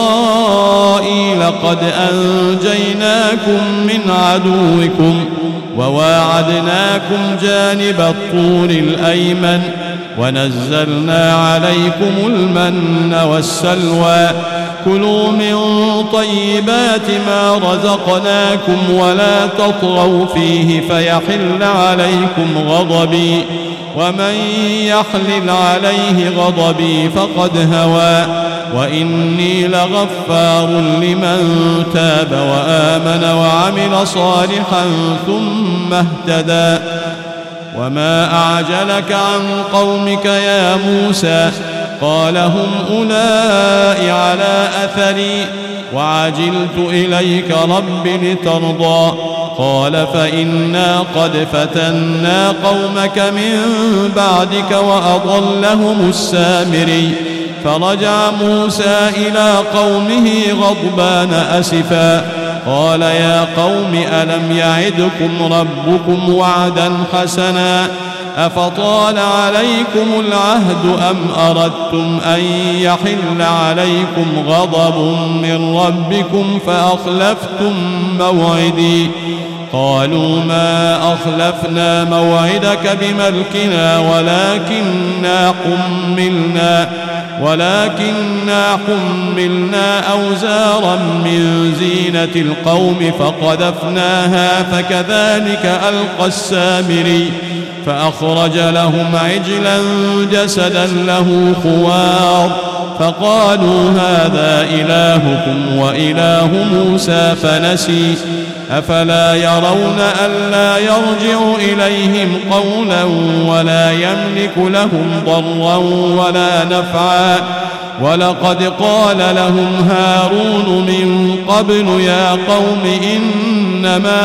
Speaker 2: إسرائيل قد أنجيناكم من عدوكم وواعدناكم جانب الطور الأيمن ونزلنا عليكم المن والسلوى كلوا من طيبات ما رزقناكم ولا تطغوا فيه فيحل عليكم غضبي ومن يحلل عليه غضبي فقد هوى وإني لغفار لمن تاب وآمن وعمل صالحا ثم اهتدى. وما أعجلك عن قومك يا موسى قال هم أولئك على أثري وعجلت إليك رب لترضى قال فإنا قد فتنا قومك من بعدك وأضلهم السامري فرجع موسى إلى قومه غضبان أسفا قال يا قوم ألم يعدكم ربكم وعدا حسنا أفطال عليكم العهد أم أردتم أن يحل عليكم غضب من ربكم فأخلفتم موعدي قالوا ما أخلفنا موعدك بملكنا ولكننا حملنا ولكننا حملنا أوزارا من زينة القوم فقذفناها فكذلك ألقى السامري فأخرج لهم عجلا جسدا له خوار فقالوا هذا إلهكم وإله موسى فنسي أفلا يرون ألا يرجع إليهم قولا ولا يملك لهم ضرا ولا نفعا ولقد قال لهم هارون من قبل يا قوم إنما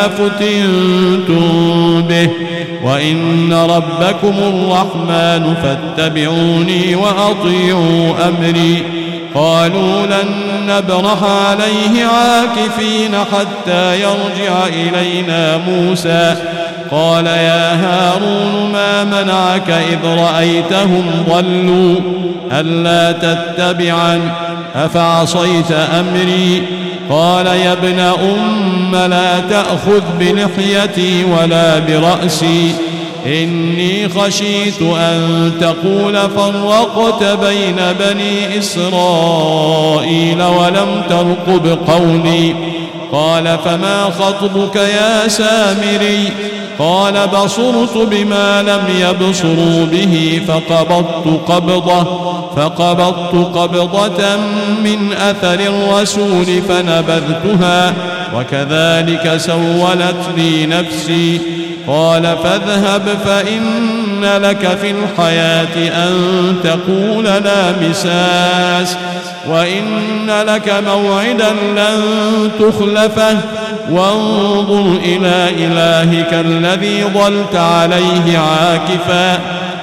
Speaker 2: فتنتم به وإن ربكم الرحمن فاتبعوني وأطيعوا أمري قالوا لن نبرح عليه عاكفين حتى يرجع إلينا موسى قال يا هارون ما منعك إذ رأيتهم ضلوا ألا تتبعن أفعصيت أمري قال يا ابن أم لا تأخذ بلحيتي ولا برأسي إني خشيت أن تقول فرقت بين بني إسرائيل ولم ترقب قولي قال فما خطبك يا سامري قال بصرت بما لم يبصروا به فقبضت قبضة فقبضت قبضة من أثر الرسول فنبذتها وكذلك سولت لي نفسي قال فاذهب فإن لك في الحياة أن تقول لا مساس وإن لك موعدا لن تخلفه وانظر إلى إلهك الذي ظلت عليه عاكفا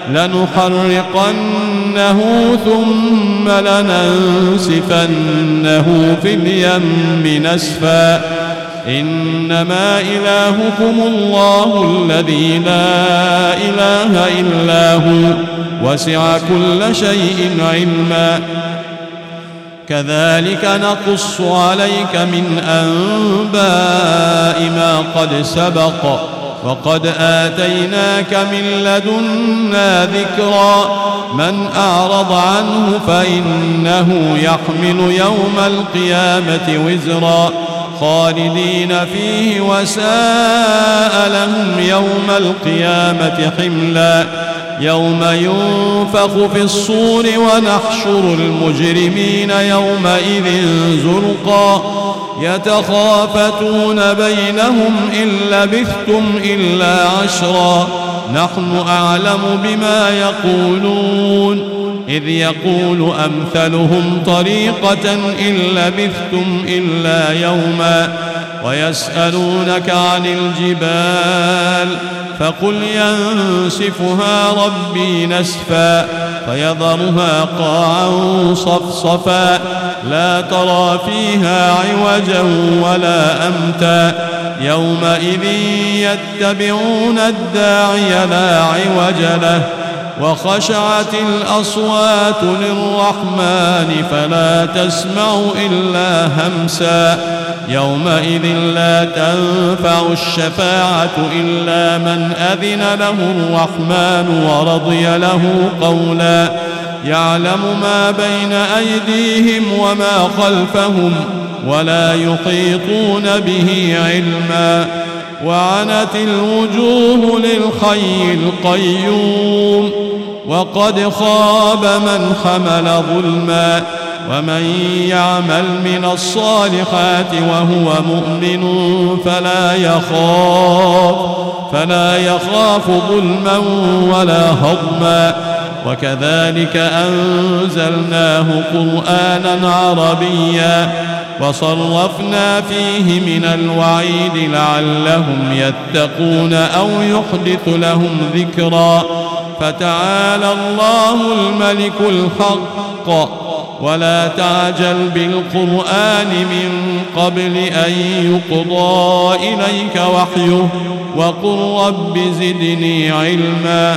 Speaker 2: لنحرقنه ثم لننسفنه في اليم نسفا إنما إلهكم الله الذي لا إله إلا هو وسع كل شيء علما كذلك نقص عليك من أنباء ما قد سبق وقد آتيناك من لدنا ذكرا من أعرض عنه فإنه يحمل يوم القيامة وزرا خالدين فيه وساء لهم يوم القيامة حملا يوم ينفخ في الصور ونحشر المجرمين يومئذ زرقا يتخافتون بينهم إن لبثتم إلا عشرا نحن أعلم بما يقولون إذ يقول أمثلهم طريقة إن لبثتم إلا يوما ويسألونك عن الجبال فقل ينسفها ربي نسفا فيذرها قاعا صفصفا لا ترى فيها عوجا ولا أمتا يومئذ يتبعون الداعي لا عوج له وخشعت الأصوات للرحمن فلا تسمع إلا همسا يومئذ لا تنفع الشفاعة إلا من أذن له الرحمن ورضي له قولا يعلم ما بين أيديهم وما خلفهم ولا يحيطون به علما وعنت الوجوه للحي القيوم وقد خاب من حمل ظلما ومن يعمل من الصالحات وهو مؤمن فلا يخاف فلا يخاف ظلما ولا هضما وكذلك أنزلناه قرآنا عربيا وصرفنا فيه من الوعيد لعلهم يتقون أو يحدث لهم ذكرا فتعالى الله الملك الحق ولا تعجل بالقرآن من قبل أن يقضى إليك وحيه وقل رب زدني علما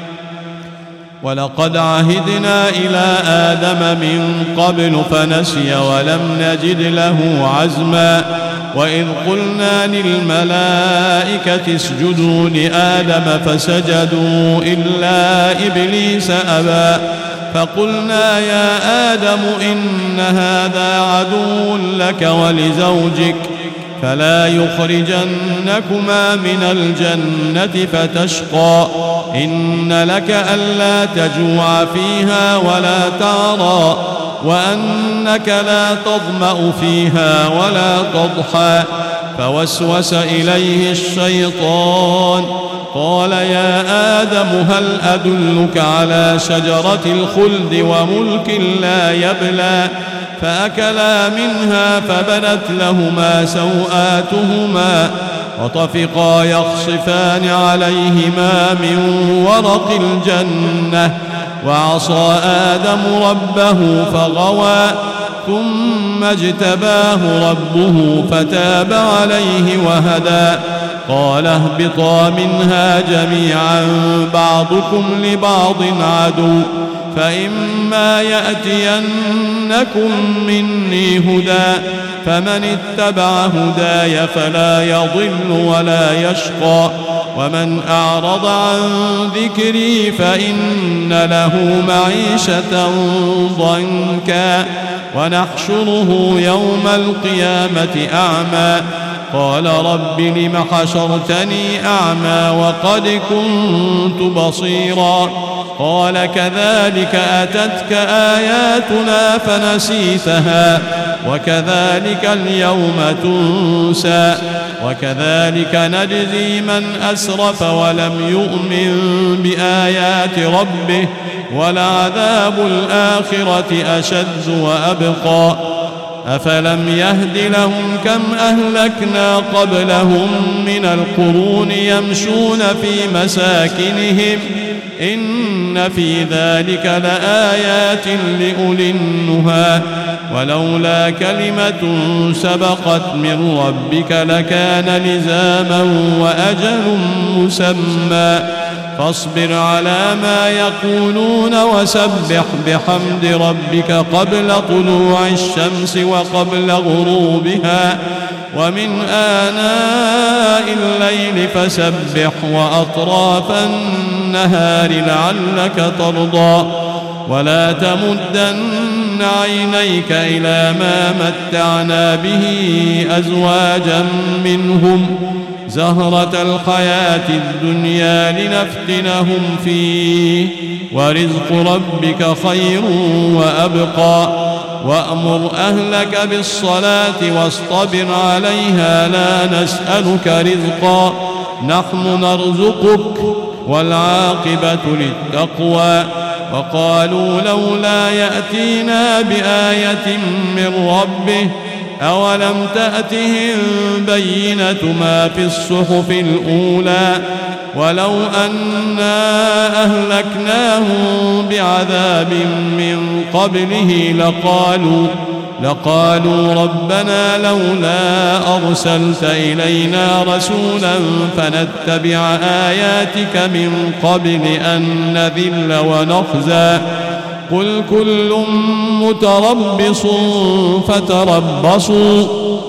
Speaker 2: ولقد عهدنا إلى آدم من قبل فنسي ولم نجد له عزما وإذ قلنا للملائكة اسجدوا لآدم فسجدوا إلا إبليس أبى فقلنا يا آدم إن هذا عدو لك ولزوجك فلا يخرجنكما من الجنة فتشقى إن لك ألا تجوع فيها ولا تعرى وأنك لا تظمأ فيها ولا تضحى فوسوس إليه الشيطان قال يا آدم هل أدلك على شجرة الخلد وملك لا يبلى فأكلا منها فبدت لهما سوآتهما وطفقا يخصفان عليهما من ورق الجنة وعصى آدم ربه فغوى ثم اجتباه ربه فتاب عليه وهدى قال اهبطا منها جميعا بعضكم لبعض عدو فإما يأتينكم مني هدى فمن اتبع هداي فلا يضل ولا يشقى ومن أعرض عن ذكري فإن له معيشة ضنكا ونحشره يوم القيامة أعمى قال رب لم حشرتني أعمى وقد كنت بصيرا قال كذلك أتتك آياتنا فنسيتها وكذلك اليوم تنسى وكذلك نجزي من أسرف ولم يؤمن بآيات ربه ولعذاب الآخرة أشد وأبقى أفلم يهد لهم كم أهلكنا قبلهم من القرون يمشون في مساكنهم إن في ذلك لآيات لأولي النهى ولولا كلمة سبقت من ربك لكان لزاما وأجل مسمى فاصبر على ما يقولون وسبح بحمد ربك قبل طلوع الشمس وقبل غروبها ومن آناء الليل فسبح وأطراف النهار لعلك ترضى ولا تمدن عينيك إلى ما متعنا به أزواجا منهم زهرة الحياة الدنيا لنفتنهم فيه ورزق ربك خير وأبقى وأمر أهلك بالصلاة واصطبر عليها لا نسألك رزقا نحن نرزقك والعاقبة للتقوى وقالوا لولا يأتينا بآية من ربه أولم تأتهم بينة ما في الصحف الأولى ولو أنا أهلكناهم بعذاب من قبله لقالوا لقالوا ربنا لولا أرسلت إلينا رسولا فنتبع آياتك من قبل أن نذل ونخزى قل كل متربص فتربصوا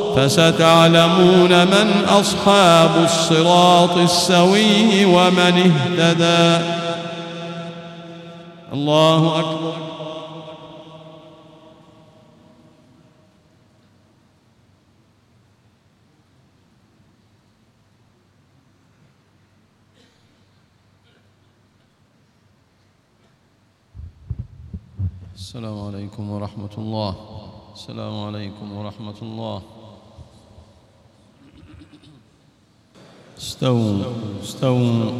Speaker 2: فستعلمون من أصحاب الصراط السوي ومن اهتدى. الله أكبر.
Speaker 1: السلام عليكم ورحمة الله. السلام عليكم ورحمة الله. استووا استووا.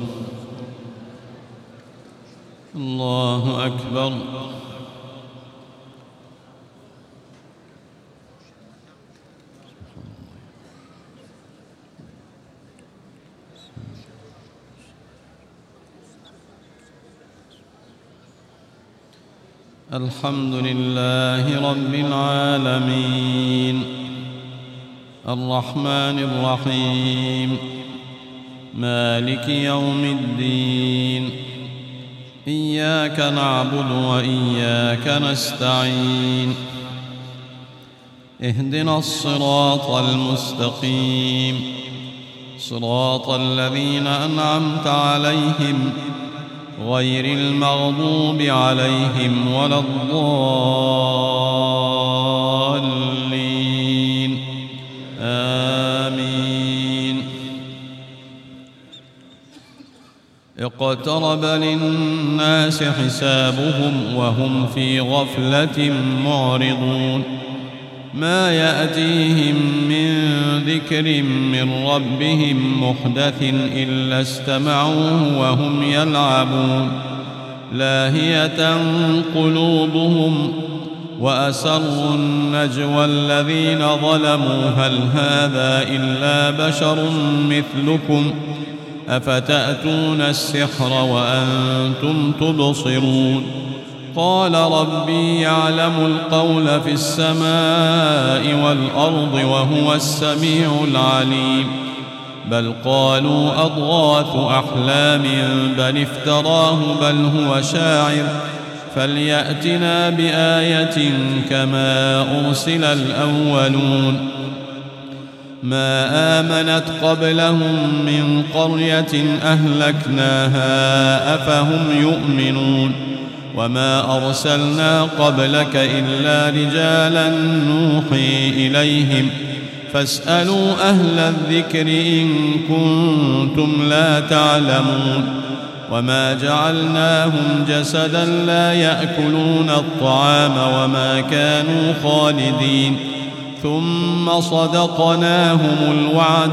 Speaker 1: الله أكبر. الحمد لله رب العالمين الرحمن الرحيم مالك يوم الدين إياك نعبد وإياك نستعين اهدنا الصراط المستقيم صراط الذين أنعمت عليهم غير المغضوب عليهم ولا الضالين آمين. اقترب للناس حسابهم وهم في غفلة معرضون ما يأتيهم من ذكر من ربهم محدث إلا استمعوه وهم يلعبون لاهية قلوبهم وأسروا النجوى الذين ظلموا هل هذا إلا بشر مثلكم أفتأتون السحر وأنتم تبصرون قال ربي يعلم القول في السماء والأرض وهو السميع العليم بل قالوا أضغاث أحلام بل افتراه بل هو شاعر فليأتنا بآية كما أرسل الأولون ما آمنت قبلهم من قرية أهلكناها أفهم يؤمنون وما أرسلنا قبلك إلا رجالا نوحي إليهم فاسألوا أهل الذكر إن كنتم لا تعلمون وما جعلناهم جسدا لا يأكلون الطعام وما كانوا خالدين ثم صدقناهم الوعد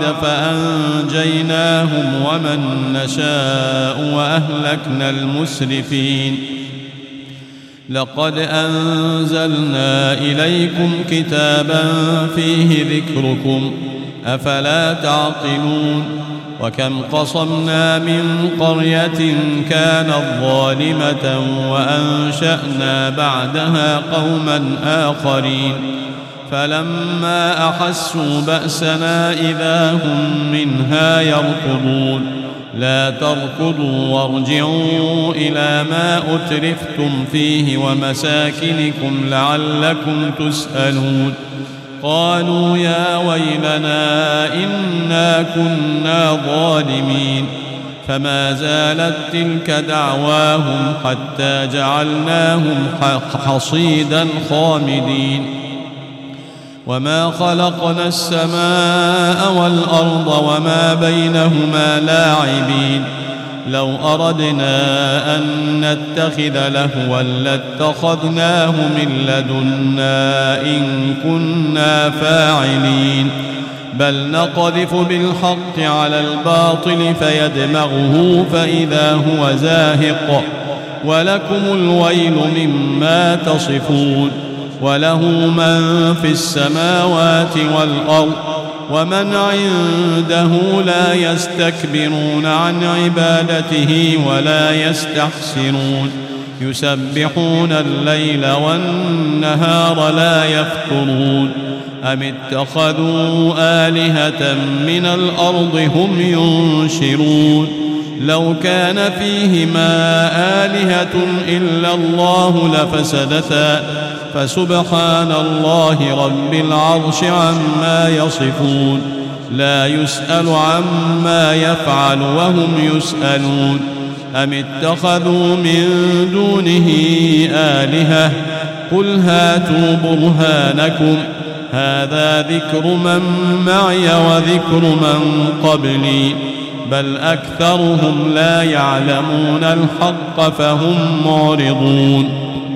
Speaker 1: فأنجيناهم ومن نشاء وأهلكنا المسرفين. لقد أنزلنا إليكم كتابا فيه ذكركم أفلا تعقلون. وكم قصمنا من قرية كانت ظالمة وأنشأنا بعدها قوما آخرين فلما أحسوا بأسنا إذا هم منها يركضون. لا تركضوا وارجعوا إلى ما أترفتم فيه ومساكنكم لعلكم تسألون. قالوا يا ويلنا إنا كنا ظالمين. فما زالت تلك دعواهم حتى جعلناهم حصيدا خامدين. وما خلقنا السماء والأرض وما بينهما لاعبين. لو أردنا أن نتخذ لهوا لاتخذناه من لدنا إن كنا فاعلين. بل نقذف بالحق على الباطل فيدمغه فإذا هو زاهق. ولكم الويل مما تصفون. وله من في السماوات والأرض ومن عنده لا يستكبرون عن عبادته ولا يستحسرون. يسبحون الليل والنهار لا يفترون. أم اتخذوا آلهة من الأرض هم ينشرون. لو كان فيهما آلهة إلا الله لفسدتا فسبحان الله رب العرش عما يصفون. لا يسأل عما يفعل وهم يسألون. أم اتخذوا من دونه آلهة قل هاتوا برهانكم هذا ذكر من معي وذكر من قبلي بل أكثرهم لا يعلمون الحق فهم معرضون.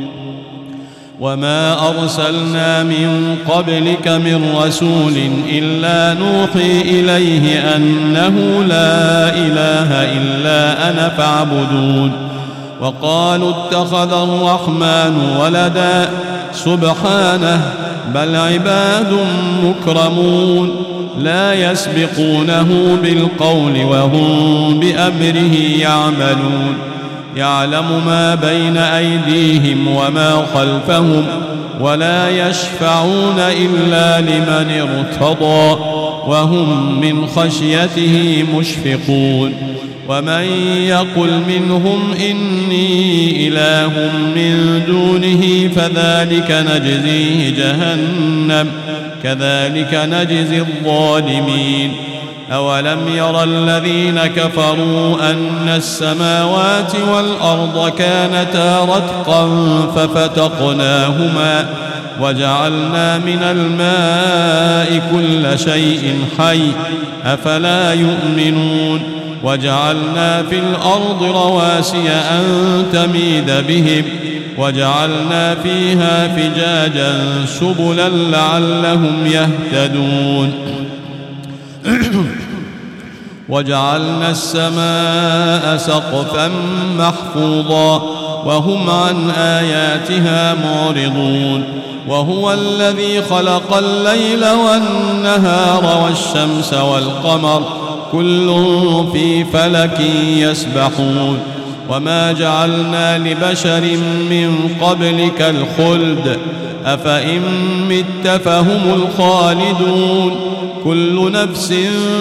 Speaker 1: وما أرسلنا من قبلك من رسول إلا نوحي إليه أنه لا إله إلا أنا فاعبدون. وقالوا اتخذ الرحمن ولدا سبحانه بل عباد مكرمون لا يسبقونه بالقول وهم بأمره يعملون. يعلم ما بين أيديهم وما خلفهم ولا يشفعون إلا لمن ارتضى وهم من خشيته مشفقون. ومن يقل منهم إني إله من دونه فذلك نجزيه جهنم كذلك نجزي الظالمين. أولم ير الذين كفروا أن السماوات والأرض كانتا رتقا ففتقناهما وجعلنا من الماء كل شيء حي أفلا يؤمنون. وجعلنا في الأرض رواسي أن تميد بهم وجعلنا فيها فجاجا سبلا لعلهم يهتدون. وجعلنا السماء سقفا محفوظا وهم عن آياتها معرضون. وهو الذي خلق الليل والنهار والشمس والقمر كل في فلك يسبحون. وما جعلنا لبشر من قبلك الخلد أفإن مت فهم الخالدون. كل نفس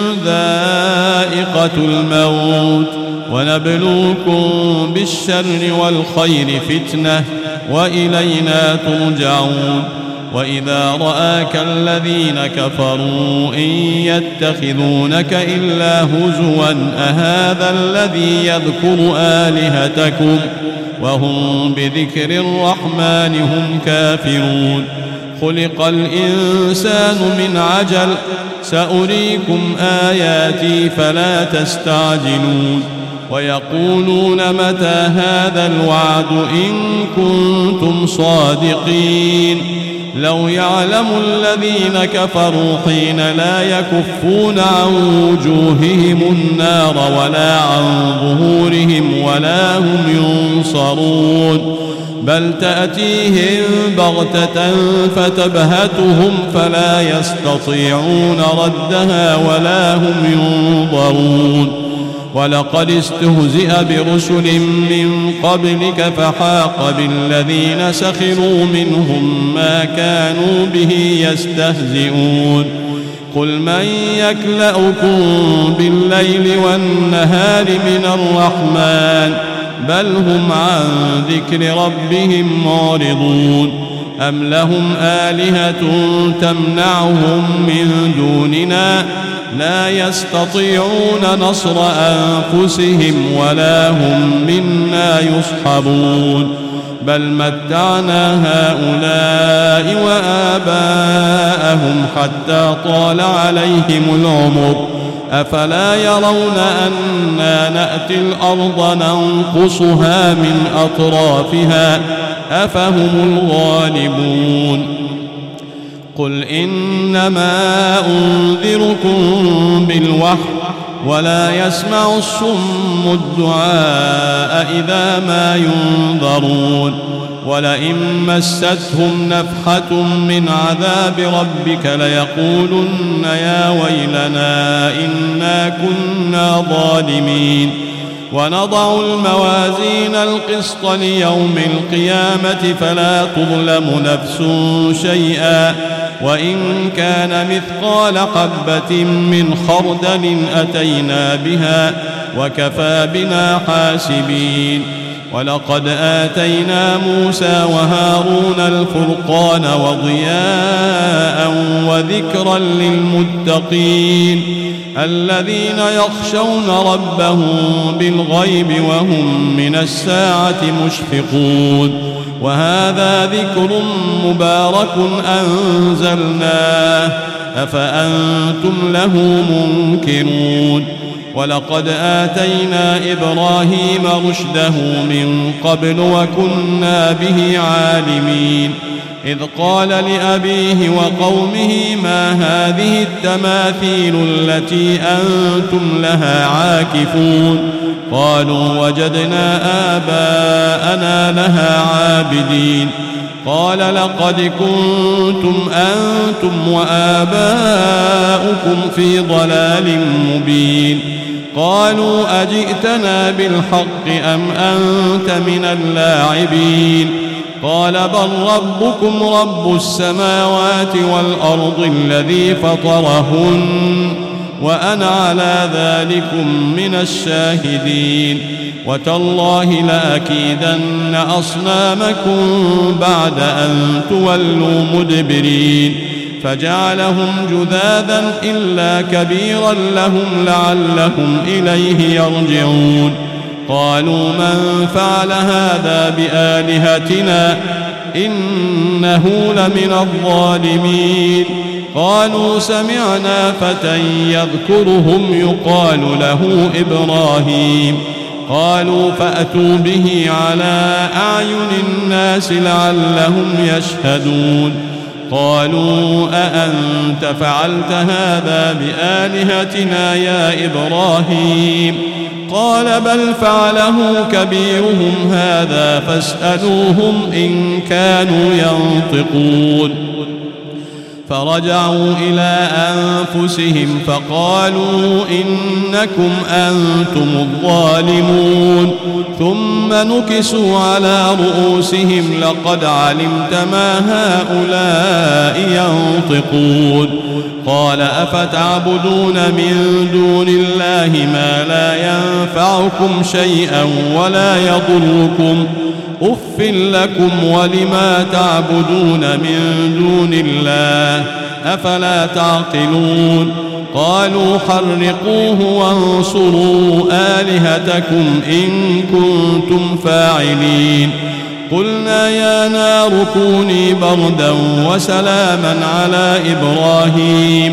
Speaker 1: ذائقة الموت ونبلوكم بالشر والخير فتنة وإلينا ترجعون. وإذا رآك الذين كفروا إن يتخذونك إلا هزوا أهذا الذي يذكر آلهتكم وهم بذكر الرحمن هم كافرون. خلق الإنسان من عجل سأريكم آياتي فلا تستعجلون. ويقولون متى هذا الوعد إن كنتم صادقين
Speaker 2: لو يعلم الذين كفروا حين لا يكفون عن وجوههم النار ولا عن ظهورهم ولا هم ينصرون بل تأتيهم بغتة فتبهتهم فلا يستطيعون ردها ولا هم ينظرون ولقد استهزئ برسل من قبلك فحاق بالذين سخروا منهم ما كانوا به يستهزئون قل من يكلأكم بالليل والنهار من الرحمن بل هم عن ذكر ربهم معرضون أم لهم آلهة تمنعهم من دوننا لا يستطيعون نصر أنفسهم ولا هم منا يصحبون بل متعنا هؤلاء وآباءهم حتى طال عليهم العمر أفلا يرون أنا نأتي الأرض ننقصها من أطرافها أفهم الغالبون قل إنما أنذركم بالوحي ولا يسمع الصم الدعاء إذا ما ينذرون ولئن مستهم نفحة من عذاب ربك ليقولن يا ويلنا إنا كنا ظالمين ونضع الموازين القسط ليوم القيامة فلا تظلم نفس شيئا وإن كان مثقال حبة من خردل أتينا بها وكفى بنا حاسبين ولقد آتينا موسى وهارون الفرقان وضياء وذكرا للمتقين الذين يخشون ربهم بالغيب وهم من الساعة مشفقون وهذا ذكر مبارك أنزلناه أفأنتم له منكرون ولقد آتينا إبراهيم رشده من قبل وكنا به عالمين إذ قال لأبيه وقومه ما هذه التماثيل التي أنتم لها عاكفون قالوا وجدنا آباءنا لها عابدين قال لقد كنتم أنتم وآباؤكم في ضلال مبين قالوا أجئتنا بالحق أم أنت من اللاعبين قال بل ربكم رب السماوات والأرض الذي فطرهن وأنا على ذلكم من الشاهدين وتالله لأكيدن أصنامكم بعد أن تولوا مدبرين فجعلهم جذاذا إلا كبيرا لهم لعلهم إليه يرجعون قالوا من فعل هذا بآلهتنا إنه لمن الظالمين قالوا سمعنا فتى يذكرهم يقال له إبراهيم قالوا فأتوا به على أعين الناس لعلهم يشهدون قالوا أأنت فعلت هذا بآلهتنا يا إبراهيم قال بل فعله كبيرهم هذا فاسألوهم إن كانوا ينطقون فرجعوا إلى أنفسهم فقالوا إنكم أنتم الظالمون ثم نكسوا على رؤوسهم لقد علمت ما هؤلاء ينطقون قال أفتعبدون من دون الله ما لا ينفعكم شيئا ولا يضركم أف لكم ولما تعبدون من دون الله أفلا تعقلون قالوا حرقوه وانصروا آلهتكم إن كنتم فاعلين قلنا يا نار كوني بردا وسلاما على إبراهيم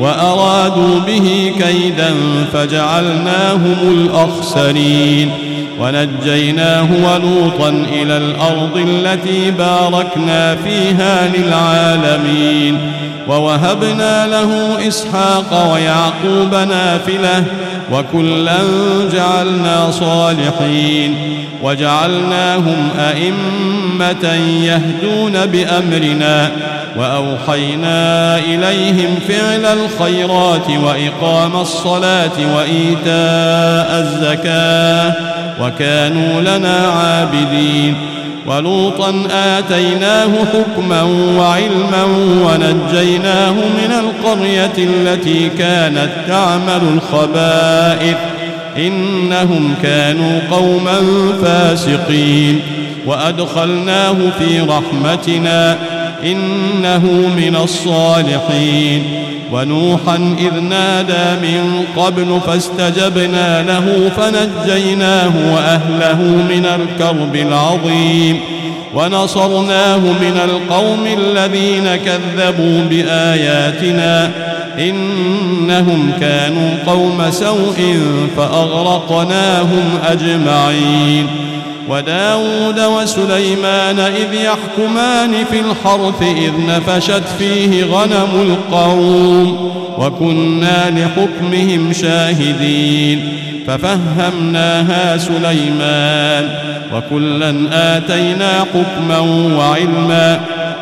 Speaker 2: وأرادوا به كيدا فجعلناهم الأخسرين ونجيناه ولوطا إلى الأرض التي باركنا فيها للعالمين ووهبنا له إسحاق ويعقوب نافلة وكلا جعلنا صالحين وجعلناهم أئمة يهدون بأمرنا وأوحينا إليهم فعل الخيرات وإقام الصلاة وإيتاء الزكاة وكانوا لنا عابدين ولوطا آتيناه حكما وعلما ونجيناه من القرية التي كانت تعمل الخبائث إنهم كانوا قوما فاسقين وأدخلناه في رحمتنا إنه من الصالحين ونوحا إذ نادى من قبل فاستجبنا له فنجيناه وأهله من الكرب العظيم ونصرناه من القوم الذين كذبوا بآياتنا إنهم كانوا قوم سوء فأغرقناهم أجمعين وداود وسليمان إذ يحكمان في الحرث إذ نفشت فيه غنم القوم وكنا لحكمهم شاهدين ففهمناها سليمان وكلا آتينا حكما وعلما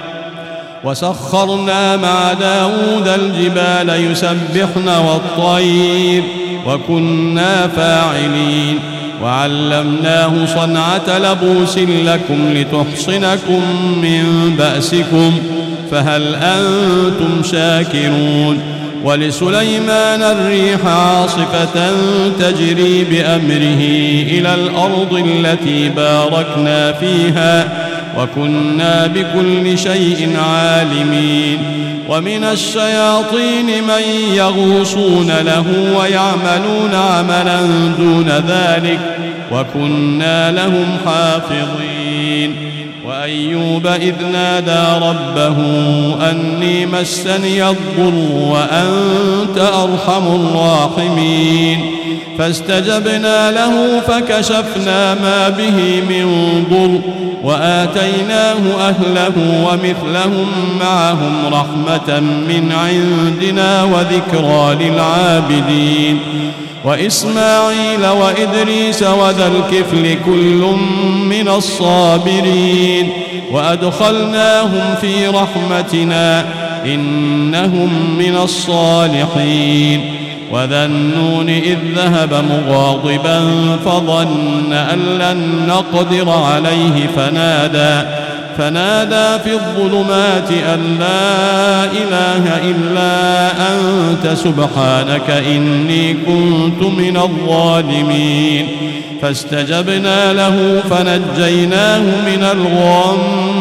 Speaker 2: وسخرنا مع داود الجبال يسبحن والطير وكنا فاعلين وعلمناه صنعة لبوس لكم لتحصنكم من بأسكم فهل أنتم شاكرون ولسليمان الريح عاصفة تجري بأمره إلى الأرض التي باركنا فيها وكنا بكل شيء عالمين ومن الشياطين من يغوصون له ويعملون عملا دون ذلك وكنا لهم حافظين وأيوب إذ نادى ربه أني مسني الضر وأنت أرحم الراحمين فاستجبنا له فكشفنا ما به من ضر وآتيناه أهله ومثلهم معهم رحمة من عندنا وذكرى للعابدين وإسماعيل وإدريس وذا الكفل كل من الصابرين وأدخلناهم في رحمتنا إنهم من الصالحين وذا النون إذ ذهب مغاضبا فظن أن لن نقدر عليه فنادى فنادى في الظلمات أن لا إله إلا أنت سبحانك إني كنت من الظالمين فاستجبنا له فنجيناه من الغم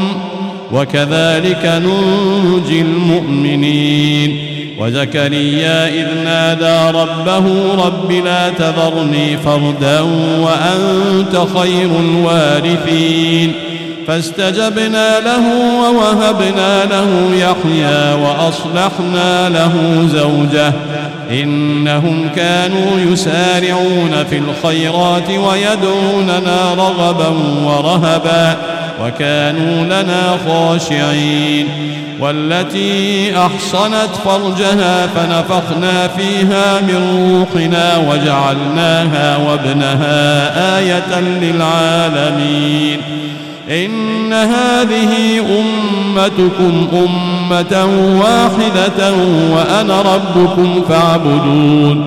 Speaker 2: وكذلك ننجي المؤمنين وزكريا إذ نادى ربه رب لا تذرني فردا وأنت خير الوارثين فاستجبنا له ووهبنا له يحيى وأصلحنا له زوجه إنهم كانوا يسارعون في الخيرات ويدعوننا رغبا ورهبا وكانوا لنا خاشعين والتي أحصنت فرجها فنفخنا فيها من روحنا وجعلناها وابنها آية للعالمين إن هذه أمتكم أمة واحدة وأنا ربكم فاعبدون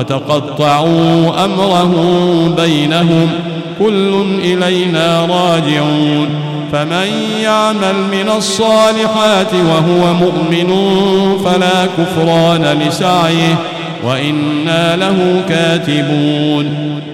Speaker 2: وتقطعوا أمرهم بينهم كل إلينا راجعون فمن يعمل من الصالحات وهو مؤمن فلا كفران لسعيه وإنا له كاتبون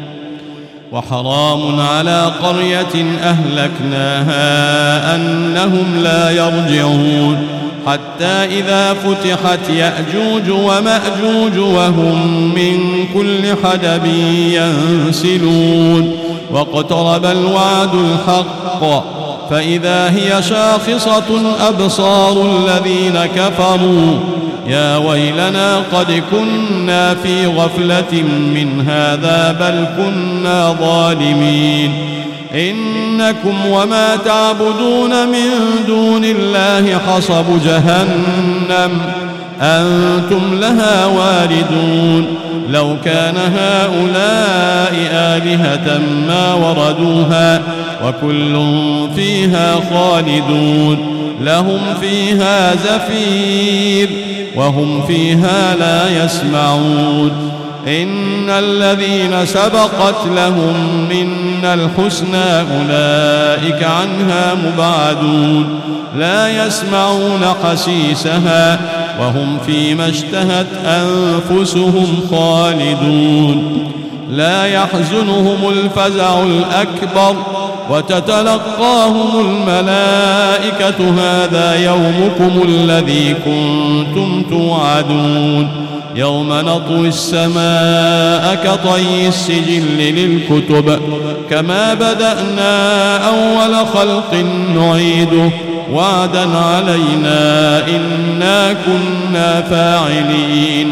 Speaker 2: وحرام على قرية أهلكناها أنهم لا يرجعون حتى إذا فتحت يأجوج ومأجوج وهم من كل حدب ينسلون واقترب الوعد الحق فإذا هي شاخصة أبصار الذين كفروا يا ويلنا قد كنا في غفلة من هذا بل كنا ظالمين إنكم وما تعبدون من دون الله حصب جهنم أنتم لها واردون لو كان هؤلاء آلهة ما وردوها وكل فيها خالدون لهم فيها زفير وهم فيها لا يسمعون إن الذين سبقت لهم منا الحسنى أولئك عنها مبعدون لا يسمعون حسيسها وهم فيما اشتهت أنفسهم خالدون لا يحزنهم الفزع الأكبر وتتلقاهم الملائكة هذا يومكم الذي كنتم توعدون يوم نطوي السماء كطي السجل للكتب كما بدأنا أول خلق نعيده وعدا علينا إنا كنا فاعلين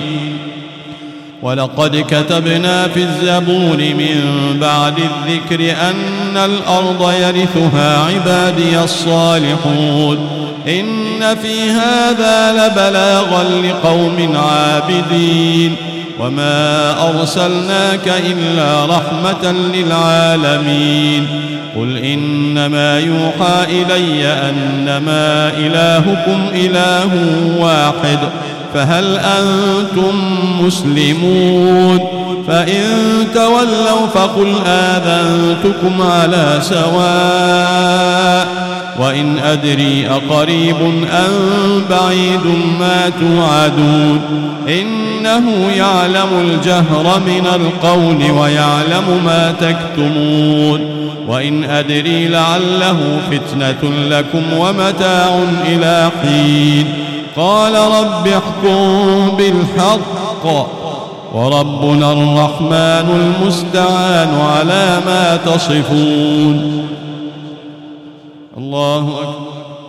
Speaker 2: ولقد كتبنا في الزبور من بعد الذكر أن الأرض يرثها عبادي الصالحون إن في هذا لبلاغا لقوم عابدين وما أرسلناك إلا رحمة للعالمين قل إنما يوحى إلي أنما إلهكم إله واحد فهل أنتم مسلمون فإن تولوا فقل آذنتكم على سواء وإن أدري أقريب أم بعيد ما توعدون إنه يعلم الجهر من القول ويعلم ما تكتمون وإن أدري لعله فتنة لكم ومتاع إلى حين قال رب احكم بالحق وربنا الرحمن المستعان على ما تصفون الله أكبر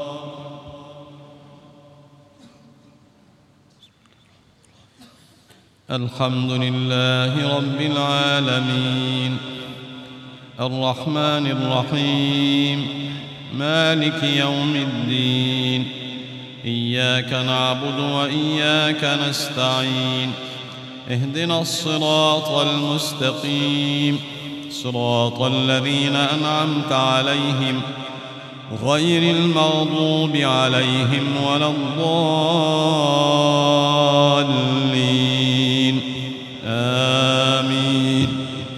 Speaker 1: الحمد لله رب العالمين الرحمن الرحيم مالك يوم الدين إياك نعبد وإياك نستعين اهدنا الصراط المستقيم صراط الذين أنعمت عليهم غير المغضوب عليهم ولا الضالين آمين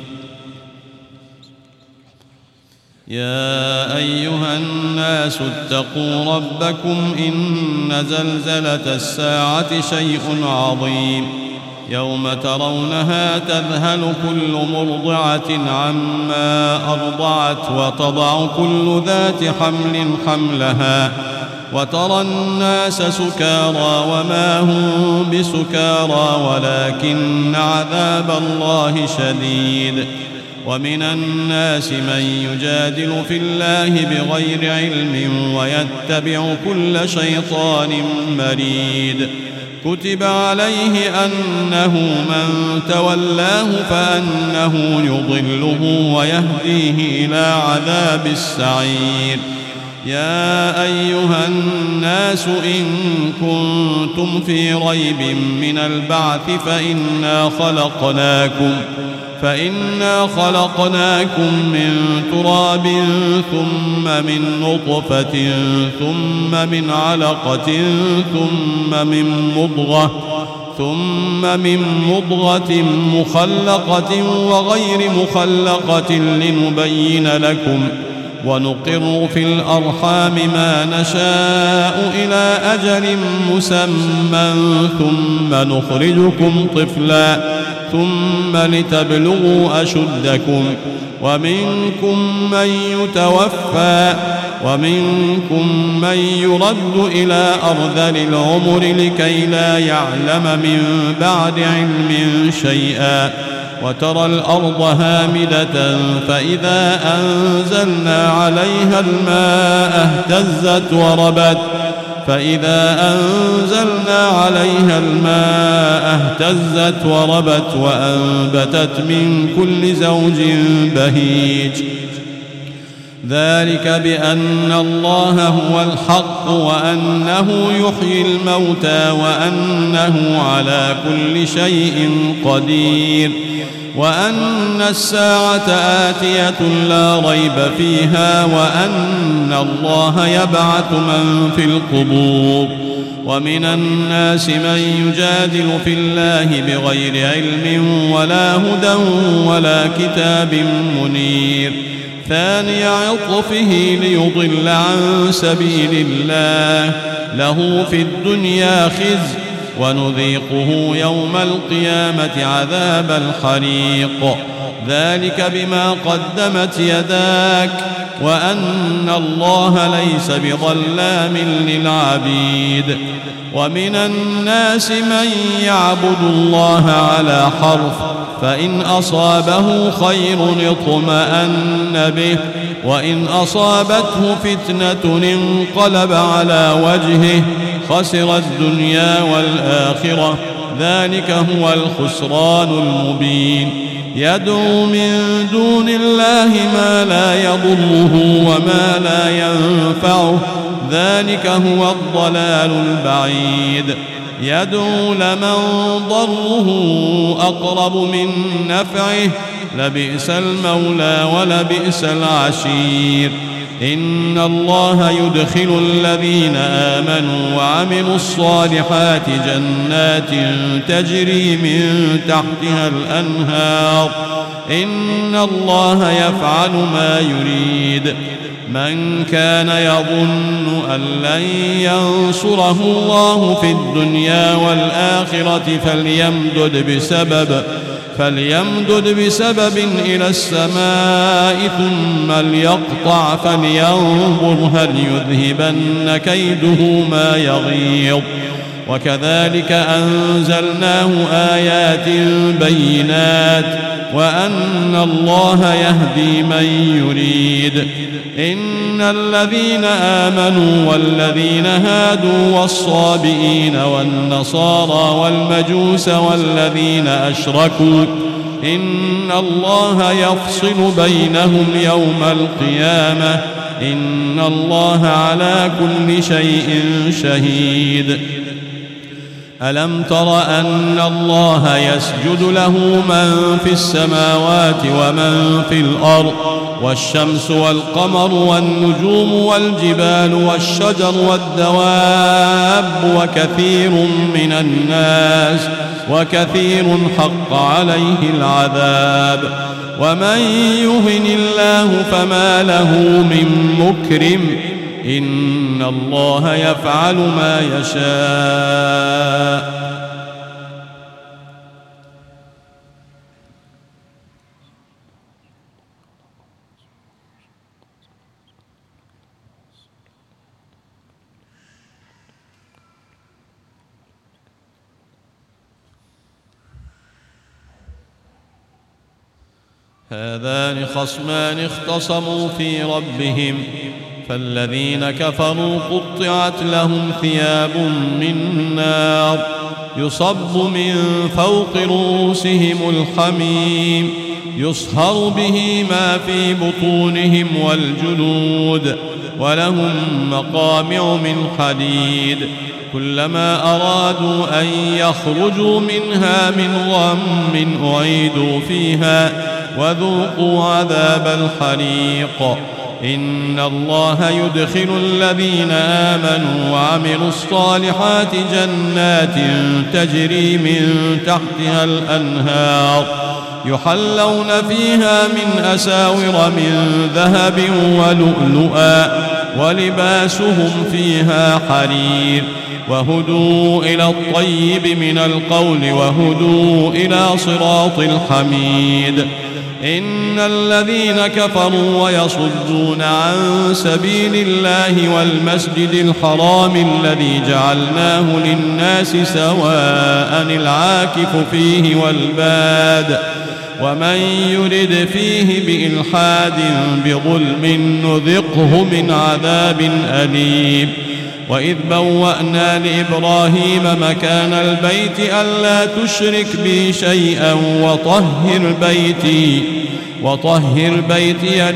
Speaker 1: يا أيها الناس اتقوا ربكم إن زلزلة الساعة شيء عظيم يوم ترونها تذهل كل مرضعة عما أرضعت وتضع كل ذات حمل حملها وترى الناس سكارى وما هم بسكارى ولكن عذاب الله شديد ومن الناس من يجادل في الله بغير علم ويتبع كل شيطان مريد كتب عليه أنه من تولاه فأنه يضله ويهديه إلى عذاب السعير يا أيها الناس إن كنتم في ريب من البعث فإنا خلقناكم فإنا خلقناكم من تراب ثم من نطفة ثم من علقة ثم من مضغة ثم من مضغة مخلقة وغير مخلقة لنبين لكم ونقر في الأرحام ما نشاء إلى أجل مسمى ثم نخرجكم طفلا ثم لتبلغوا أشدكم ومنكم من يتوفى ومنكم من يرد إلى أرذل العمر لكي لا يعلم من بعد علم شيئا وترى الأرض هامدة فإذا أنزلنا عليها الماء اهتزت وربت
Speaker 2: فإذا أنزلنا عليها الماء اهتزت وربت وأنبتت من كل زوج بهيج. ذلك بأن الله هو الحق وأنه يحيي الموتى وأنه على كل شيء قدير وأن الساعة آتية لا ريب فيها وأن الله يبعث من في القبور. ومن الناس من يجادل في الله بغير علم ولا هدى ولا كتاب منير. ثاني عطفه ليضل عن سبيل الله له في الدنيا خزي ونذيقه يوم القيامة عذاب الحريق. ذلك بما قدمت يداك وأن الله ليس بظلام للعبيد. ومن الناس من يعبد الله على حرف فإن أصابه خير اطمأن به وإن أصابته فتنة انقلب على وجهه خسر الدنيا والآخرة. ذلك هو الخسران المبين. يدعو من دون الله ما لا يضره وما لا ينفعه ذلك هو الضلال البعيد. يدعو لمن ضره أقرب من نفعه لبئس المولى ولبئس العشير. إن الله يدخل الذين آمنوا وعملوا الصالحات جنات تجري من تحتها الأنهار. إن الله يفعل ما يريد. من كان يظن أن لن ينصره الله في الدنيا والآخرة فليمدد بسبب فليمدد بسبب إلى السماء ثم ليقطع فلينظر هل يذهبن كيده ما يغيظ. وكذلك أنزلناه آيات بينات وأن الله يهدي من يريد. إن الذين آمنوا والذين هادوا والصابئين والنصارى والمجوس والذين أشركوا إن الله يفصل بينهم يوم القيامة. إن الله على كل شيء شهيد. ألم تر أن الله يسجد له من في السماوات ومن في الأرض والشمس والقمر والنجوم والجبال والشجر والدواب وكثير من الناس وكثير حق عليه العذاب. ومن يهن الله فما له من مكرم. إن الله يفعل ما يشاء. هذان خصمان اختصموا في ربهم فالذين كفروا قطعت لهم ثياب من نار يصب من فوق رؤوسهم الحميم يصهر به ما في بطونهم والجلود ولهم مقامع من حديد كلما أرادوا أن يخرجوا منها من غم أعيدوا فيها وذوقوا عذاب الحريق. إن الله يدخل الذين آمنوا وعملوا الصالحات جنات تجري من تحتها الأنهار يحلون فيها من أساور من ذهب ولؤلؤا ولباسهم فيها حرير وهدوا إلى الطيب من القول وهدوا إلى صراط الحميد. إن الذين كفروا ويصدون عن سبيل الله والمسجد الحرام الذي جعلناه للناس سواء العاكف فيه والباد ومن يرد فيه بإلحاد بظلم نذقه من عذاب أليم. وإذ بوأنا لإبراهيم مكان البيت ألا تشرك بي شيئا وطهر بيتي وطهر بيتي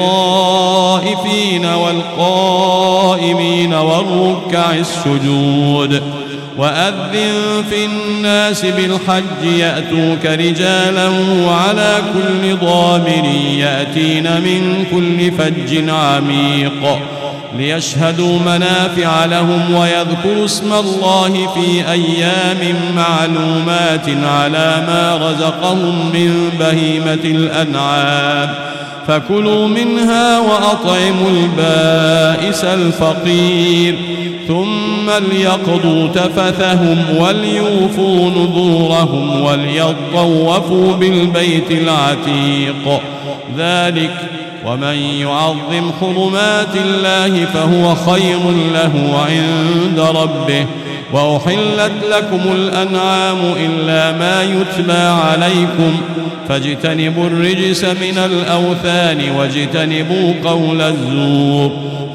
Speaker 2: للطائفين والقائمين والركع السجود وأذن في الناس بالحج يأتوك رجالا وعلى كل ضامر يأتين من كل فج عميق ليشهدوا منافع لهم ويذكروا اسم الله في أيام معلومات على ما رزقهم من بهيمة الأنعام فكلوا منها وأطعموا البائس الفقير ثم ليقضوا تفثهم وليوفوا نذورهم وليطوفوا بالبيت العتيق ذلك ومن يعظم حرمات الله فهو خير له عند ربه وأحلت لكم الأنعام إلا ما يتلى عليكم فاجتنبوا الرجس من الأوثان واجتنبوا قول الزور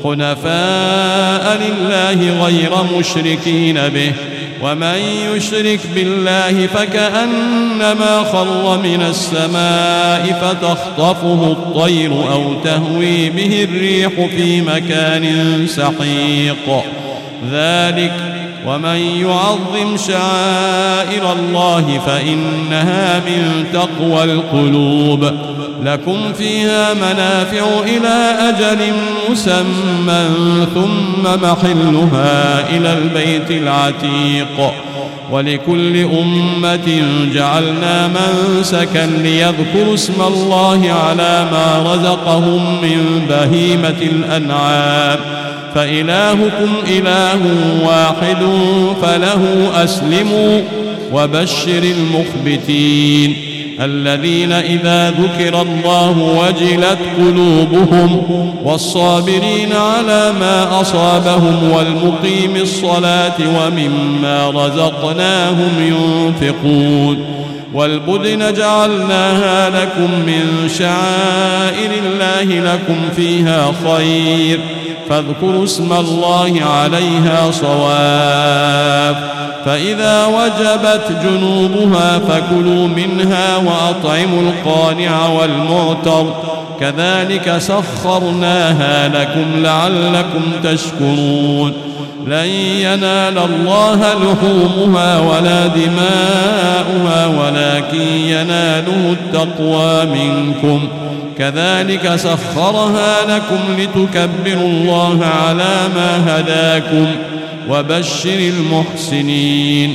Speaker 2: حنفاء لله غير مشركين به ومن يشرك بالله فكأنما خر من السماء فتخطفه الطير أو تهوي به الريح في مكان سحيق ذلك ومن يعظم شعائر الله فإنها من تقوى القلوب لكم فيها منافع إلى أجل مسمى ثم محلها إلى البيت العتيق ولكل أمة جعلنا منسكا ليذكروا اسم الله على ما رزقهم من بهيمة الأنعام فإلهكم إله واحد فله أسلموا وبشر المخبتين الذين إذا ذكر الله وجلت قلوبهم والصابرين على ما أصابهم والمقيم الصلاة ومما رزقناهم ينفقون والبدن جعلناها لكم من شعائر الله لكم فيها خير فاذكروا اسم الله عليها صواف فإذا وجبت جنوبها فكلوا منها وأطعموا القانع والمعتر كذلك سخرناها لكم لعلكم تشكرون لن ينال الله لحومها ولا دماؤها ولكن يناله التقوى منكم كذلك سخرها لكم لتكبروا الله على ما هداكم وبشر المحسنين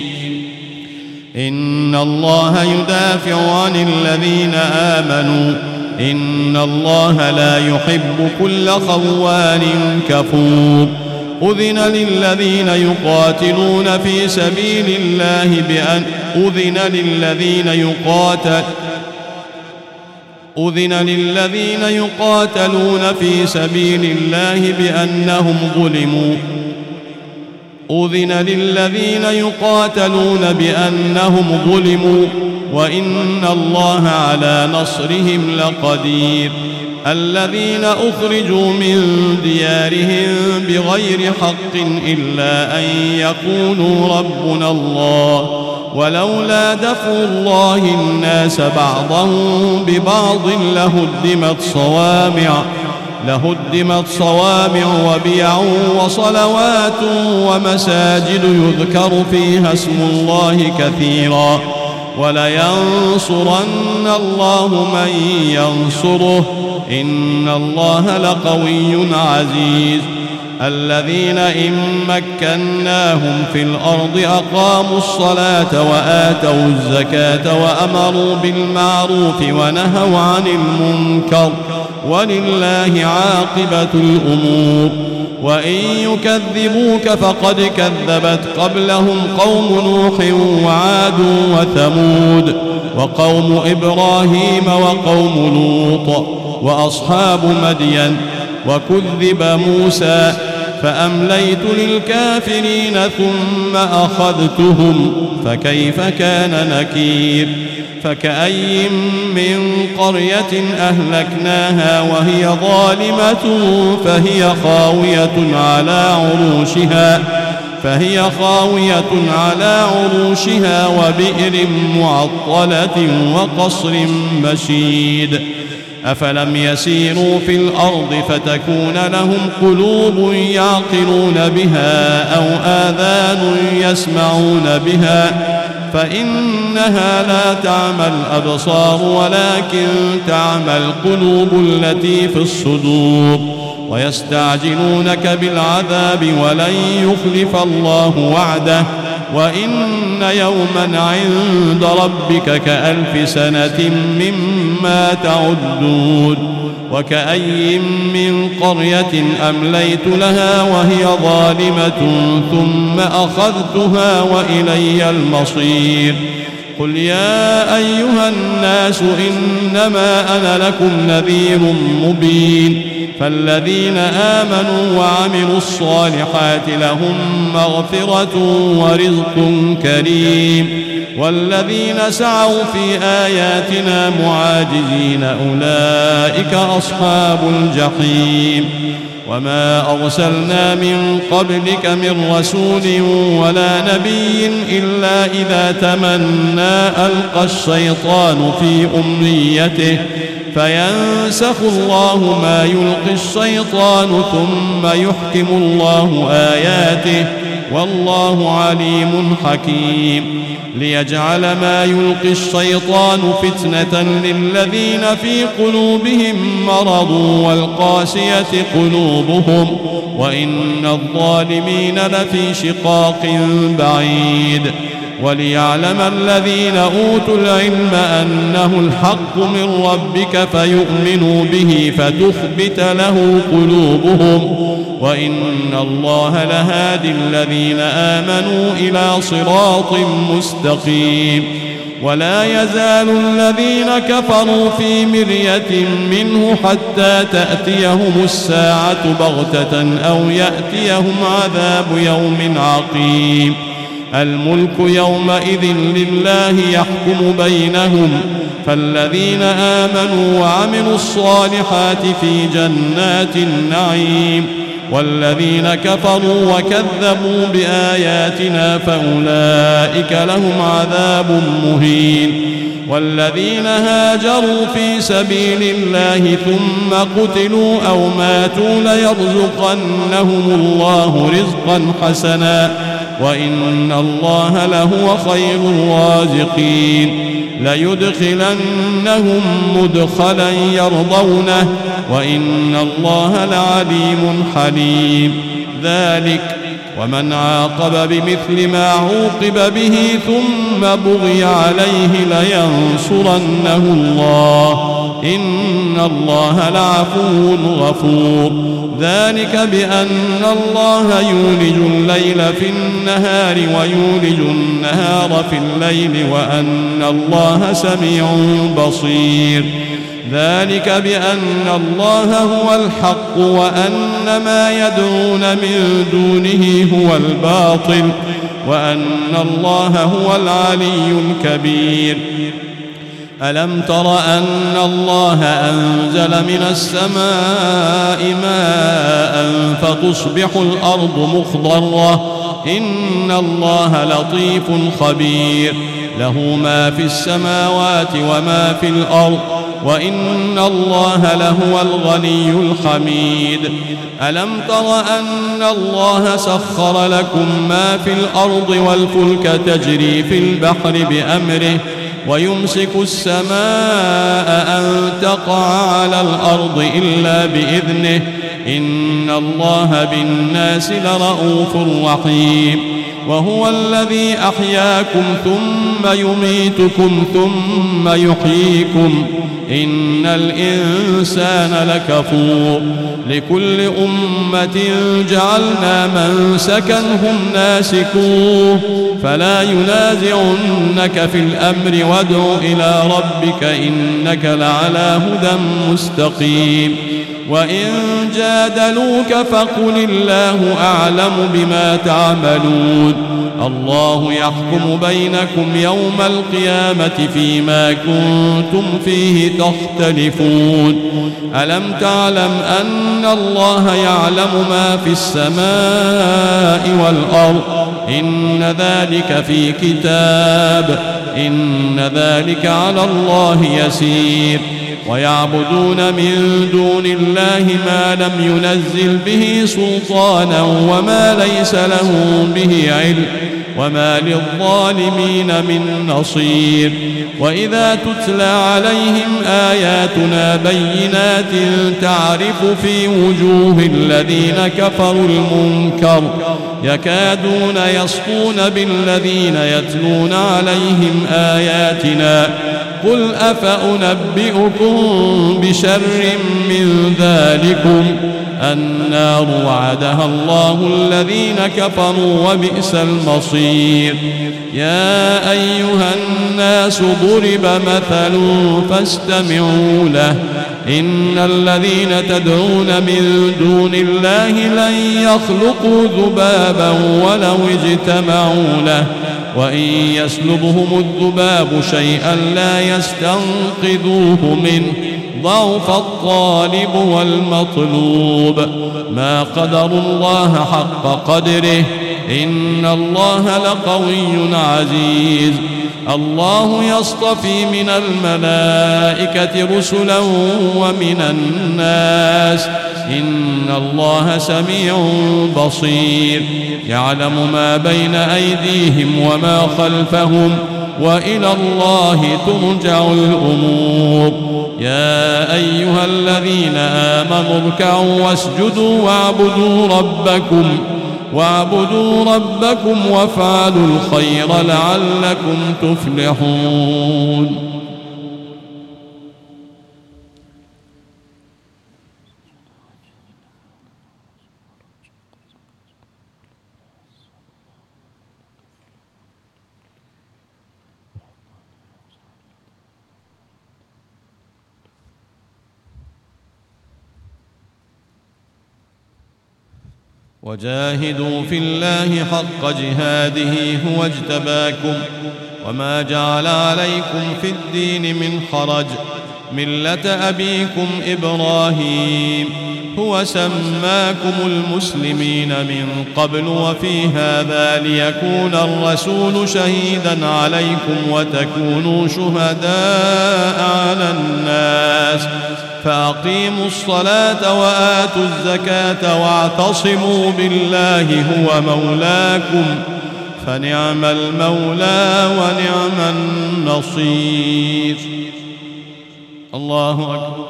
Speaker 2: إن الله يدافع عن الذين آمنوا إن الله لا يحب كل خوان كفور أذن للذين يقاتلون في سبيل الله بأن أذن للذين يقاتل أذن للذين يقاتلون في سبيل الله بأنهم ظلموا أذن للذين يقاتلون بأنهم ظلموا وإن الله على نصرهم لقدير الذين أخرجوا من ديارهم بغير حق إلا أن يقولوا ربنا الله ولولا دفع الله الناس بعضهم ببعض لهدمت صوامع لهدمت صوامع وبيع وصلوات ومساجد يذكر فيها اسم الله كثيرا ولينصرن الله من ينصره إن الله لقوي عزيز الذين إن مكناهم في الأرض أقاموا الصلاة وآتوا الزكاة وأمروا بالمعروف ونهوا عن المنكر ولله عاقبة الأمور وإن يكذبوك فقد كذبت قبلهم قوم نوح وعاد وثمود وقوم إبراهيم وقوم لوط وأصحاب مدين وكذب موسى فأمليت للكافرين ثم أخذتهم فكيف كان نكير فكأي من قرية أهلكناها وهي ظالمة فهي خاوية على عروشها فهي خاوية على عروشها وبئر معطلة وقصر مشيد أفلم يسيروا في الأرض فتكون لهم قلوب يعقلون بها أو آذان يسمعون بها فإنها لا تعمى الأبصار ولكن تعمى القلوب التي في الصدور ويستعجلونك بالعذاب ولن يخلف الله وعده وإن يوما عند ربك كألف سنة مما تعدون وكأي من قرية أمليت لها وهي ظالمة ثم أخذتها وإلي المصير قل يا أيها الناس إنما أنا لكم نذير مبين فالذين آمنوا وعملوا الصالحات لهم مغفرة ورزق كريم والذين سعوا في آياتنا معاجزين أولئك أصحاب الجحيم وما أرسلنا من قبلك من رسول ولا نبي إلا إذا تمنى ألقى الشيطان في أمنيته فينسخ الله ما يلقي الشيطان ثم يحكم الله آياته والله عليم حكيم ليجعل ما يلقي الشيطان فتنة للذين في قلوبهم مرض والقاسية قلوبهم وإن الظالمين لفي شقاق بعيد وليعلم الذين أوتوا العلم أنه الحق من ربك فيؤمنوا به فتخبت له قلوبهم وإن الله لهادي الذين آمنوا إلى صراط مستقيم ولا يزال الذين كفروا في مرية منه حتى تأتيهم الساعة بغتة أو يأتيهم عذاب يوم عقيم الملك يومئذ لله يحكم بينهم فالذين آمنوا وعملوا الصالحات في جنات النعيم والذين كفروا وكذبوا بآياتنا فأولئك لهم عذاب مهين والذين هاجروا في سبيل الله ثم قتلوا أو ماتوا ليرزقنهم الله رزقا حسنا وإن الله لهو خير الرازقين ليدخلنهم مدخلا يرضونه وإن الله لعليم حليم ذلك ومن عاقب بمثل ما عوقب به ثم بغي عليه لينصرنه الله إن الله لعفو غفور ذلك بأن الله يولج الليل في النهار ويولج النهار في الليل وأن الله سميع بصير ذلك بأن الله هو الحق وأن ما يدعون من دونه هو الباطل وأن الله هو العلي الكبير ألم تر أن الله أنزل من السماء ماء فتصبح الأرض مخضرة إن الله لطيف خبير له ما في السماوات وما في الأرض وإن الله لهو الغني الحميد ألم تر أن الله سخر لكم ما في الأرض والفلك تجري في البحر بأمره ويمسك السماء أن تقع على الأرض إلا بإذنه إن الله بالناس لرؤوف رحيم وهو الذي أحياكم ثم يميتكم ثم يحييكم إن الإنسان لكفور لكل أمة جعلنا منسكا هم ناسكوه فلا ينازعنك في الأمر وادع إلى ربك إنك لعلى هدى مستقيم وإن جادلوك فقل الله أعلم بما تعملون الله يحكم بينكم يوم القيامة فيما كنتم فيه تختلفون ألم تعلم أن الله يعلم ما في السماء والأرض إن ذلك في كتاب إن ذلك على الله يسير ويعبدون من دون الله ما لم ينزل به سلطانا وما ليس لهم به علم وما للظالمين من نصير وإذا تتلى عليهم آياتنا بينات تعرف في وجوه الذين كفروا المنكر يكادون يسطون بالذين يتلون عليهم آياتنا قل أفأنبئكم بشر من ذلكم النار وعدها الله الذين كفروا وبئس المصير يا أيها الناس ضرب مثل فاستمعوا له إن الذين تدعون من دون الله لن يخلقوا ذبابا ولو اجتمعوا له وإن يسلبهم الذباب شيئا لا يستنقذوه منه ضعف الطالب والمطلوب ما قدروا الله حق قدره إن الله لقوي عزيز الله يصطفي من الملائكة رسلا ومن الناس إن الله سميع بصير يعلم ما بين أيديهم وما خلفهم وإلى الله ترجع الأمور يا أيها الذين آمنوا اركعوا واسجدوا واعبدوا ربكم واعبدوا ربكم وافعلوا الخير لعلكم تفلحون وجاهدوا في الله حق جهاده هو اجتباكم وما جعل عليكم في الدين من حرج ملة أبيكم إبراهيم هو سماكم المسلمين من قبل وفي هذا ليكون الرسول شهيدا عليكم وتكونوا شهداء على الناس فأقيموا الصلاة وآتوا الزكاة واعتصموا بالله هو مولاكم فنعم المولى ونعم النصير الله أكبر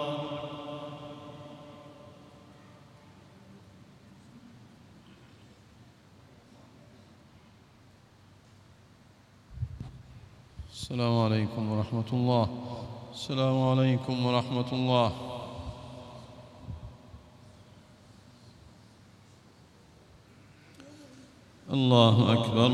Speaker 1: السلام عليكم ورحمة الله السلام عليكم ورحمة الله الله أكبر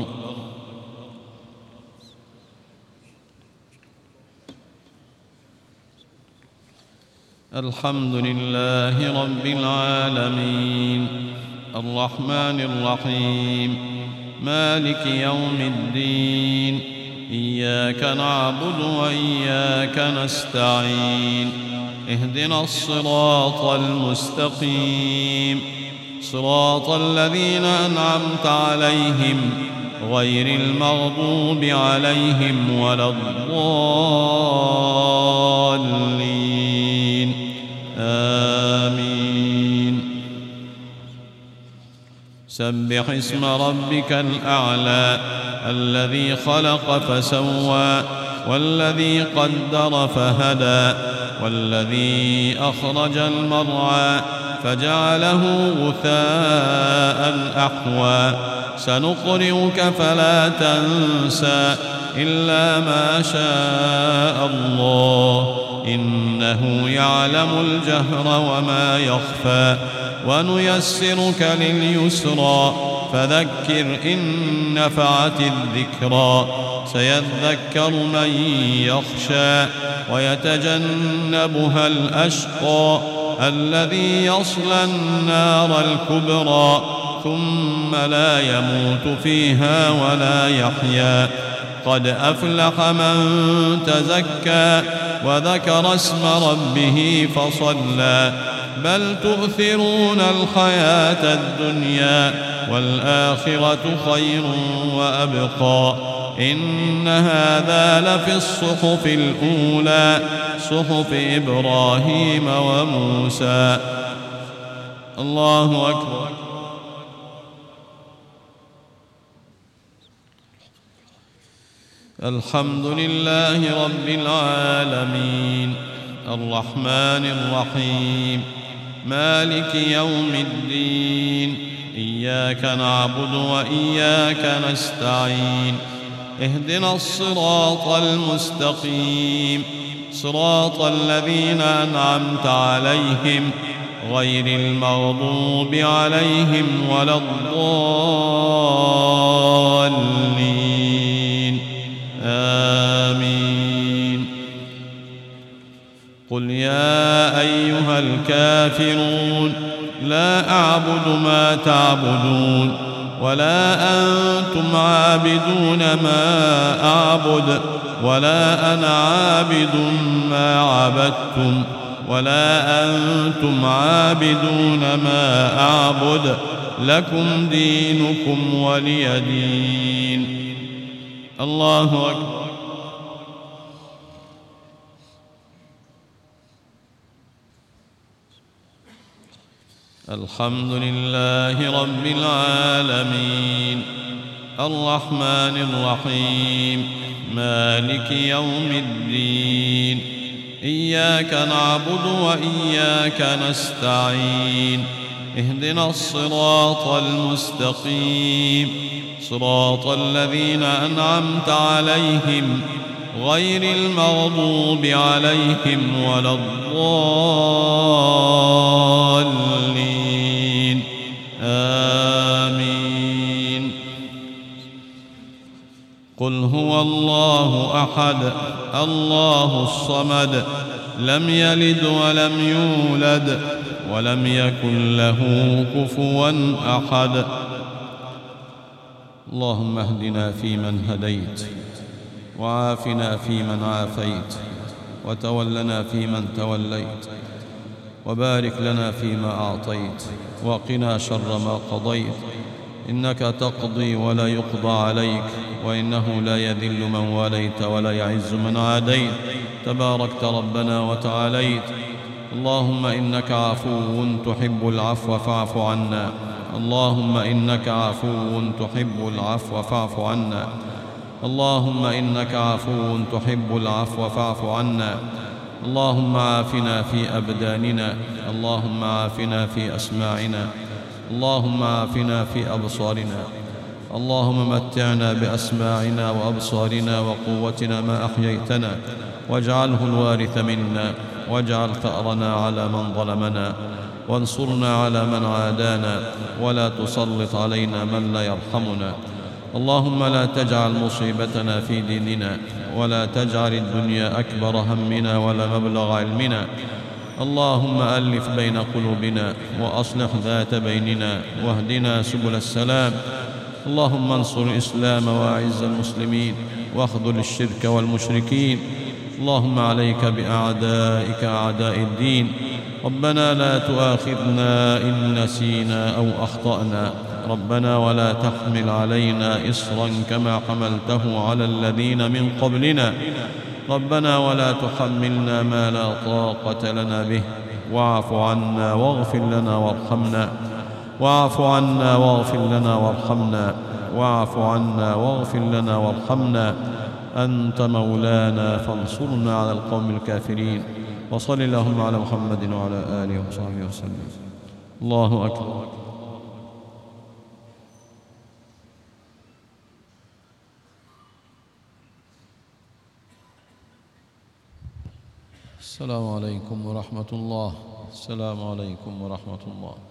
Speaker 1: الحمد لله رب العالمين الرحمن الرحيم مالك يوم الدين إياك نعبد وإياك نستعين اهدنا الصراط المستقيم صراط الذين أنعمت عليهم غير المغضوب عليهم ولا الضالين آمين سبح اسم ربك الأعلى الذي خلق فسوى والذي قدر فهدى والذي أخرج المرعى فجعله غثاء أحوى سنقرئك فلا تنسى إلا ما شاء الله إنه يعلم الجهر وما يخفى ونيسرك لليسرى فذكر إن نفعت الذكرى سيذكر من يخشى ويتجنبها الأشقى
Speaker 2: الذي يصلى النار الكبرى ثم لا يموت فيها ولا يحيا. قد أفلح من تزكى وذكر اسم ربه فصلى. بل تؤثرون الحياة الدنيا والآخرة خير وأبقى. إن هذا لفي الصحف الأولى صحف إبراهيم وموسى. الله أكبر. الحمد لله رب العالمين الرحمن الرحيم مالك يوم الدين. إياك نعبد وإياك نستعين. اهدنا الصراط المستقيم صراط الذين أنعمت عليهم غير المغضوب عليهم ولا الضالين. آمين. قل يا أيها الكافرون لا أعبد ما تعبدون ولا أنتم عابدون ما أعبد ولا أنا عابد ما عبدتم ولا أنتم عابدون ما أعبد لكم دينكم ولي دين. الله أكبر. الحمد لله رب العالمين الرحمن الرحيم مالك يوم الدين. إياك نعبد وإياك نستعين. اهدنا الصراط المستقيم صراط الذين أنعمت عليهم غير المغضوب عليهم ولا الضالين. آمين. قل هو الله أحد الله الصمد لم يلد ولم يولد ولم يكن له كفوا أحد. اللهم اهدنا فيمن هديت وعافنا فيمن عافيت وتولنا فيمن توليت وبارك لنا فيما أعطيت وقنا شر ما قضيت. إنك تقضي ولا يقضى عليك وإنه لا يذل من واليت ولا يعز من عاديت. تباركت ربنا وتعاليت. اللهم إنك عفو تحب العفو فاعف عنا. اللهم إنك عفو تحب العفو فاعف عنا. اللهم إنك عفو تحب العفو فاعف عنا. اللهم عافنا في أبداننا. اللهم عافنا في أسماعنا. اللهم عافنا في أبصارنا. اللهم متعنا بأسماعنا وأبصارنا وقوتنا ما أحييتنا واجعله الوارث منا واجعل ثأرنا على من ظلمنا وانصرنا على من عادانا ولا تسلط علينا من لا يرحمنا. اللهم لا تجعل مصيبتنا في ديننا ولا تجعل الدنيا أكبر همنا ولا مبلغ علمنا. اللهم ألف بين قلوبنا وأصلح ذات بيننا واهدنا سبل السلام. اللهم انصر الإسلام وأعز المسلمين واخذل الشرك والمشركين. اللهم عليك بأعدائك أعداء الدين. ربنا لا تؤاخذنا إن نسينا أو أخطأنا. ربنا ولا تحمل علينا إصرا كما حملته على الذين من قبلنا. ربنا ولا تحملنا ما لا طاقة لنا به. واعف عنا واغفر لنا وارحمنا. واعف عنا واغفر لنا وارحمنا. واعف عنا واغفر لنا وارحمنا. أنت مولانا فانصرنا على القوم الكافرين. وصل اللهم على محمد وعلى آله وصحبه وسلم. الله أكبر. السلام عليكم ورحمة الله. السلام عليكم ورحمة الله.